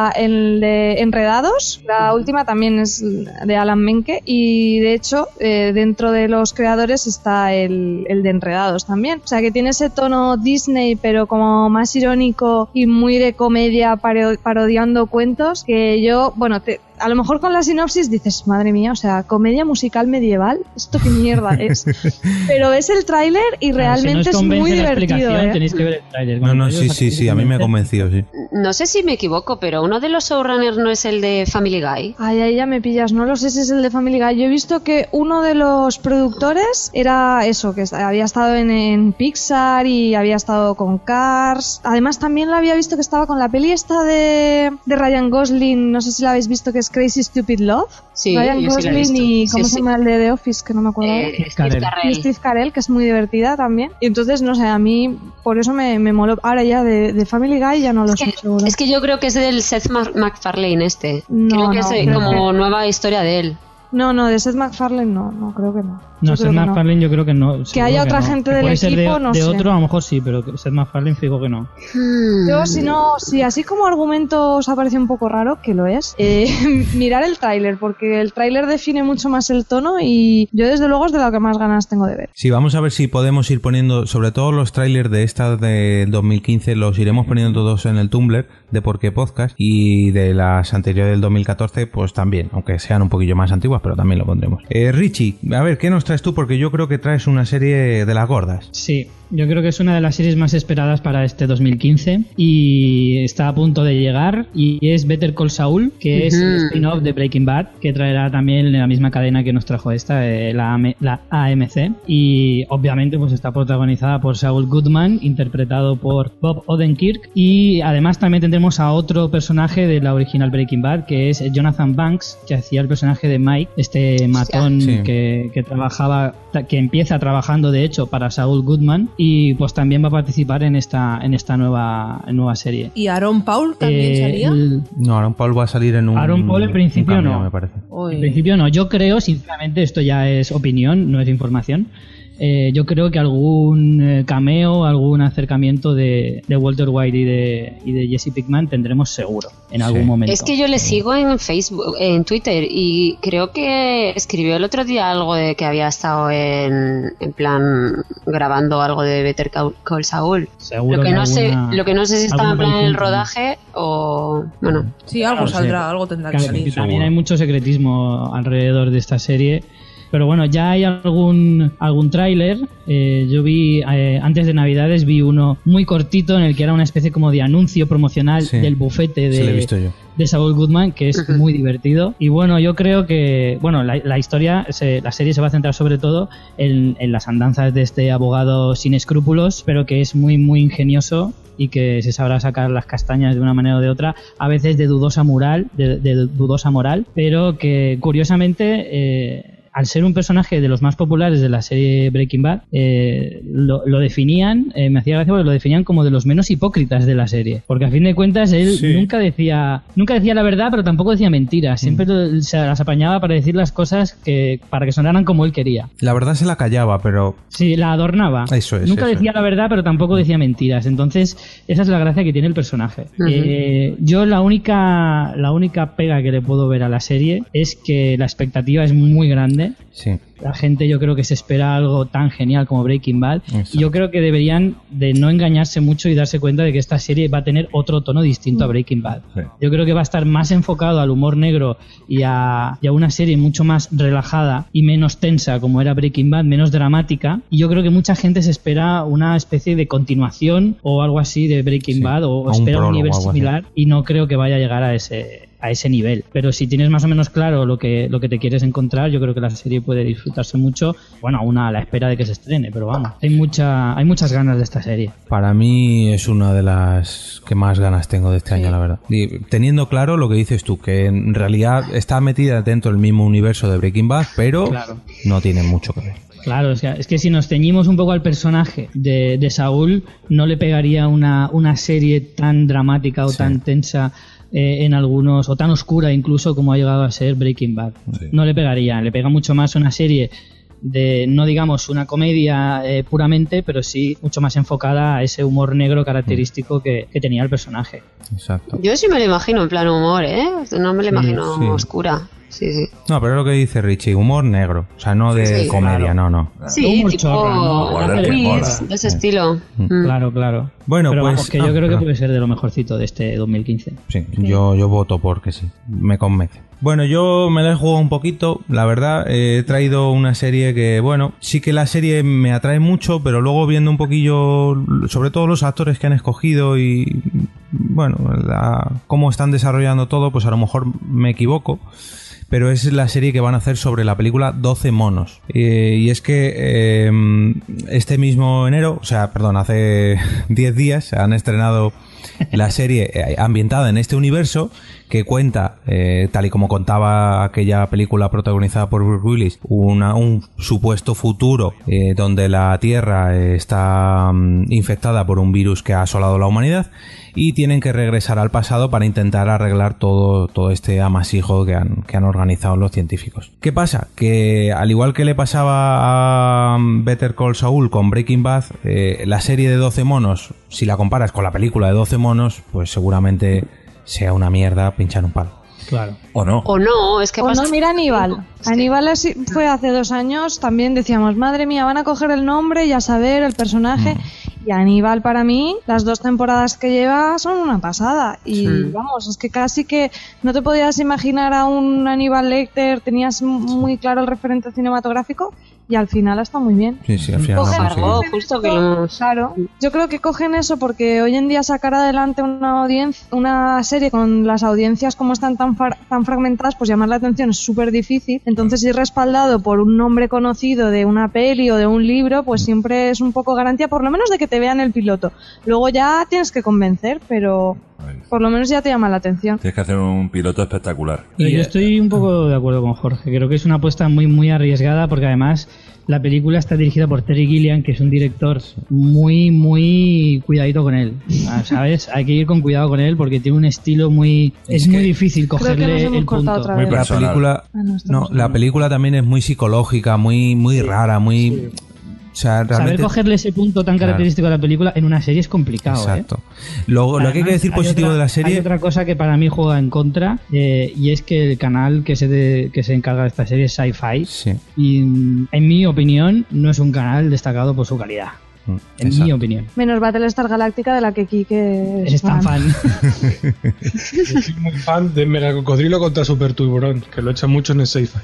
de Enredados. La última también es de Alan Menke, y de hecho dentro de los creadores está el de Enredados también. O sea, que tiene ese tono Disney, pero como más irónico y muy de comedia, parodiando cuentos, que yo, bueno, a lo mejor con la sinopsis dices, madre mía, o sea, comedia musical medieval, ¿esto qué mierda es? Pero ves el tráiler y realmente es muy divertido, ¿eh? Tenéis que ver el tráiler. No, sí, a mí me ha convencido, sí. No sé si me equivoco, pero uno de los showrunners no es el de Family Guy. Ay, ahí ya me pillas, no lo sé si es el de Family Guy. Yo he visto que uno de los productores era eso, que había estado en Pixar y había estado con Cars. Además también lo había visto que estaba con la peli esta de Ryan Gosling, no sé si la habéis visto, que es Crazy Stupid Love. Sí, Ryan yo sí la he Gosling visto. y ¿cómo Sí, se llama el de The Office? Que no me acuerdo. Steve Carell. Y Steve Carell, que es muy divertida también. Y entonces, no sé, a mí por eso me moló. Ahora ya de Family Guy ya no lo sé seguro. Es que yo creo que es del Seth MacFarlane este. No, creo que no, es creo como nueva historia de él. No, de Seth MacFarlane no, creo que no. No, Yo Seth creo que MacFarlane yo creo que no. Que seguro haya otra no. gente Que del puede ser equipo, no de sé. otro a lo mejor sí, pero que Seth MacFarlane fijo que no. Yo, si así como argumento os ha parecido un poco raro, que lo es, mirar el tráiler, porque el tráiler define mucho más el tono y yo desde luego es de lo que más ganas tengo de ver. Sí, vamos a ver si podemos ir poniendo, sobre todo los trailers de esta del 2015, los iremos poniendo todos en el Tumblr de Por qué Podcast, y de las anteriores del 2014, pues también, aunque sean un poquillo más antiguas. pero también lo pondremos. Richie, a ver, ¿qué nos traes tú? Porque yo creo que traes una serie de las gordas. Sí, yo creo que es una de las series más esperadas para este 2015 y está a punto de llegar, y es Better Call Saul, que es el spin-off de Breaking Bad, que traerá también la misma cadena que nos trajo esta, la AMC, y obviamente pues está protagonizada por Saul Goodman, interpretado por Bob Odenkirk, y además también tendremos a otro personaje de la original Breaking Bad, que es Jonathan Banks, que hacía el personaje de Mike, este matón que trabajaba, que empieza trabajando de hecho para Saul Goodman, y pues también va a participar en esta nueva serie. ¿Y Aaron Paul también salía? No, Aaron Paul va a salir en un... Aaron Paul en principio cameo, no. Me parece. En principio no. Yo creo, sinceramente, esto ya es opinión, no es información. Yo creo que algún cameo, algún acercamiento de Walter White y de Jesse Pinkman tendremos seguro en algún momento. Es que yo le sigo en Facebook, en Twitter, y creo que escribió el otro día algo de que había estado en plan grabando algo de Better Call Saul. Seguro lo que no sé si estaba en plan en el rodaje o bueno. Sí, algo saldrá, algo tendrá que salir. También hay mucho secretismo alrededor de esta serie. Pero bueno, ya hay algún tráiler. Yo vi, antes de Navidades, vi uno muy cortito en el que era una especie como de anuncio promocional del bufete de Saul Goodman, que es muy divertido. Y bueno, yo creo que la historia, la serie se va a centrar sobre todo en las andanzas de este abogado sin escrúpulos, pero que es muy, muy ingenioso y que se sabrá sacar las castañas de una manera o de otra, a veces de dudosa moral, pero que curiosamente... al ser un personaje de los más populares de la serie Breaking Bad, lo definían, me hacía gracia porque lo definían como de los menos hipócritas de la serie. Porque a fin de cuentas él nunca decía la verdad, pero tampoco decía mentiras. Siempre se las apañaba para decir las cosas para que sonaran como él quería. La verdad se la callaba, pero... Sí, la adornaba. Eso es. Nunca decía la verdad, pero tampoco decía mentiras. Entonces, esa es la gracia que tiene el personaje. Yo la única pega que le puedo ver a la serie es que la expectativa es muy grande. Sí. La gente, yo creo que se espera algo tan genial como Breaking Bad. Exacto. Y yo creo que deberían de no engañarse mucho y darse cuenta de que esta serie va a tener otro tono distinto a Breaking Bad. Sí. Yo creo que va a estar más enfocado al humor negro y a una serie mucho más relajada y menos tensa como era Breaking Bad, menos dramática. Y yo creo que mucha gente se espera una especie de continuación o algo así de Breaking Bad, o espera un nivel similar, y no creo que vaya a llegar a ese nivel. Pero si tienes más o menos claro lo que te quieres encontrar, yo creo que la serie puede disfrutarse mucho, aún a la espera de que se estrene, pero vamos, hay muchas ganas de esta serie. Para mí es una de las que más ganas tengo de este año, la verdad. Y teniendo claro lo que dices tú, que en realidad está metida dentro del mismo universo de Breaking Bad, pero no tiene mucho que ver. Claro, es que si nos ceñimos un poco al personaje de Saúl, no le pegaría una serie tan dramática o tan tensa en algunos, o tan oscura incluso como ha llegado a ser Breaking Bad. Sí. No le pegaría, le pega mucho más una serie de, no digamos una comedia puramente, pero sí mucho más enfocada a ese humor negro característico que tenía el personaje. Exacto. Yo sí me lo imagino en plan humor, no me lo imagino oscura. Sí. No, pero es lo que dice Richie, humor negro, o sea, no de comedia, claro. no. Sí, humor tipo chorra, de ese estilo. Claro. Bueno, pero pues vamos, que yo creo que puede ser de lo mejorcito de este 2015. Sí, yo voto porque sí, me convence. Bueno, yo me la he jugado un poquito, la verdad, he traído una serie que, sí que la serie me atrae mucho, pero luego viendo un poquillo, sobre todo los actores que han escogido y, cómo están desarrollando todo, pues a lo mejor me equivoco. Pero es la serie que van a hacer sobre la película 12 monos. Y es que este mismo enero, hace 10 días han estrenado la serie ambientada en este universo que cuenta, tal y como contaba aquella película protagonizada por Bruce Willis, un supuesto futuro donde la Tierra está infectada por un virus que ha asolado la humanidad y tienen que regresar al pasado para intentar arreglar todo este amasijo que han organizado los científicos. ¿Qué pasa? Que al igual que le pasaba a Better Call Saul con Breaking Bad, la serie de 12 monos, si la comparas con la película de 12 monos, pues seguramente sea una mierda pinchar un palo. Claro. O no, es que pasa... mira Aníbal. Aníbal fue hace 2 años, también decíamos, madre mía, van a coger el nombre y a saber el personaje. Y Aníbal, para mí, las 2 temporadas que lleva son una pasada. Y vamos, es que casi que no te podías imaginar a un Aníbal Lecter, tenías muy claro el referente cinematográfico y al final está muy bien. Sí, al final justo que lo... Claro, yo creo que cogen eso porque hoy en día sacar adelante una serie con las audiencias como están tan fragmentadas, pues llamar la atención es súper difícil. Entonces, ir respaldado por un nombre conocido de una peli o de un libro, pues siempre es un poco garantía, por lo menos de que te vean el piloto. Luego ya tienes que convencer, pero por lo menos ya te llama la atención. Tienes que hacer un piloto espectacular. Yo estoy un poco de acuerdo con Jorge. Creo que es una apuesta muy, muy arriesgada porque además la película está dirigida por Terry Gilliam, que es un director muy, muy cuidadito con él. ¿Sabes? Hay que ir con cuidado con él porque tiene un estilo muy... Es muy difícil cogerle el punto. Muy personal. La película también es muy psicológica, muy, muy rara, muy... Sí. O sea, realmente... Saber cogerle ese punto tan característico de la película en una serie es complicado. Exacto. Lo que hay que decir positivo de la serie... Hay otra cosa que para mí juega en contra, y es que el canal que se encarga de esta serie es Sci-Fi. Sí. Y en mi opinión no es un canal destacado por su calidad. En mi opinión. Menos Battlestar Galactica, de la que Kike es tan fan. Yo soy muy fan de Megacocodrilo contra Super Tiburón, que lo echan mucho en el Sci-Fi.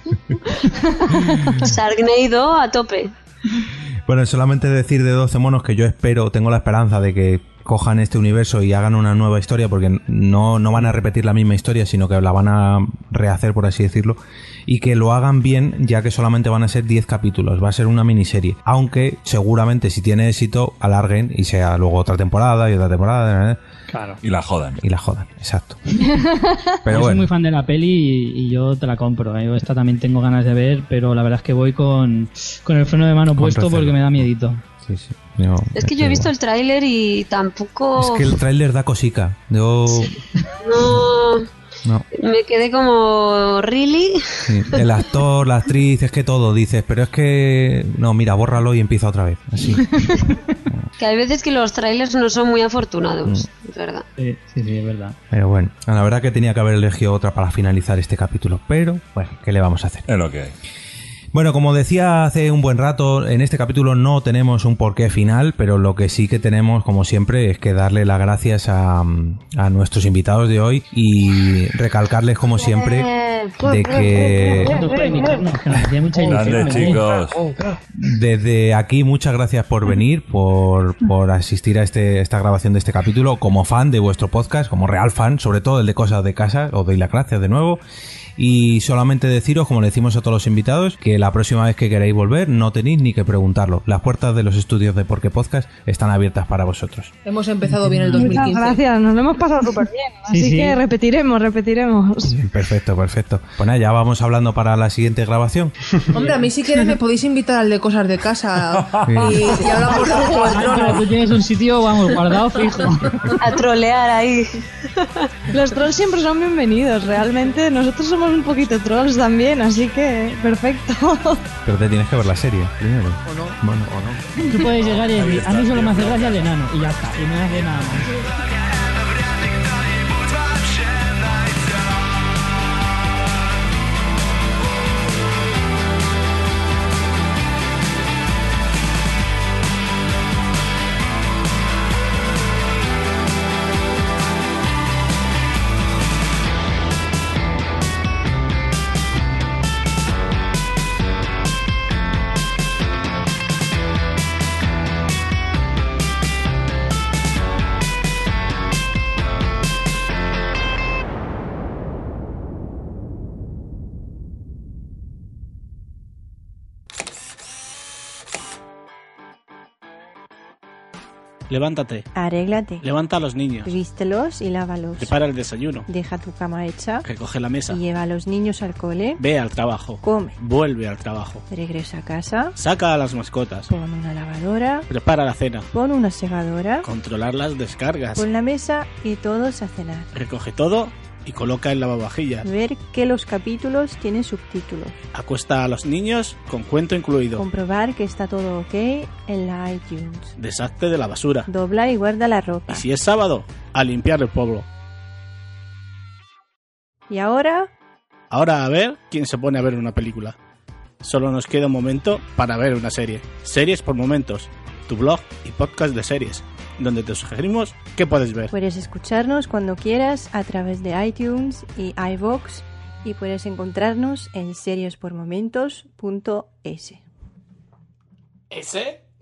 Sharknado a tope. Bueno, solamente decir de 12 monos que yo tengo la esperanza de que cojan este universo y hagan una nueva historia, porque no van a repetir la misma historia, sino que la van a rehacer, por así decirlo, y que lo hagan bien, ya que solamente van a ser 10 capítulos, va a ser una miniserie, aunque seguramente si tiene éxito alarguen y sea luego otra temporada y otra temporada. Claro. Y la jodan, exacto. Pero yo soy muy fan de la peli y yo te la compro. Yo esta también tengo ganas de ver, pero la verdad es que voy con el freno de mano puesto porque me da miedito. Sí. Es que yo he visto el tráiler y tampoco... Es que el tráiler da cosica. No. Me quedé como... ¿Really? Sí. El actor, la actriz, es que todo dices, pero es que... No, mira, bórralo y empieza otra vez. Así. Que hay veces que los trailers no son muy afortunados, es verdad. Sí, es verdad. Pero bueno, la verdad que tenía que haber elegido otra para finalizar este capítulo, pero bueno, ¿qué le vamos a hacer? Es lo que hay. Bueno, como decía hace un buen rato, en este capítulo no tenemos un porqué final, pero lo que sí que tenemos, como siempre, es que darle las gracias a nuestros invitados de hoy y recalcarles, como siempre, de que... Grande, chicos. Desde aquí, muchas gracias por venir, por asistir a esta grabación de este capítulo, como fan de vuestro podcast, como real fan, sobre todo el de Cosas de Casa. Os doy las gracias de nuevo. Y solamente deciros, como le decimos a todos los invitados, que la próxima vez que queráis volver no tenéis ni que preguntarlo. Las puertas de los estudios de Porque Podcast están abiertas para vosotros. Hemos empezado bien el 2015. Muchas gracias, nos lo hemos pasado súper bien. Así que repetiremos. Perfecto. Pues nada, ya vamos hablando para la siguiente grabación. Hombre, a mí si quieres me podéis invitar al de Cosas de Casa. Y hablamos de Juego de Tronos. Tú tienes un sitio, guardado fijo. A trolear ahí. Los trolls siempre son bienvenidos, realmente. Nosotros somos un poquito trolls también, así que perfecto. Pero te tienes que ver la serie primero. ¿O no? Bueno, o no. Tú puedes llegar y decir, a mí solo me hace gracia el enano, y ya está, y no hace nada más. Levántate. Arréglate. Levanta a los niños. Vístelos y lávalos. Prepara el desayuno. Deja tu cama hecha. Recoge la mesa. Lleva a los niños al cole. Ve al trabajo. Come. Vuelve al trabajo. Regresa a casa. Saca a las mascotas. Pon una lavadora. Prepara la cena. Pon una segadora. Controlar las descargas. Pon la mesa y todos a cenar. Recoge todo y coloca el lavavajillas. Ver que los capítulos tienen subtítulos. Acuesta a los niños con cuento incluido. Comprobar que está todo ok en la iTunes. Deshazte de la basura. Dobla y guarda la ropa. Y si es sábado, a limpiar el pueblo. ¿Y ahora? Ahora a ver quién se pone a ver una película. Solo nos queda un momento para ver una serie. Series por momentos. tu blog y podcast de series, donde te sugerimos qué puedes ver. Puedes escucharnos cuando quieras a través de iTunes y iVoox y puedes encontrarnos en seriespormomentos.es. ¿Ese?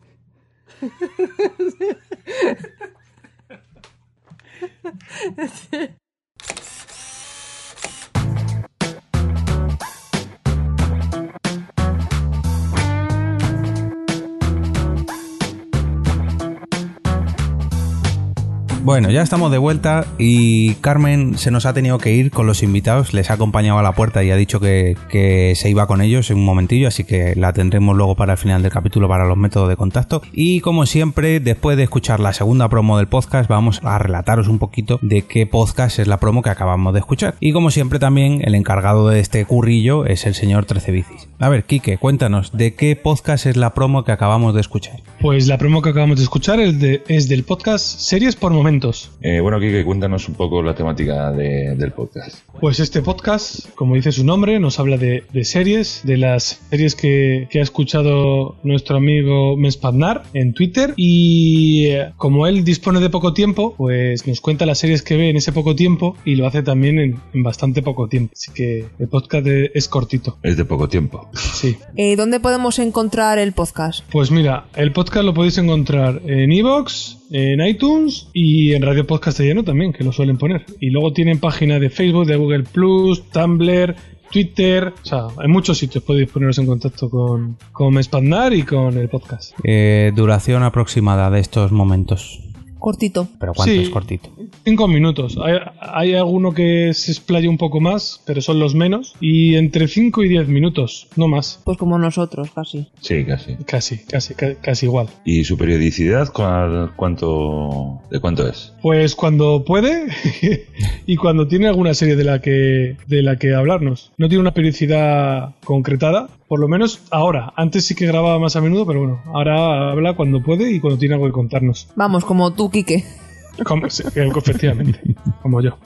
Bueno, ya estamos de vuelta y Carmen se nos ha tenido que ir con los invitados, les ha acompañado a la puerta y ha dicho que se iba con ellos en un momentillo, así que la tendremos luego para el final del capítulo para los métodos de contacto. Y como siempre, después de escuchar la segunda promo del podcast, vamos a relataros un poquito de qué podcast es la promo que acabamos de escuchar. Y como siempre también, el encargado de este currillo es el señor 13 Bicis. A ver, Quique, cuéntanos, ¿de qué podcast es la promo que acabamos de escuchar? Pues la promo que acabamos de escuchar es del podcast Series por Momentos. Bueno, Quique, cuéntanos un poco la temática del podcast. Pues este podcast, como dice su nombre, nos habla de series, de las series que ha escuchado nuestro amigo Mespadnar en Twitter, y como él dispone de poco tiempo, pues nos cuenta las series que ve en ese poco tiempo y lo hace también en bastante poco tiempo. Así que el podcast es cortito. Es de poco tiempo. Sí. ¿Dónde podemos encontrar el podcast? Pues mira, el podcast lo podéis encontrar en iVoox, en iTunes y en Radio Podcast Castellano también, que lo suelen poner. Y luego tienen página de Facebook, de Google Plus, Tumblr, Twitter, o sea, en muchos sitios podéis poneros en contacto con Mespadnar y con el podcast. Duración aproximada de estos momentos. Cortito. ¿Pero cuánto Sí, es cortito? 5 minutos. Hay alguno que se explaya un poco más, pero son los menos. Y entre 5 y 10 minutos, no más. Pues como nosotros, casi. Sí, casi. Casi igual. ¿Y su periodicidad de cuánto es? Pues cuando puede y cuando tiene alguna serie de la que hablarnos. No tiene una periodicidad concretada, por lo menos ahora. Antes sí que grababa más a menudo, pero bueno, ahora habla cuando puede y cuando tiene algo que contarnos. Vamos, como tú, Quique. Sí, efectivamente, como yo.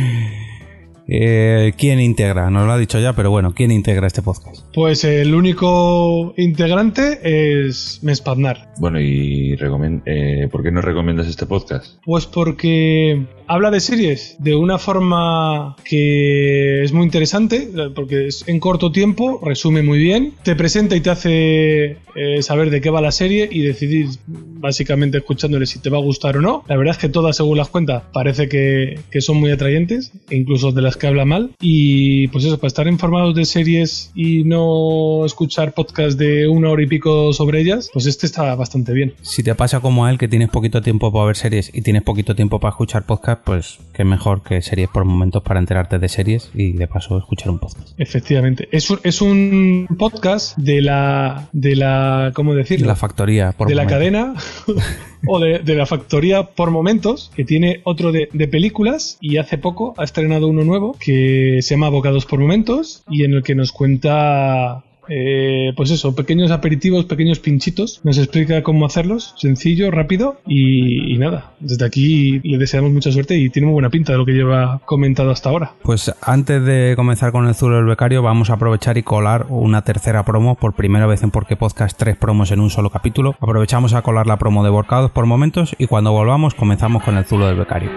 ¿Quién integra? Nos lo ha dicho ya, pero bueno, ¿quién integra este podcast? Pues el único integrante es Mespadnar. Bueno, y ¿por qué nos recomiendas este podcast? Pues porque habla de series de una forma que es muy interesante, porque es en corto tiempo, resume muy bien, te presenta y te hace saber de qué va la serie y decidir básicamente escuchándole si te va a gustar o no. La verdad es que todas, según las cuentas, parece que son muy atrayentes, incluso de las que habla mal. Y pues eso, para estar informados de series y no escuchar podcasts de 1 hora y pico sobre ellas, pues este está bastante bien. Si te pasa como a él, que tienes poquito tiempo para ver series y tienes poquito tiempo para escuchar podcast, pues qué mejor que Series por Momentos para enterarte de series y de paso escuchar un podcast. Efectivamente. Es un podcast de la ¿cómo decirlo? De la factoría por de momentos. La cadena o de la factoría por momentos, que tiene otro de películas, y hace poco ha estrenado uno nuevo que se llama Bocados por Momentos y en el que nos cuenta pues eso, pequeños aperitivos, pequeños pinchitos. Nos explica cómo hacerlos, sencillo, rápido y nada. Desde aquí le deseamos mucha suerte y tiene muy buena pinta de lo que lleva comentado hasta ahora. Pues antes de comenzar con el Zulo del Becario, vamos a aprovechar y colar una tercera promo. Por primera vez en Por qué Podcast, 3 promos en un solo capítulo. Aprovechamos a colar la promo de Bocados por Momentos y cuando volvamos comenzamos con el Zulo del Becario.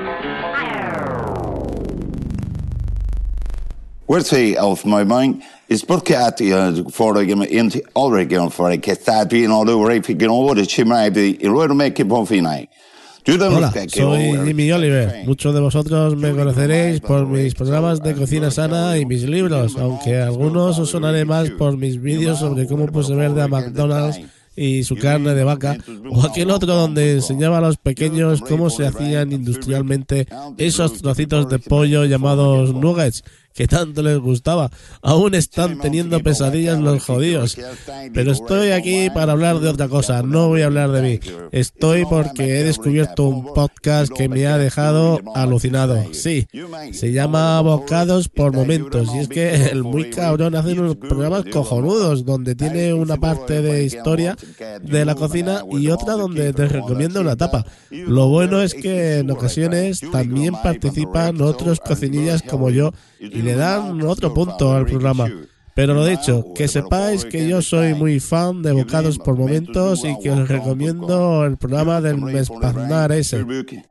Worthy of my mind is porque for inte avregeln för que está bien och då refiken och det chimney i ruedo make på finai. Hola, soy Jimmy Oliver. Muchos de vosotros me conoceréis por mis programas de cocina sana y mis libros, aunque a algunos os sonaré más por mis vídeos sobre cómo puse verde a McDonald's y su carne de vaca, o aquel otro donde enseñaba a los pequeños cómo se hacían industrialmente esos trocitos de pollo llamados nuggets, que tanto les gustaba. Aún están teniendo pesadillas los jodidos. Pero estoy aquí para hablar de otra cosa, no voy a hablar de mí. Estoy porque he descubierto un podcast que me ha dejado alucinado. Sí, se llama Bocados por Momentos, y es que el muy cabrón hace unos programas cojonudos donde tiene una parte de historia de la cocina y otra donde te recomienda una tapa. Lo bueno es que en ocasiones también participan otros cocinillas como yo y le dan otro punto al programa. Pero lo dicho, que sepáis que yo soy muy fan de Bocados por Momentos y que os recomiendo el programa del Mespaznar ese.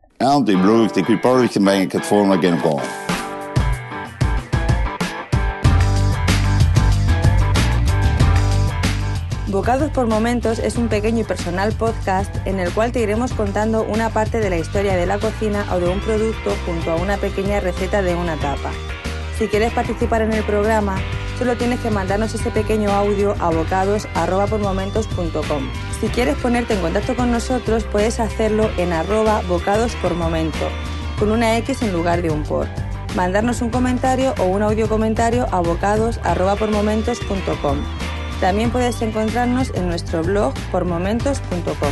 Bocados por Momentos es un pequeño y personal podcast en el cual te iremos contando una parte de la historia de la cocina o de un producto junto a una pequeña receta de una tapa. Si quieres participar en el programa, solo tienes que mandarnos ese pequeño audio a bocados@pormomentos.com. Si quieres ponerte en contacto con nosotros, puedes hacerlo en @bocadospormomento, con una X en lugar de un por. Mandarnos un comentario o un audio comentario a bocados@pormomentos.com. También puedes encontrarnos en nuestro blog pormomentos.com.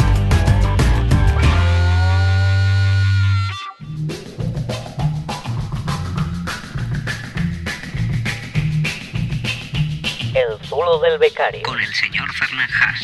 El zulo del becario. Con el señor Fernández.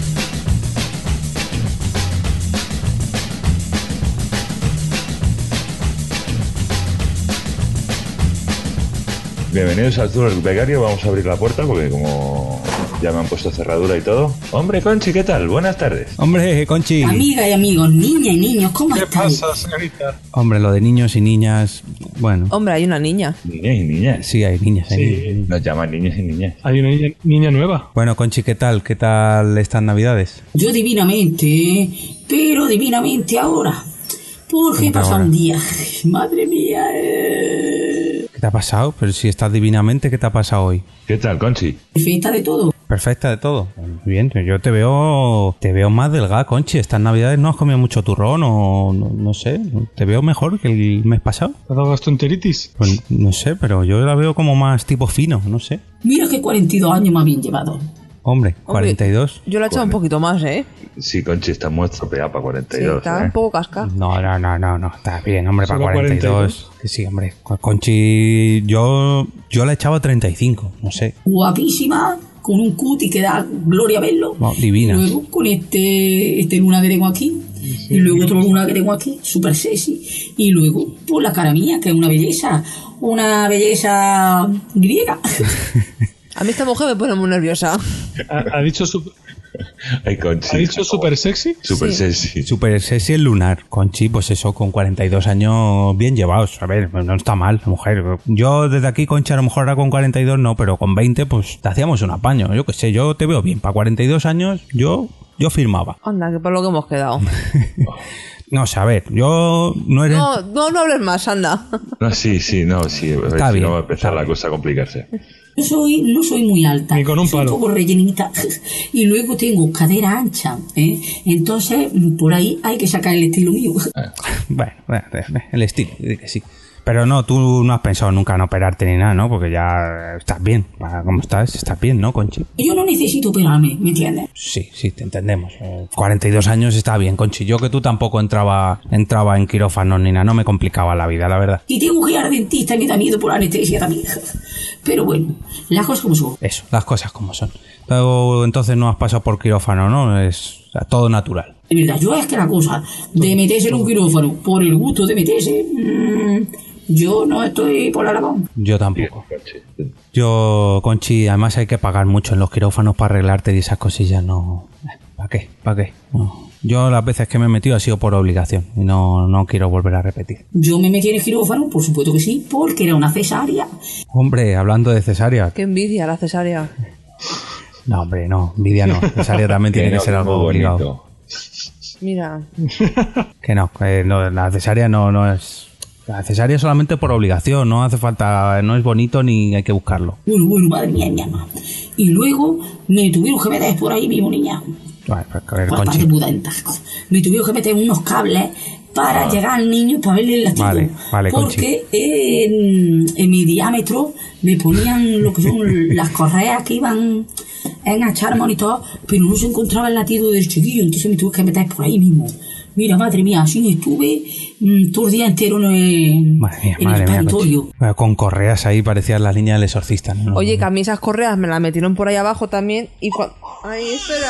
Bienvenidos al Zulo del Becario. Vamos a abrir la puerta porque como ya me han puesto cerradura y todo. Hombre, Conchi, ¿qué tal? Buenas tardes. Hombre, Conchi. Amigas y amigos, niñas y niños, ¿cómo están? ¿Qué pasa, señorita? Hombre, lo de niños y niñas, bueno. Hombre, hay una niña. Niñas y niñas. Sí, hay niñas. Sí. Nos llaman niñas y niñas. Hay una niña nueva. Bueno, Conchi, ¿qué tal? ¿Qué tal estas navidades? Yo divinamente, pero divinamente ahora. Porque he pasado un día. Madre mía. ¿Qué te ha pasado? Pero si estás divinamente, ¿qué te ha pasado hoy? ¿Qué tal, Conchi? Perfecta de todo. Perfecta de todo. Bien, yo te veo más delgada, Conchi. Estas navidades no has comido mucho turrón o no sé. Te veo mejor que el mes pasado. ¿Te has dado gastroenteritis? Pues no sé, pero yo la veo como más tipo fino, no sé. Mira que 42 años más bien llevado. Hombre, 42. Yo lo he echado un poquito más, ¿eh? Sí, Conchi está muy estropeada para 42. Sí, está un poco casca. No, está bien, hombre, para Solo 42. Que sí, hombre. Conchi, yo la he echado a 35, no sé. Guapísima, con un cuti que da gloria verlo. No, divina. Y luego con este luna que tengo aquí. Y luego otro luna que tengo aquí, súper sexy. Y luego, pues la cara mía, que es una belleza griega. A mí esta mujer me pone muy nerviosa. ¿Ha dicho Ay, Conchi. ¿Ha dicho súper sexy? Súper sexy. Súper sexy el lunar. Conchi, pues eso, con 42 años bien llevados. A ver, no está mal, mujer. Yo desde aquí, Conchi, a lo mejor ahora con 42 no, pero con 20 pues te hacíamos un apaño. Yo qué sé, yo te veo bien. Para 42 años yo firmaba. Anda, que por lo que hemos quedado. No sé, a ver, yo no eres... No hables más, anda. No, sí. Está bien, no va a empezar la cosa a complicarse. Yo no soy muy alta, Ni con un palo. soy un poco rellenita y luego tengo cadera ancha, ¿eh? Entonces por ahí hay que sacar el estilo mío. Bueno, el estilo, dice que sí. Pero no, tú no has pensado nunca en operarte ni nada, ¿no? Porque ya estás bien. ¿Cómo estás? Estás bien, ¿no, Conchi? Yo no necesito operarme, ¿me entiendes? Sí, te entendemos. 42 años está bien, Conchi. Yo que tú tampoco entraba en quirófanos ni nada, no me complicaba la vida, la verdad. Y tengo que ir al dentista y me da miedo por la anestesia también. Pero bueno, las cosas como son. Eso, las cosas como son. Pero entonces no has pasado por quirófano, ¿no? Es todo natural. De verdad, yo es que la cosa de meterse en un quirófano por el gusto de meterse... yo no estoy por la labor. Yo tampoco. Yo, Conchi, además hay que pagar mucho en los quirófanos para arreglarte y esas cosillas, no... ¿Para qué? No. Yo las veces que me he metido ha sido por obligación y no quiero volver a repetir. Yo me metí en el quirófano, por supuesto que sí, porque era una cesárea. Hombre, hablando de cesárea... Qué envidia la cesárea. No, hombre, no, envidia no. Cesárea también tiene que ser algo obligado. Mira. Que no, la cesárea no es... La cesárea solamente por obligación, no hace falta, no es bonito ni hay que buscarlo. Bueno, madre mía, mi alma. Y luego me tuvieron que meter por ahí mismo, niña. Bueno, Conchi. Me tuvieron que meter unos cables para llegar al niño para verle el latido. Vale, porque en mi diámetro me ponían lo que son las correas que iban a enganchar al monitor, pero no se encontraba el latido del chiquillo, entonces me tuve que meter por ahí mismo. Mira, madre mía, así estuve todo el día entero en el paritorio. Con correas ahí parecían las líneas del exorcista, ¿no? Oye, que a mí esas correas me las metieron por ahí abajo también y Ay, espera.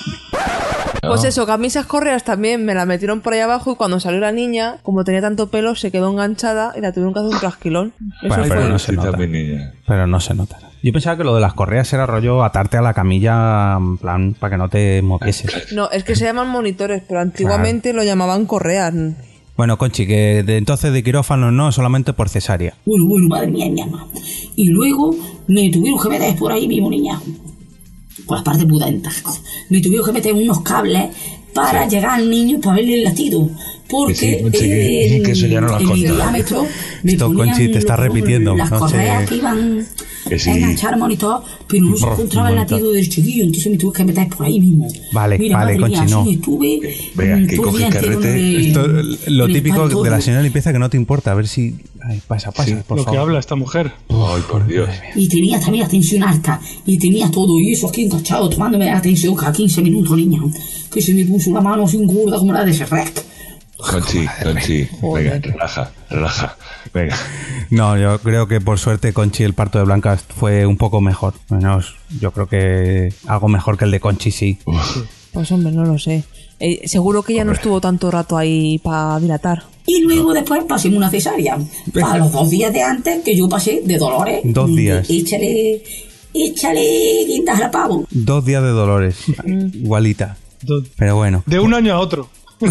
Pues eso, que a mí esas correas también me las metieron por ahí abajo y cuando salió la niña, como tenía tanto pelo, se quedó enganchada y la tuvieron que hacer un trasquilón. Bueno, pero no se nota. Pero no se nota. Yo pensaba que lo de las correas era rollo atarte a la camilla, en plan, para que no te movieses. No, es que se llaman monitores, pero antiguamente lo llamaban correas. Bueno, Conchi, que entonces de quirófano no, solamente por cesárea. Bueno, madre mía, mi alma. Y luego me tuvieron que meter por ahí mismo, niña. Por las partes pudentas. Me tuvieron que meter unos cables para llegar al niño para verle el latido. Porque que eso ya no lo has contado. Diámetro esto Conchi te está repitiendo. Las correas que iban a enganchar monitor, pero no se encontraba el latido del chiquillo, entonces me tuve que meter por ahí mismo. Vale, mira, vale, Conchi, mía, no. Venga, que coges carrete. Esto, lo típico de la señora de limpieza que no te importa, a ver si... Ay, pasa, por lo favor. que habla esta mujer. Ay, por Dios. Y tenía también la tensión alta, y tenía todo, y eso aquí encachado, tomándome la tensión cada 15 minutos, niña, que se me puso la mano sin gorda como la de ese rec. Conchi, venga, relaja, venga. No, yo creo que por suerte Conchi el parto de Blanca fue un poco mejor. Menos, yo creo que algo mejor que el de Conchi, sí. Pues hombre, no lo sé. Seguro que ya no estuvo tanto rato ahí para dilatar. Y luego después pasé una cesárea. A los 2 días de antes que yo pasé de dolores. 2 días. Échale quintas al pavo. 2 días de dolores. Igualita. Pero bueno. De un año a otro.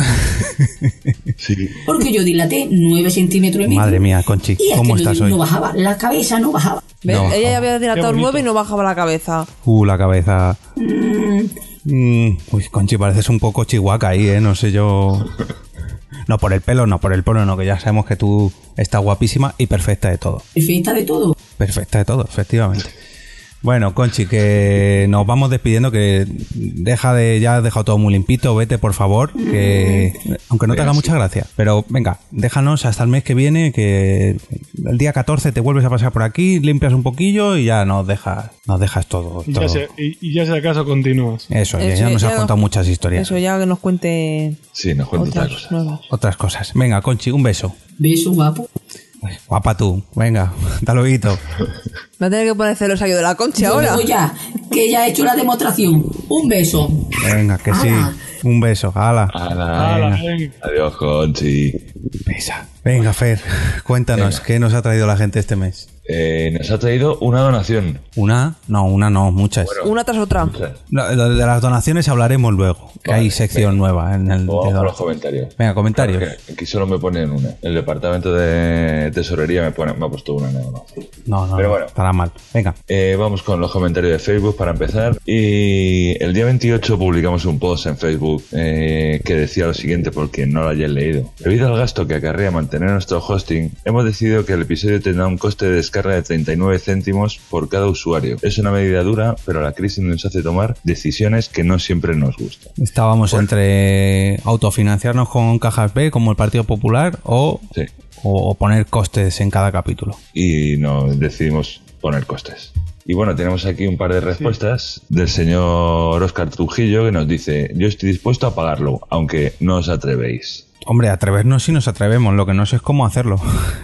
Sí. Porque yo dilaté 9 centímetros y medio. Madre mía, Conchi, ¿cómo estás hoy? No bajaba, la cabeza no bajaba. ¿Ves? No, ella ya había dilatado 9 y no bajaba la cabeza. La cabeza. Uy, Conchi, pareces un poco chihuahua ahí, no sé yo. No, por el pelo no, que ya sabemos que tú estás guapísima y perfecta de todo. Perfecta de todo. Perfecta de todo, efectivamente. Bueno, Conchi, que nos vamos despidiendo, que ya has dejado todo muy limpito, vete por favor, que aunque no te haga mucha gracia, pero venga, déjanos hasta el mes que viene, que el día 14 te vuelves a pasar por aquí, limpias un poquillo y ya nos dejas todo. Y ya si acaso continúas. Eso, ya nos has contado muchas historias. Eso, ya que nos cuente. Sí, nos cuente otras cosas. Venga, Conchi, un beso. Beso, guapo. Guapa tú, venga, hasta luego. Me voy a tener que poner celosa yo de la Conchi ahora. Ya, que ya he hecho la demostración. Un beso. Venga, que sí. Un beso. Hala. Adiós, Conchi. Pesa. Venga, Fer, cuéntanos, ¿qué nos ha traído la gente este mes? Nos ha traído una donación. ¿Una? No, muchas. Bueno, una tras otra. No, de las donaciones hablaremos luego, que hay sección nueva en el... Vamos a los comentarios. Venga, comentarios. Claro, aquí solo me ponen una. El departamento de tesorería me ha puesto una nada más. No, pero bueno, estará mal. Venga. Vamos con los comentarios de Facebook para empezar. Y el día 28 publicamos un post en Facebook que decía lo siguiente, por quien no lo hayan leído. Debido al gasto que acarrea mantener nuestro hosting, hemos decidido que el episodio tendrá un coste de descarga de 39 céntimos por cada usuario. Es una medida dura, pero la crisis nos hace tomar decisiones que no siempre nos gustan. Estábamos entre autofinanciarnos con cajas B, como el Partido Popular, o poner costes en cada capítulo. Y no decidimos poner costes. Y bueno, tenemos aquí un par de respuestas del señor Óscar Trujillo, que nos dice: yo estoy dispuesto a pagarlo, aunque no os atrevéis. Hombre, atrevernos sí nos atrevemos, lo que no sé es cómo hacerlo.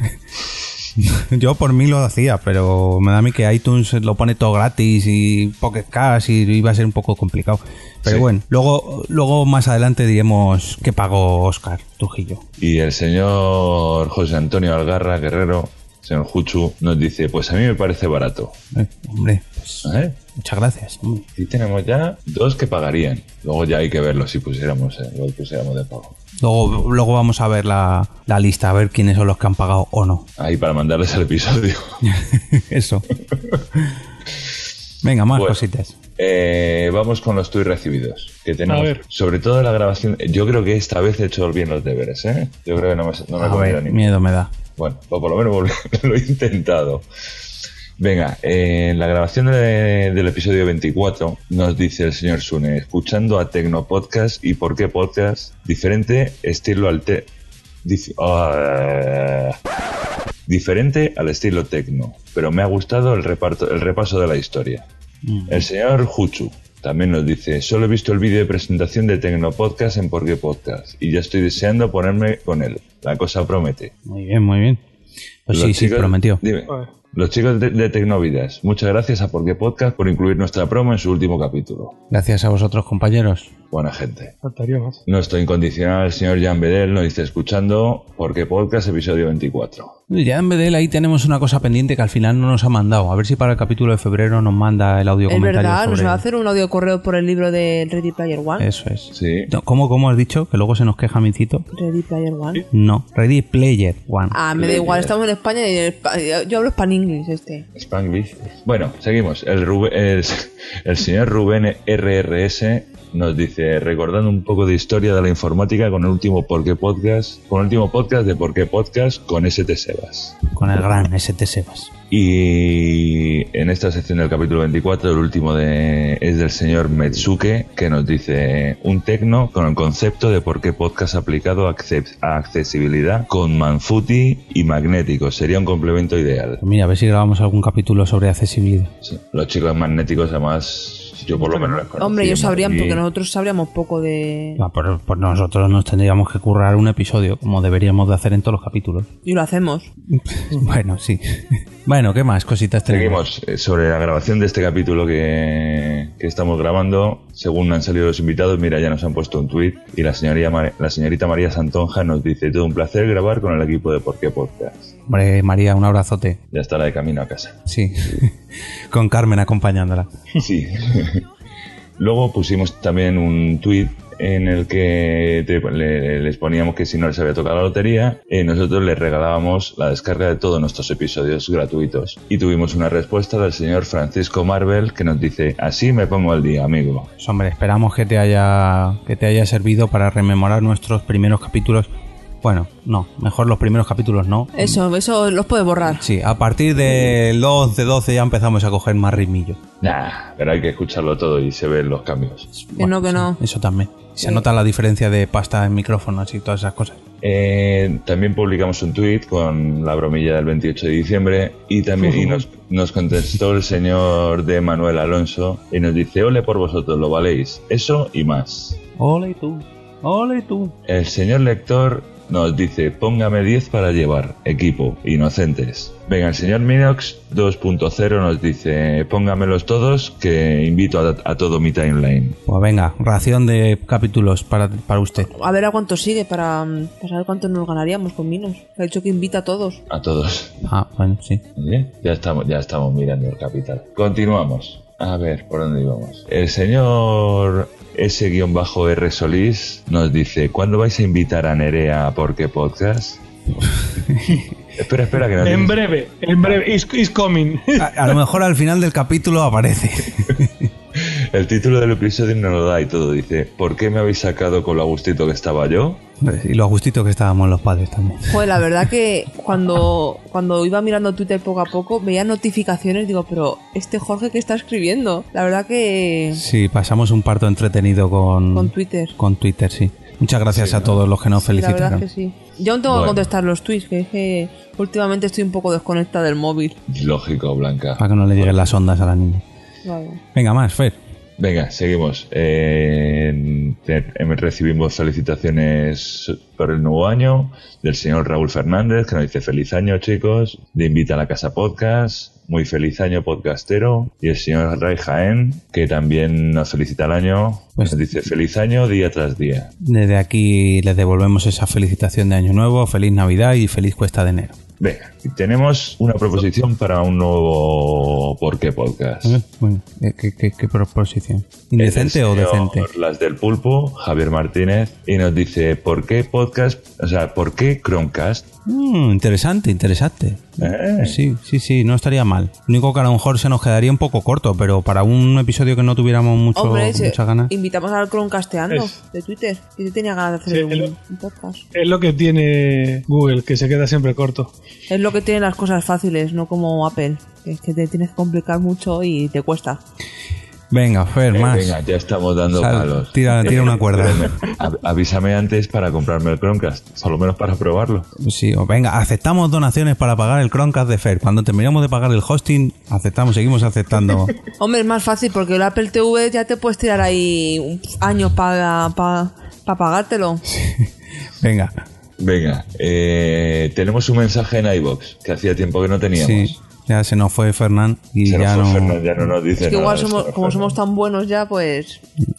Yo por mí lo hacía, pero me da a mí que iTunes lo pone todo gratis y Pocket Cast y iba a ser un poco complicado. Pero bueno, luego más adelante diremos qué pagó Óscar Trujillo. Y el señor José Antonio Algarra Guerrero, señor Juchu, nos dice: pues a mí me parece barato. Hombre, pues, muchas gracias. Y tenemos ya 2 que pagarían. Luego ya hay que verlo si pusiéramos de pago. Luego vamos a ver la lista, a ver quiénes son los que han pagado o no. Ahí para mandarles el episodio. Eso. Venga, más cositas. Vamos con los tweets recibidos que tenemos. Sobre todo la grabación. Yo creo que esta vez he hecho bien los deberes, ¿eh? Yo creo que no me he comido ni miedo me da. Bueno, pues por lo menos lo he intentado. Venga, en la grabación del episodio 24 nos dice el señor Sune: escuchando a Tecno Podcast y por qué podcast, diferente estilo diferente al estilo tecno, pero me ha gustado el repaso de la historia. El señor Juchu también nos dice: solo he visto el vídeo de presentación de Tecno Podcast en Por qué Podcast y ya estoy deseando ponerme con él. La cosa promete. Muy bien. Pues sí, prometió. Dime. Los chicos de Tecnovidas, muchas gracias a Por qué Podcast por incluir nuestra promo en su último capítulo. Gracias a vosotros, compañeros. Buena gente. Faltaría más. Nuestro incondicional, el señor Jan Bedel, nos dice: escuchando Por qué Podcast, episodio 24. Ya en BDL ahí tenemos una cosa pendiente que al final no nos ha mandado. A ver si para el capítulo de febrero nos manda el audio Es comentario. verdad, nos va a hacer un audio correo por el libro de Ready Player One. Eso es. Sí. No, ¿Cómo has dicho? Que luego se nos queja Mincito. Ready Player One. No, Ready Player One. Ah, me da igual, estamos en España y yo hablo Spanglish Spanglish. Bueno, seguimos. El señor Rubén RRS nos dice, recordando un poco de historia de la informática con el último podcast de Por qué Podcast con ST Sebas. Con el gran ST Sebas. Y en esta sección del capítulo 24, el último es del señor Metsuke, que nos dice un tecno con el concepto de por qué podcast aplicado a accesibilidad con Manfuti y magnéticos. Sería un complemento ideal. Mira, a ver si grabamos algún capítulo sobre accesibilidad. Sí. Los chicos magnéticos, además, yo por lo menos les conozco. Hombre, ellos sabrían, porque nosotros sabríamos poco de... Por nosotros nos tendríamos que currar un episodio, como deberíamos de hacer en todos los capítulos. Y lo hacemos. Bueno, sí. Bueno, ¿qué más cositas tenemos? Seguimos sobre la grabación de este capítulo que estamos grabando. Según han salido los invitados, mira, ya nos han puesto un tuit y la señorita María Santonja nos dice: todo un placer grabar con el equipo de Por qué Podcast. Hombre, María, un abrazote. Ya estará de camino a casa. Sí, con Carmen acompañándola. Sí. Luego pusimos también un tuit en el que les poníamos que si no les había tocado la lotería, nosotros les regalábamos la descarga de todos nuestros episodios gratuitos. Y tuvimos una respuesta del señor Francisco Marvel que nos dice: así me pongo al día, amigo. Pues hombre, esperamos que te haya servido para rememorar nuestros primeros capítulos. Bueno, no, mejor los primeros capítulos no. Eso los puedes borrar. Sí, a partir del 12 ya empezamos a coger más ritmillo. Nah, pero hay que escucharlo todo y se ven los cambios. Que no. Eso también. Se nota la diferencia de pasta en micrófonos y todas esas cosas. También publicamos un tuit con la bromilla del 28 de diciembre y también nos contestó el señor de Manuel Alonso y nos dice: ole por vosotros, lo valéis. Eso y más. Ole tú, ole tú. El señor lector nos dice: póngame 10 para llevar, equipo, inocentes. Venga, el señor Minox 2.0 nos dice: póngamelos todos, que invito a todo mi timeline. Pues venga, ración de capítulos para usted. A ver a cuánto sigue, para saber cuánto nos ganaríamos con Minos. Ha dicho que invita a todos. A todos. Ah, bueno, sí. ¿Bien? Ya estamos mirando el capital. Continuamos. A ver, ¿por dónde íbamos? El señor S-R Solís nos dice: ¿cuándo vais a invitar a Nerea a Por qué Podcast? espera que no en breve, is coming. A lo mejor al final del capítulo aparece. El título del episodio no lo da y todo. Dice: ¿por qué me habéis sacado con lo agustito que estaba yo? Y lo agustito que estábamos los padres también. Joder, la verdad que cuando iba mirando Twitter poco a poco veía notificaciones, digo, pero Jorge, ¿qué está escribiendo? La verdad que... Sí, pasamos un parto entretenido con Twitter. Con Twitter, sí. Muchas gracias a todos los que nos felicitaron. La verdad que sí. Yo aún tengo que contestar los tweets, que es que últimamente estoy un poco desconectada del móvil. Lógico, Blanca. Para que no le lleguen las ondas a la niña. Vale. Venga, más, Fer. Venga, seguimos. Recibimos felicitaciones por el nuevo año del señor Raúl Fernández, que nos dice: feliz año, chicos, de Invita a la Casa Podcast, muy feliz año podcastero. Y el señor Ray Jaén, que también nos felicita el año, nos dice: feliz año día tras día. Desde aquí les devolvemos esa felicitación de año nuevo, feliz Navidad y feliz cuesta de enero. Venga, tenemos una proposición para un nuevo ¿Por qué Podcast? Bueno, ¿qué proposición? ¿Indecente o decente? Las del Pulpo, Javier Martínez, y nos dice: ¿por qué podcast? O sea, ¿por qué Chromecast? Interesante. Sí, no estaría mal. Lo único que a lo mejor se nos quedaría un poco corto, pero para un episodio que no tuviéramos muchas ganas. Invitamos al Chromecasteando de Twitter, y yo tenía ganas de hacer un podcast. Es lo que tiene Google, que se queda siempre corto. Es lo que tiene las cosas fáciles, no como Apple, que es que te tienes que complicar mucho y te cuesta. Venga, Fer, más. Venga, ya estamos dando palos. Tira una cuerda. Avísame antes para comprarme el Chromecast, por lo menos para probarlo. Sí, venga, aceptamos donaciones para pagar el Chromecast de Fer. Cuando terminemos de pagar el hosting, seguimos aceptando. Hombre, es más fácil porque el Apple TV ya te puedes tirar ahí años para pagártelo. Sí. Venga, tenemos un mensaje en iVoox que hacía tiempo que no teníamos. Sí. Ya se nos fue Fernán y Fernán ya no nos dice es que nada. Igual como somos tan buenos ya, pues...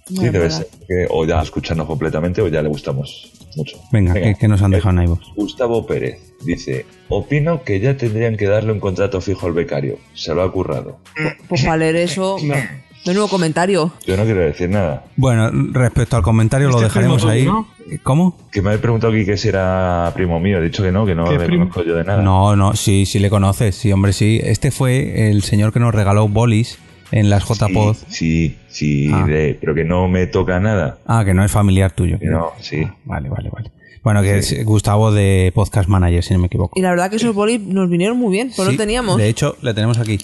Sí, debe ser. Que o ya escucharnos completamente o ya le gustamos mucho. Venga. ¿Qué nos han dejado en iVoox? Gustavo Pérez dice: opino que ya tendrían que darle un contrato fijo al becario. Se lo ha currado. Pues para leer eso... De nuevo comentario. Yo no quiero decir nada. Bueno, respecto al comentario lo dejaremos ahí. ¿no? ¿Cómo? Que me habéis preguntado aquí que si era primo mío. He dicho que no le conozco yo de nada. No, sí le conoces. Sí, hombre, sí. Este fue el señor que nos regaló bolis en las JPod. Sí, pero que no me toca nada. Que no es familiar tuyo. No, sí. Vale. Bueno, que es Gustavo de Podcast Manager, si no me equivoco. Y la verdad que esos bolis nos vinieron muy bien, pues lo teníamos. De hecho, le tenemos aquí.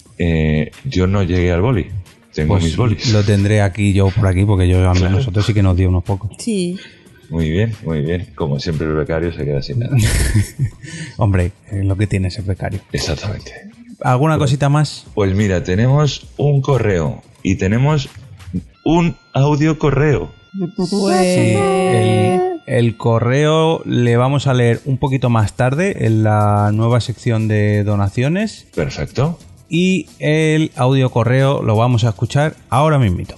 Yo no llegué al boli. Tengo mis bolis. Lo tendré aquí yo por aquí, porque nosotros sí que nos dio unos pocos. Sí. Muy bien. Como siempre el becario se queda sin nada. Hombre, es lo que tiene ese becario. Exactamente. ¿Alguna cosita más? Pues mira, tenemos un correo y tenemos un audio correo. Sí, el correo le vamos a leer un poquito más tarde en la nueva sección de donaciones. Perfecto. Y el audio correo lo vamos a escuchar ahora mismito.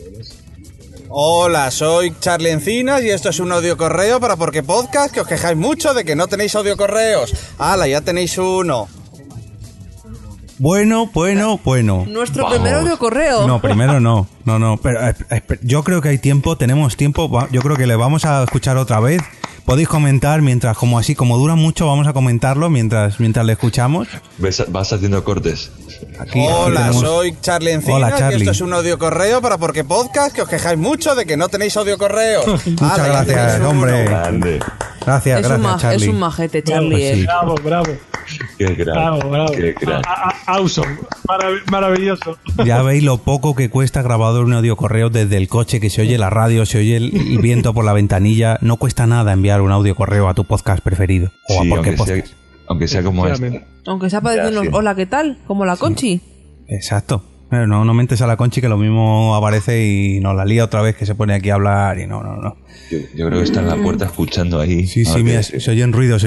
Hola, soy Charlie Encinas y esto es un audio correo para Porque Podcast, que os quejáis mucho de que no tenéis audio correos. ¡Hala, ya tenéis uno! Bueno. Nuestro primer audio correo. No, primero no. Pero yo creo que hay tiempo, tenemos tiempo. Yo creo que le vamos a escuchar otra vez. Podéis comentar mientras, como dura mucho, vamos a comentarlo mientras le escuchamos. Vas haciendo cortes. Hola, soy Charlie Encinas. Hola, Charlie. Y esto es un audio correo para Porque Podcast, que os quejáis mucho de que no tenéis audio correos. Muchas gracias, hombre. Grande. Gracias, Charlie. Es un majete, Charlie. Pues sí. Bravo. Qué crack. Bravo. Qué crack. Awesome. Maravilloso. Ya veis lo poco que cuesta grabar un audio correo desde el coche, que se oye la radio, se oye el viento por la ventanilla. No cuesta nada enviar un audio correo a tu podcast preferido. O a Porque Podcast. Aunque sea como este. Aunque sea para decirnos hola, ¿qué tal? Como la Conchi. Exacto. Pero no mentes a la Conchi, que lo mismo aparece y nos la lía otra vez, que se pone aquí a hablar y no. Yo creo que está en la puerta escuchando ahí. Sí, mira, se oyen ruidos.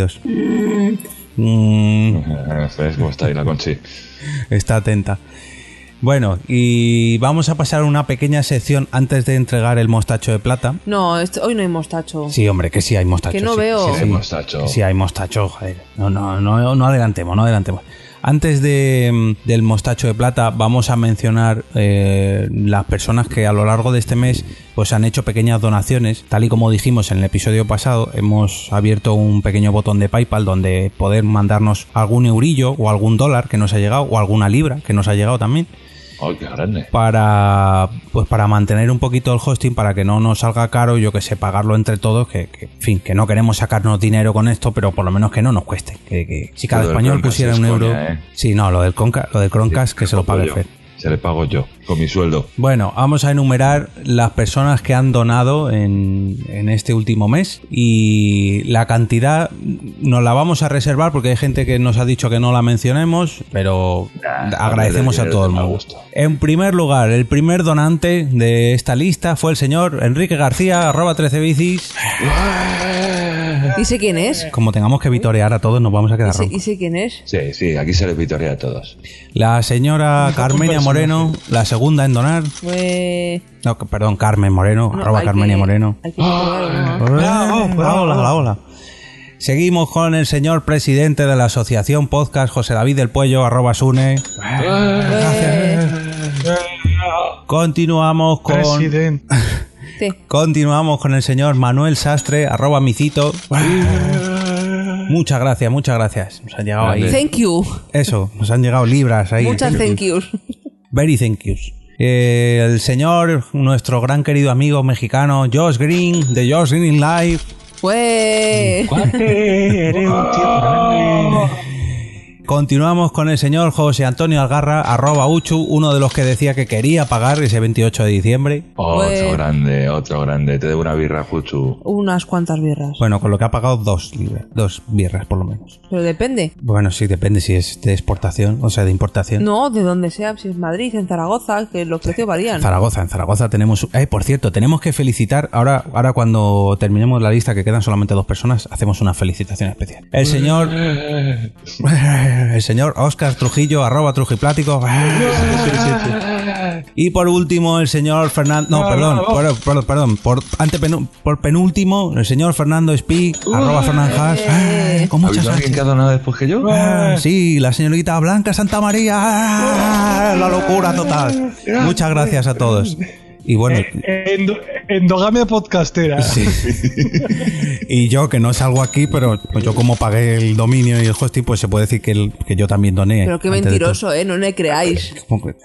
¿Sabes cómo está ahí la Conchi? Está atenta. Bueno, y vamos a pasar una pequeña sección antes de entregar el mostacho de plata. No, hoy no hay mostacho. Sí, hombre, que sí hay mostacho. Que no veo. Sí, hay mostacho. Sí hay mostacho, joder. No adelantemos. Antes del mostacho de plata, vamos a mencionar las personas que a lo largo de este mes pues han hecho pequeñas donaciones. Tal y como dijimos en el episodio pasado, hemos abierto un pequeño botón de PayPal donde poder mandarnos algún eurillo o algún dólar que nos ha llegado, o alguna libra que nos ha llegado también. ¡Ay, qué grande! Para mantener un poquito el hosting, para que no nos salga caro, yo que sé, pagarlo entre todos, que no queremos sacarnos dinero con esto, pero por lo menos que no nos cueste. Que si cada español pusiera un euro... Sí, no, lo del Chromecast, que se lo pague Fer. Se le pago yo, con mi sueldo. Bueno, vamos a enumerar las personas que han donado en este último mes, y la cantidad nos la vamos a reservar porque hay gente que nos ha dicho que no la mencionemos, pero agradecemos a todo el mundo. En primer lugar, el primer donante de esta lista fue el señor Enrique García, @13bicis. ¿Y sé quién es? Como tengamos que vitorear a todos, nos vamos a quedar roncos. ¿Y sé quién es? Sí, aquí se les vitorea a todos. La señora Carmenia Moreno, la segunda en donar. No, perdón, Carmen Moreno, @Carmenia Moreno. Hola. Seguimos con el señor presidente de la Asociación Podcast, José David del Puello, @Sune. Continuamos con... Presidente. Continuamos con el señor Manuel Sastre, @Micito. Muchas gracias. Nos han llegado ahí. Thank you. Eso, nos han llegado libras ahí. Muchas thank yous. Very thank yous. El señor, nuestro gran querido amigo mexicano, Josh Green, de Josh Green in Life. Eres un tío grande. Continuamos con el señor José Antonio Algarra, @Uchu, uno de los que decía que quería pagar ese 28 de diciembre. Otro grande. Te debo una birra, Uchu. Unas cuantas birras. Bueno, con lo que ha pagado 2 birras por lo menos. Pero depende. Bueno, sí, depende si es de exportación, o sea, de importación. No, de donde sea, si es Madrid, en Zaragoza, que los precios varían. En Zaragoza tenemos... por cierto, tenemos que felicitar, ahora cuando terminemos la lista, que quedan solamente 2 personas, hacemos una felicitación especial. El señor Óscar Trujillo, @Trujiplático. Y por último, el señor Fernando... No, perdón. Por penúltimo, el señor Fernando Espí, @Fernanjas. Con muchas ¿Ha habido alguien que ha donado después que yo? Sí, la señorita Blanca Santa María. La locura total. Muchas gracias a todos. Y bueno, endogamia podcastera. Sí. Y yo, que no salgo aquí, pero pues yo como pagué el dominio y el hosting, pues se puede decir que yo también doné. Pero qué mentiroso, no le creáis.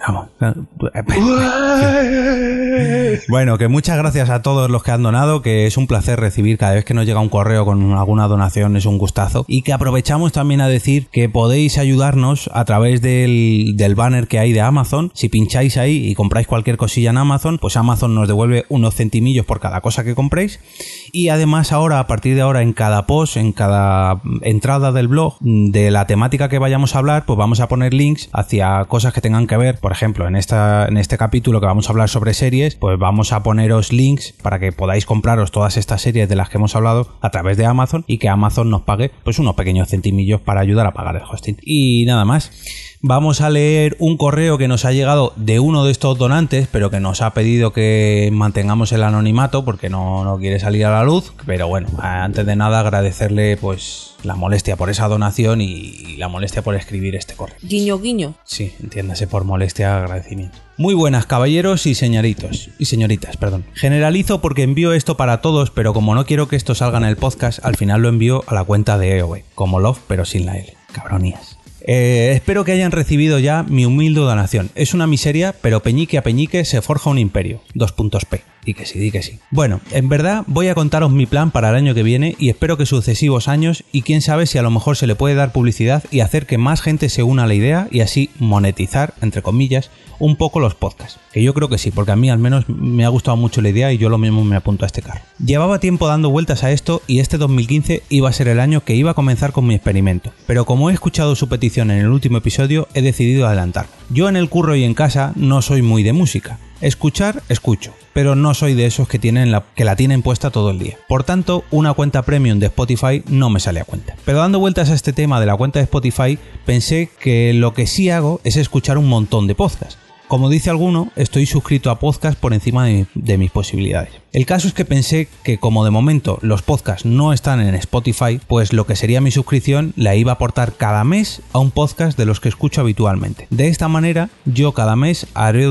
Bueno, que muchas gracias a todos los que han donado, que es un placer recibir cada vez que nos llega un correo con alguna donación, es un gustazo. Y que aprovechamos también a decir que podéis ayudarnos a través del banner que hay de Amazon. Si pincháis ahí y compráis cualquier cosilla en Amazon, pues Amazon nos devuelve unos centimillos por cada cosa que compréis. Y además ahora, a partir de ahora, en cada post, en cada entrada del blog, de la temática que vayamos a hablar, pues vamos a poner links hacia cosas que tengan que ver. Por ejemplo, en este capítulo que vamos a hablar sobre series, pues vamos a poneros links para que podáis compraros todas estas series de las que hemos hablado a través de Amazon y que Amazon nos pague pues unos pequeños centimillos para ayudar a pagar el hosting. Y nada más. Vamos a leer un correo que nos ha llegado de uno de estos donantes, pero que nos ha pedido que mantengamos el anonimato porque no quiere salir a la luz. Pero bueno, antes de nada agradecerle pues la molestia por esa donación y la molestia por escribir este correo. Guiño, guiño. Sí, entiéndase por molestia, agradecimiento. Muy buenas, caballeros y señoritos. Y señoritas, perdón. Generalizo porque envío esto para todos, pero como no quiero que esto salga en el podcast, al final lo envío a la cuenta de EOE, como Love, pero sin la L. Cabronías. Espero que hayan recibido ya mi humilde donación. Es una miseria, pero peñique a peñique se forja un imperio. P. Di que sí. Bueno, en verdad voy a contaros mi plan para el año que viene y espero que sucesivos años, y quién sabe si a lo mejor se le puede dar publicidad y hacer que más gente se una a la idea y así monetizar, entre comillas, un poco los podcasts. Que yo creo que sí, porque a mí al menos me ha gustado mucho la idea y yo lo mismo me apunto a este carro. Llevaba tiempo dando vueltas a esto y este 2015 iba a ser el año que iba a comenzar con mi experimento. Pero como he escuchado su petición en el último episodio, he decidido adelantar. Yo en el curro y en casa no soy muy de música. Escuchar, escucho, pero no soy de esos que la tienen puesta todo el día. Por tanto, una cuenta premium de Spotify no me sale a cuenta. Pero dando vueltas a este tema de la cuenta de Spotify, pensé que lo que sí hago es escuchar un montón de podcasts. Como dice alguno, estoy suscrito a podcast por encima de mis posibilidades. El caso es que pensé que como de momento los podcasts no están en Spotify, pues lo que sería mi suscripción la iba a aportar cada mes a un podcast de los que escucho habitualmente. De esta manera, yo cada mes haré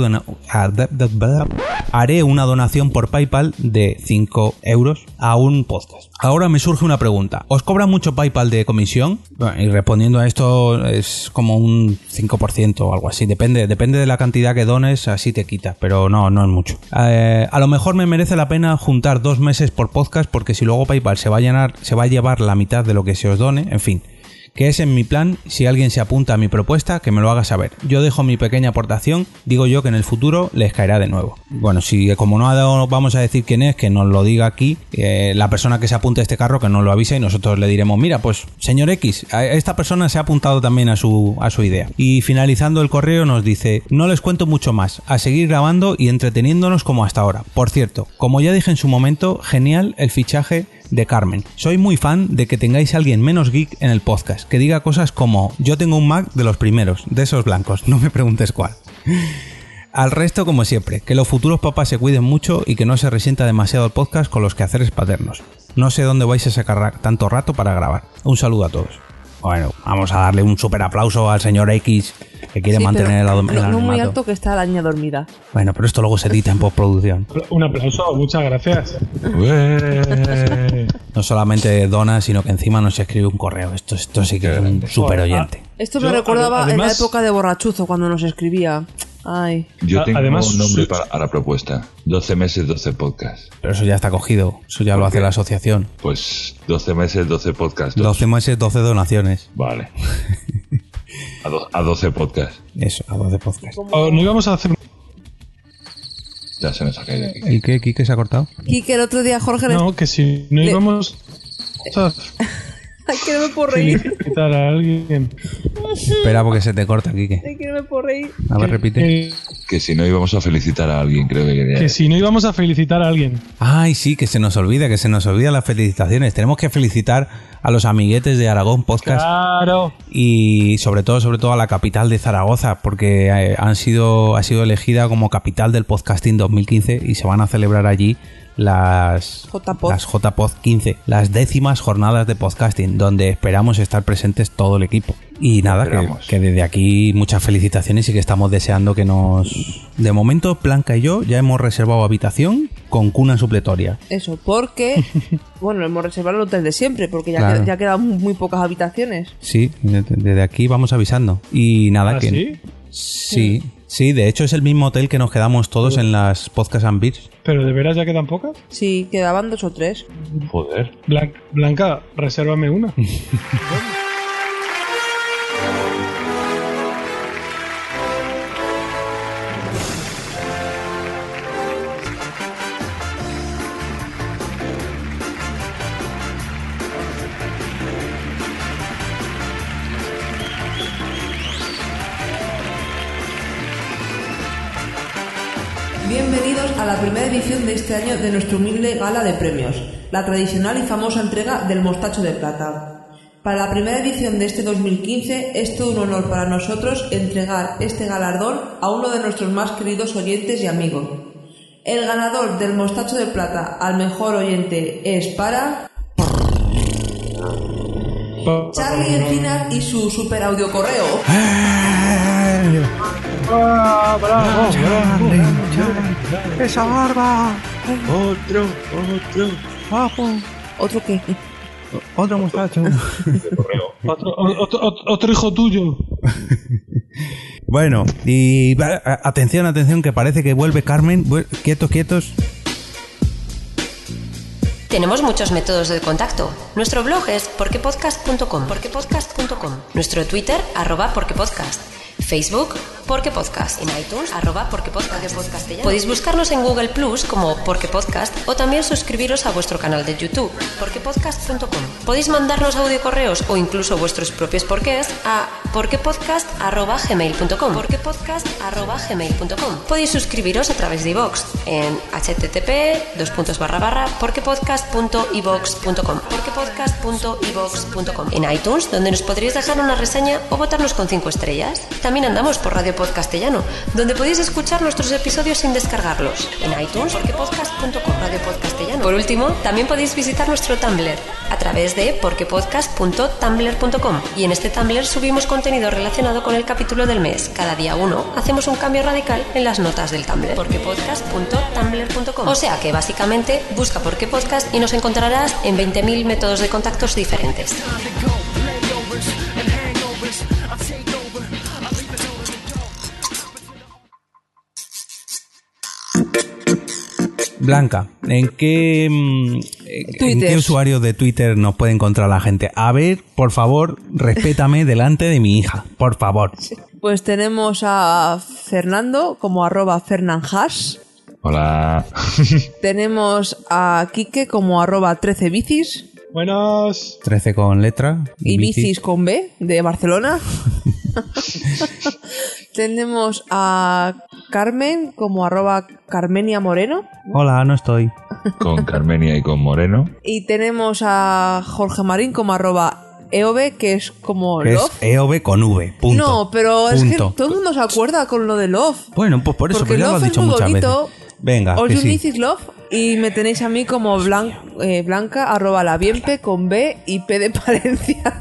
una donación por PayPal de 5 euros a un podcast. Ahora me surge una pregunta. ¿Os cobra mucho PayPal de comisión? Bueno, y respondiendo a esto es como un 5% o algo así. Depende de la cantidad que dones, así te quita, pero no es mucho. A lo mejor me merece la pena juntar 2 meses por podcast, porque si luego PayPal se va a llevar la mitad de lo que se os done, en fin. Que es en mi plan, si alguien se apunta a mi propuesta, que me lo haga saber. Yo dejo mi pequeña aportación, digo yo que en el futuro les caerá de nuevo. Bueno, si como no vamos a decir quién es, que nos lo diga aquí, la persona que se apunte a este carro, que nos lo avise y nosotros le diremos, mira, pues señor X, esta persona se ha apuntado también a su idea. Y finalizando el correo nos dice, no les cuento mucho más, a seguir grabando y entreteniéndonos como hasta ahora. Por cierto, como ya dije en su momento, genial el fichaje de Carmen. Soy muy fan de que tengáis a alguien menos geek en el podcast, que diga cosas como yo tengo un Mac de los primeros, de esos blancos, no me preguntes cuál. Al resto, como siempre, que los futuros papás se cuiden mucho y que no se resienta demasiado el podcast con los quehaceres paternos. No sé dónde vais a sacar tanto rato para grabar. Un saludo a todos. Bueno, vamos a darle un súper aplauso al señor X, que quiere mantener el anonimato. No muy alto, que está la niña dormida. Bueno, pero esto luego se edita en postproducción. Un aplauso, muchas gracias. No solamente dona, sino que encima nos escribe un correo. Esto sí que es un súper oyente. Esto me recordaba además, en la época de Borrachuzo, cuando nos escribía. Ay. Yo tengo además, un nombre a la propuesta. 12 meses, 12 podcasts. Pero eso ya está cogido. Eso ya lo hace la asociación. Pues 12 meses, 12 podcasts. 12 meses, 12 donaciones. Vale. A 12 podcasts. Eso, a 12 podcasts. No íbamos a hacer... Ya se nos ha caído aquí. ¿Y qué? ¿Quique se ha cortado? Quique, el otro día Jorge... No, que si no íbamos... Ay, que no me puedo reír. Felicitar a alguien. Espera porque se te corta, Quique. Ay, que no me puedo reír. A ver, repite. Que si no íbamos a felicitar a alguien, creo que quería. Que si no íbamos a felicitar a alguien. Ay, sí, que se nos olvida las felicitaciones. Tenemos que felicitar a los amiguetes de Aragón Podcast. Claro. Y sobre todo a la capital de Zaragoza, porque ha sido elegida como capital del podcasting 2015 y se van a celebrar allí las JPod 15, las 10º jornadas de podcasting, donde esperamos estar presentes todo el equipo. Y nada, que desde aquí muchas felicitaciones y que estamos deseando que nos... De momento, Blanca y yo ya hemos reservado habitación con cuna supletoria. Eso, porque... bueno, hemos reservado el hotel de siempre, porque ya quedan muy pocas habitaciones. Sí, desde aquí vamos avisando. Y nada, que... ¿Sí? Sí, de hecho es el mismo hotel que nos quedamos todos en las Podcast and Beers. ¿Pero de veras ya quedan pocas? Sí, quedaban 2 o 3. Joder. Blanca, resérvame una. Bienvenidos a la primera edición de este año de nuestra humilde gala de premios, la tradicional y famosa entrega del Mostacho de Plata. Para la primera edición de este 2015 es todo un honor para nosotros entregar este galardón a uno de nuestros más queridos oyentes y amigos. El ganador del Mostacho de Plata al mejor oyente es para... Charlie Encinas y su super audio correo. ¡Bravo! ¡Esa barba! Otro. ¿Otro qué? Otro muchacho. Otro hijo tuyo. Bueno, y atención, que parece que vuelve Carmen. Quietos. Tenemos muchos métodos de contacto. Nuestro blog es porquepodcast.com. Nuestro Twitter, @porquepodcast. Facebook, Porque Podcast. En iTunes, @Porque Podcast. Podéis buscarnos en Google Plus como Porque Podcast o también suscribiros a vuestro canal de YouTube, porquepodcast.com. Podéis mandarnos audio correos o incluso vuestros propios porqués a porquepodcast@gmail.com. Podéis suscribiros a través de iVoox en http://porquepodcast.ivox.com. En iTunes, donde nos podréis dejar una reseña o votarnos con 5 estrellas. También andamos por Radio Podcastellano, donde podéis escuchar nuestros episodios sin descargarlos. En iTunes, porquepodcast.com, Radio Podcastellano. Por último, también podéis visitar nuestro Tumblr a través de porquepodcast.tumblr.com. Y en este Tumblr subimos contenido relacionado con el capítulo del mes. Cada día 1 hacemos un cambio radical en las notas del Tumblr. porquepodcast.tumblr.com. O sea que básicamente busca Porque Podcast y nos encontrarás en 20.000 métodos de contactos diferentes. Blanca, ¿en qué usuario de Twitter nos puede encontrar la gente? A ver, por favor, respétame delante de mi hija, por favor. Pues tenemos a Fernando como @fernanhash. Hola. Tenemos a Quique como @13bicis. Buenos. 13 con letra. Y bicis con B, de Barcelona. Tenemos a Carmen como @Carmenia Moreno. Hola, no estoy. Con Carmenia y con Moreno. Y tenemos a Jorge Marín como @EOB, que es como que Love. Es EOB con V, punto. No, pero es que todo el mundo se acuerda con lo de Love. Bueno, pues por eso, porque pero ya lo has dicho muchas veces. Venga, All que You sí. Need Is Love. Y me tenéis a mí como Blanca @labienpe con B y P de Palencia.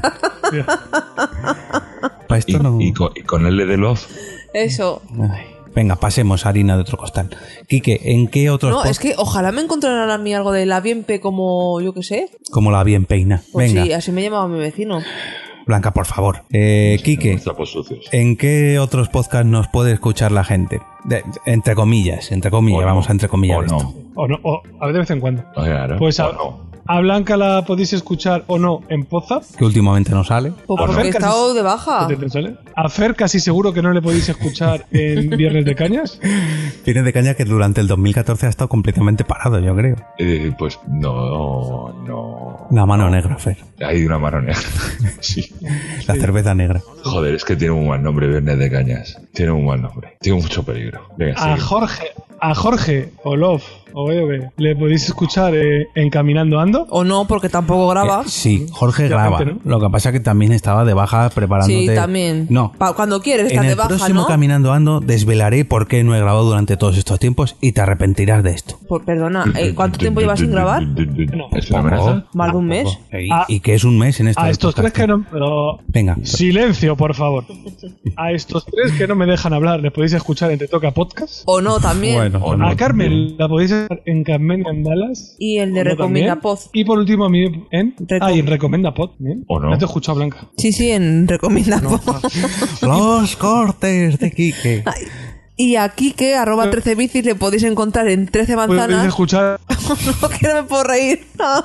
Para esto no... y con L de Love. Eso. Ay, venga, pasemos a harina de otro costal. Quique, ¿en qué otros No, es que ojalá me encontraran a mí algo de labienpe como, yo qué sé. Como la bien peina. Pues venga. sí, así me llamaba mi vecino. Blanca, por favor. Quique, ¿en qué otros podcasts nos puede escuchar la gente? Entre comillas, vamos a entrecomillar esto. O no, o a ver de vez en cuando. Claro, pues a Blanca la podéis escuchar o no en Podzap. Que últimamente no sale. Pues porque he estado de baja. A Fer casi seguro que no le podéis escuchar en Viernes de Cañas. Viernes de Cañas que durante el 2014 ha estado completamente parado, yo creo. Pues no. La mano negra, Fer. Hay una mano negra. Sí. La cerveza negra. Joder, es que tiene un mal nombre Viernes de Cañas. Tiene un mal nombre. Tiene mucho peligro. Venga, a Jorge A Jorge, o Love, o Eve, le podéis escuchar en Caminando Ando. O no, porque tampoco graba. Sí, Jorge graba. ¿No? Lo que pasa es que también estaba de baja preparándote. Sí, también. No. Cuando quieres estar de baja, ¿no? En el próximo Caminando Ando desvelaré por qué no he grabado durante todos estos tiempos y te arrepentirás de esto. Perdona, ¿cuánto tiempo llevas sin grabar? ¿Es una amenaza? ¿Más de un mes? ¿Y qué es un mes en esto? A estos tres que no... Venga. Silencio, por favor. A estos tres que no me dejan hablar, ¿les podéis escuchar en Te Toca Podcast? O no, también. Bueno, o no. A Carmen la podéis escuchar en Carmen Andalas. Y el de Recomienda Pod. Y por último a mí en Recomienda Pod. ¿O no? ¿No te he escuchado, Blanca? Sí, en Recomienda Pod. Los cortes de Quique. Y a Quique, @13bicis, le podéis encontrar en 13 manzanas. ¿Podéis escuchar? No, que no me puedo reír.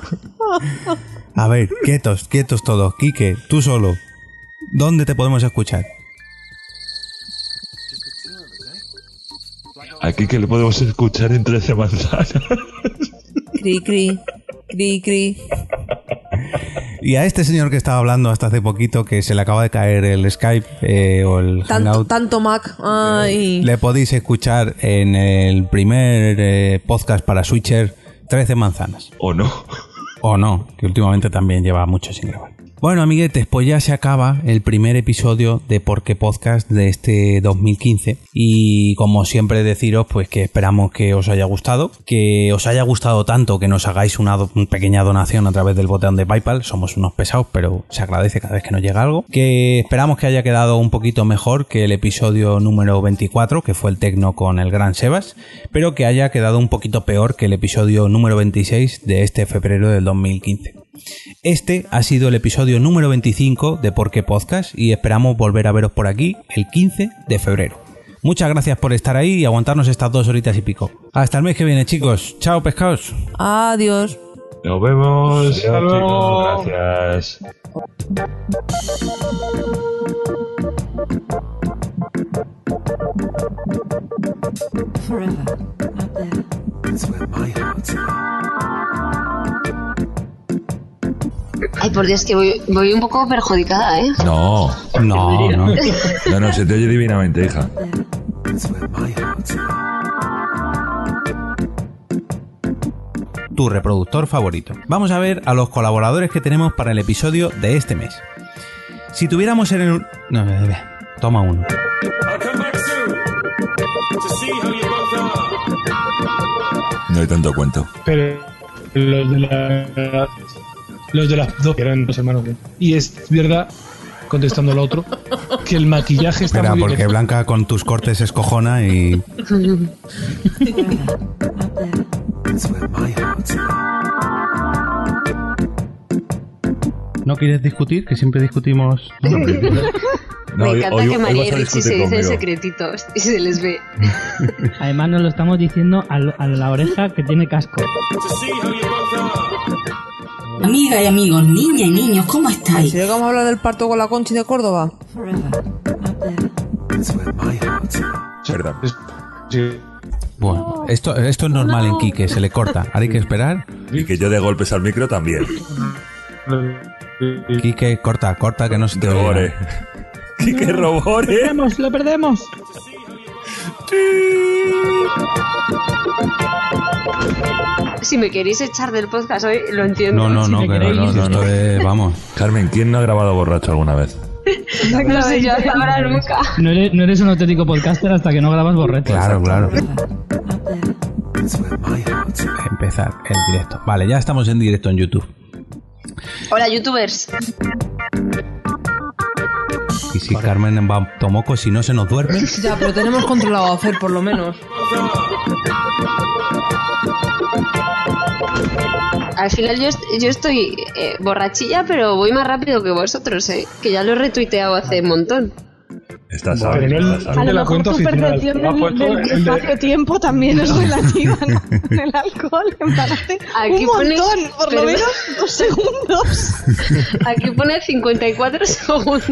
A ver, quietos todos. Quique, tú solo. ¿Dónde te podemos escuchar? Aquí que le podemos escuchar en 13 manzanas. Cri, cri, cri, cri. Y a este señor que estaba hablando hasta hace poquito, que se le acaba de caer el Skype o el Hangout, tanto Mac. Ay. Le podéis escuchar en el primer podcast para Switcher, 13 manzanas. ¿O no? O no, que últimamente también lleva mucho sin grabar. Bueno, amiguetes, pues ya se acaba el primer episodio de Por qué Podcast de este 2015 y como siempre deciros pues que esperamos que os haya gustado tanto que nos hagáis una pequeña donación a través del botón de PayPal. Somos unos pesados, pero se agradece cada vez que nos llega algo. Que esperamos que haya quedado un poquito mejor que el episodio número 24, que fue el Tecno con el Gran Sebas, pero que haya quedado un poquito peor que el episodio número 26 de este febrero del 2015. Este ha sido el episodio número 25 de Por qué Podcast y esperamos volver a veros por aquí el 15 de febrero. Muchas gracias por estar ahí y aguantarnos estas 2 horitas y pico. Hasta el mes que viene, chicos. Chao, pescados. Adiós. Nos vemos. Hasta luego. Chicos, gracias. Forever, up there. That's where my heart's at. Ay, por Dios, que voy un poco perjudicada, ¿eh? No, se te oye divinamente, hija. Tu reproductor favorito. Vamos a ver a los colaboradores que tenemos para el episodio de este mes. Si tuviéramos en el... No, toma uno. No hay tanto cuento. Pero los de las dos eran los hermanos. Y es verdad, contestando al otro, que el maquillaje está muy bien. Porque Blanca con tus cortes es cojona y... ¿No quieres discutir? Que siempre discutimos... Me encanta que María y Richie se dicen secretitos y se les ve. Además nos lo estamos diciendo a la oreja que tiene casco. Amigas y amigos, niñas y niños, ¿cómo estáis? ¿Sí que vamos a hablar del parto con la Conchi de Córdoba? Verdad. Bueno, esto es normal en Quique, se le corta. Ahora hay que esperar. Y que yo dé golpes al micro también. Quique, corta, que no se te oiga. Quique Robore. Lo perdemos. Si me queréis echar del podcast hoy, lo entiendo. No, esto es, vamos. Carmen, ¿quién no ha grabado borracho alguna vez? No sé, yo hasta ahora nunca. No eres un auténtico podcaster hasta que no grabas borracho. Claro. Empezar el directo. Vale, ya estamos en directo en YouTube. Hola, youtubers. Y si Carmen va a tomoco, si no se nos duerme. Ya, pero tenemos controlado a hacer por lo menos. Al final yo estoy borrachilla, pero voy más rápido que vosotros, que ya lo he retuiteado hace un montón. Estás pero no a lo mejor tu percepción del espacio-tiempo también es relativa, ¿no? En el alcohol, en pararte aquí un montón, por lo menos 2 segundos. Aquí pone 54 segundos.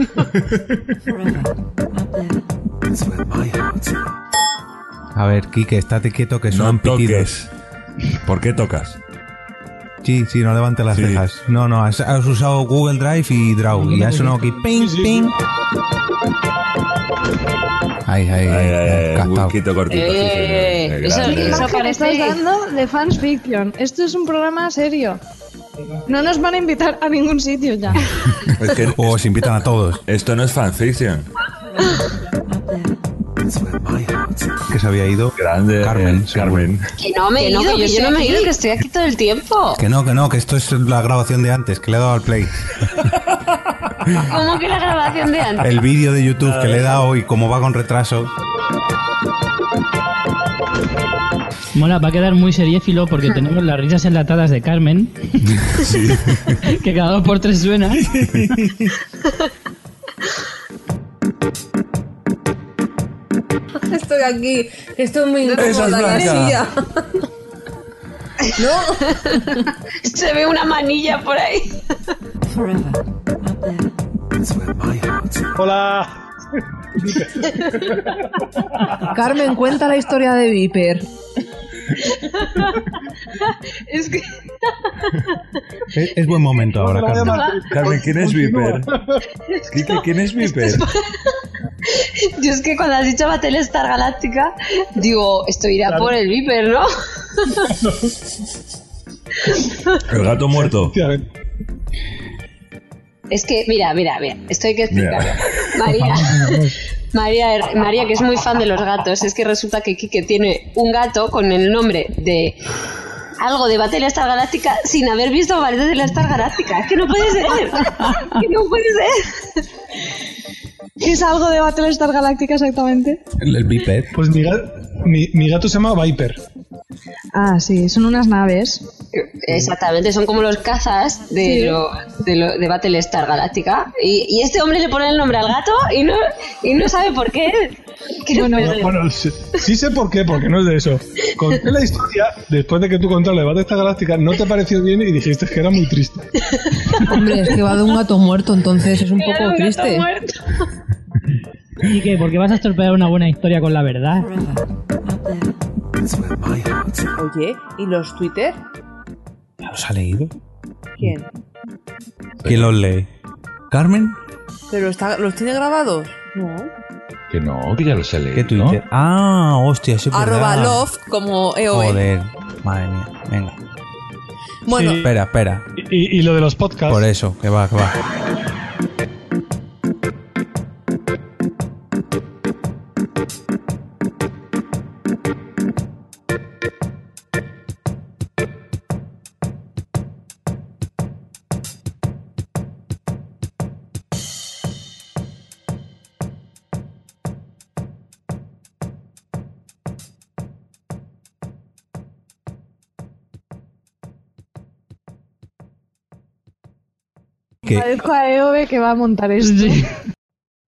A ver, Quique, estate quieto que son pitidos. ¿Por qué tocas? Sí, no levante las cejas. No, has usado Google Drive y Draw y ha sonado aquí ping, ping. Ahí, Cortito, cortito. Eso imagen estás parece... dando de fans fiction. Esto es un programa serio. No nos van a invitar a ningún sitio ya. Es que O os invitan a todos. esto no es fanfiction. Que se había ido. Grande, Carmen. Carmen. Que no me he ido, que yo no me he ido, que estoy aquí todo el tiempo. Que no, que esto es la grabación de antes, que le he dado al play. ¿Cómo que la grabación de antes? El vídeo de YouTube que le he dado y como va con retraso. Mola, va a quedar muy seriéfilo porque tenemos las risas enlatadas de Carmen. Sí. Que cada 2 por 3 suena. Estoy aquí, estoy muy Esa es incómoda en la Blanca. silla. ¿No? Se ve una manilla por ahí. Hola. Carmen, cuenta la historia de Viper. Es que... Es buen momento ahora, Carmen. Carmen, ¿quién es Viper? Kike, ¿quién es Viper? Yo es que cuando has dicho Battlestar Galáctica, digo, esto irá por el Viper, ¿no? El gato muerto. Es que, mira, esto hay que explicarlo. Mira. María, que es muy fan de los gatos, es que resulta que Kike tiene un gato con el nombre de algo de Battlestar Galáctica sin haber visto Battlestar Galáctica. Es que no puede ser. Que no puede ser. ¿Qué es algo de Battlestar Galáctica exactamente? El Viper. Pues mi gato se llama Viper. Ah, sí, son unas naves. Exactamente, son como los cazas de Battlestar Galáctica. Y este hombre le pone el nombre al gato y no sabe por qué. Bueno, sí sé por qué, porque no es de eso. Conté la historia después de que tú contaste de Battlestar Galáctica, no te pareció bien y dijiste que era muy triste. Hombre, es que va de un gato muerto, entonces es un poco triste. ¿Y qué? ¿Por qué vas a estropear una buena historia con la verdad? Oye, ¿y los Twitter? ¿Ya los ha leído? ¿Quién? ¿Quién los lee? ¿Carmen? ¿Pero los tiene grabados? No. Que no, que ya los he leído. ¿Qué Twitter? ¿No? Ah, hostia, eso es @ verdad. love como EOE. Joder, madre mía, venga. Bueno, Sí. Espera. Y lo de los podcasts. Por eso, que va. Parezco a EOB que va a montar esto. Sí.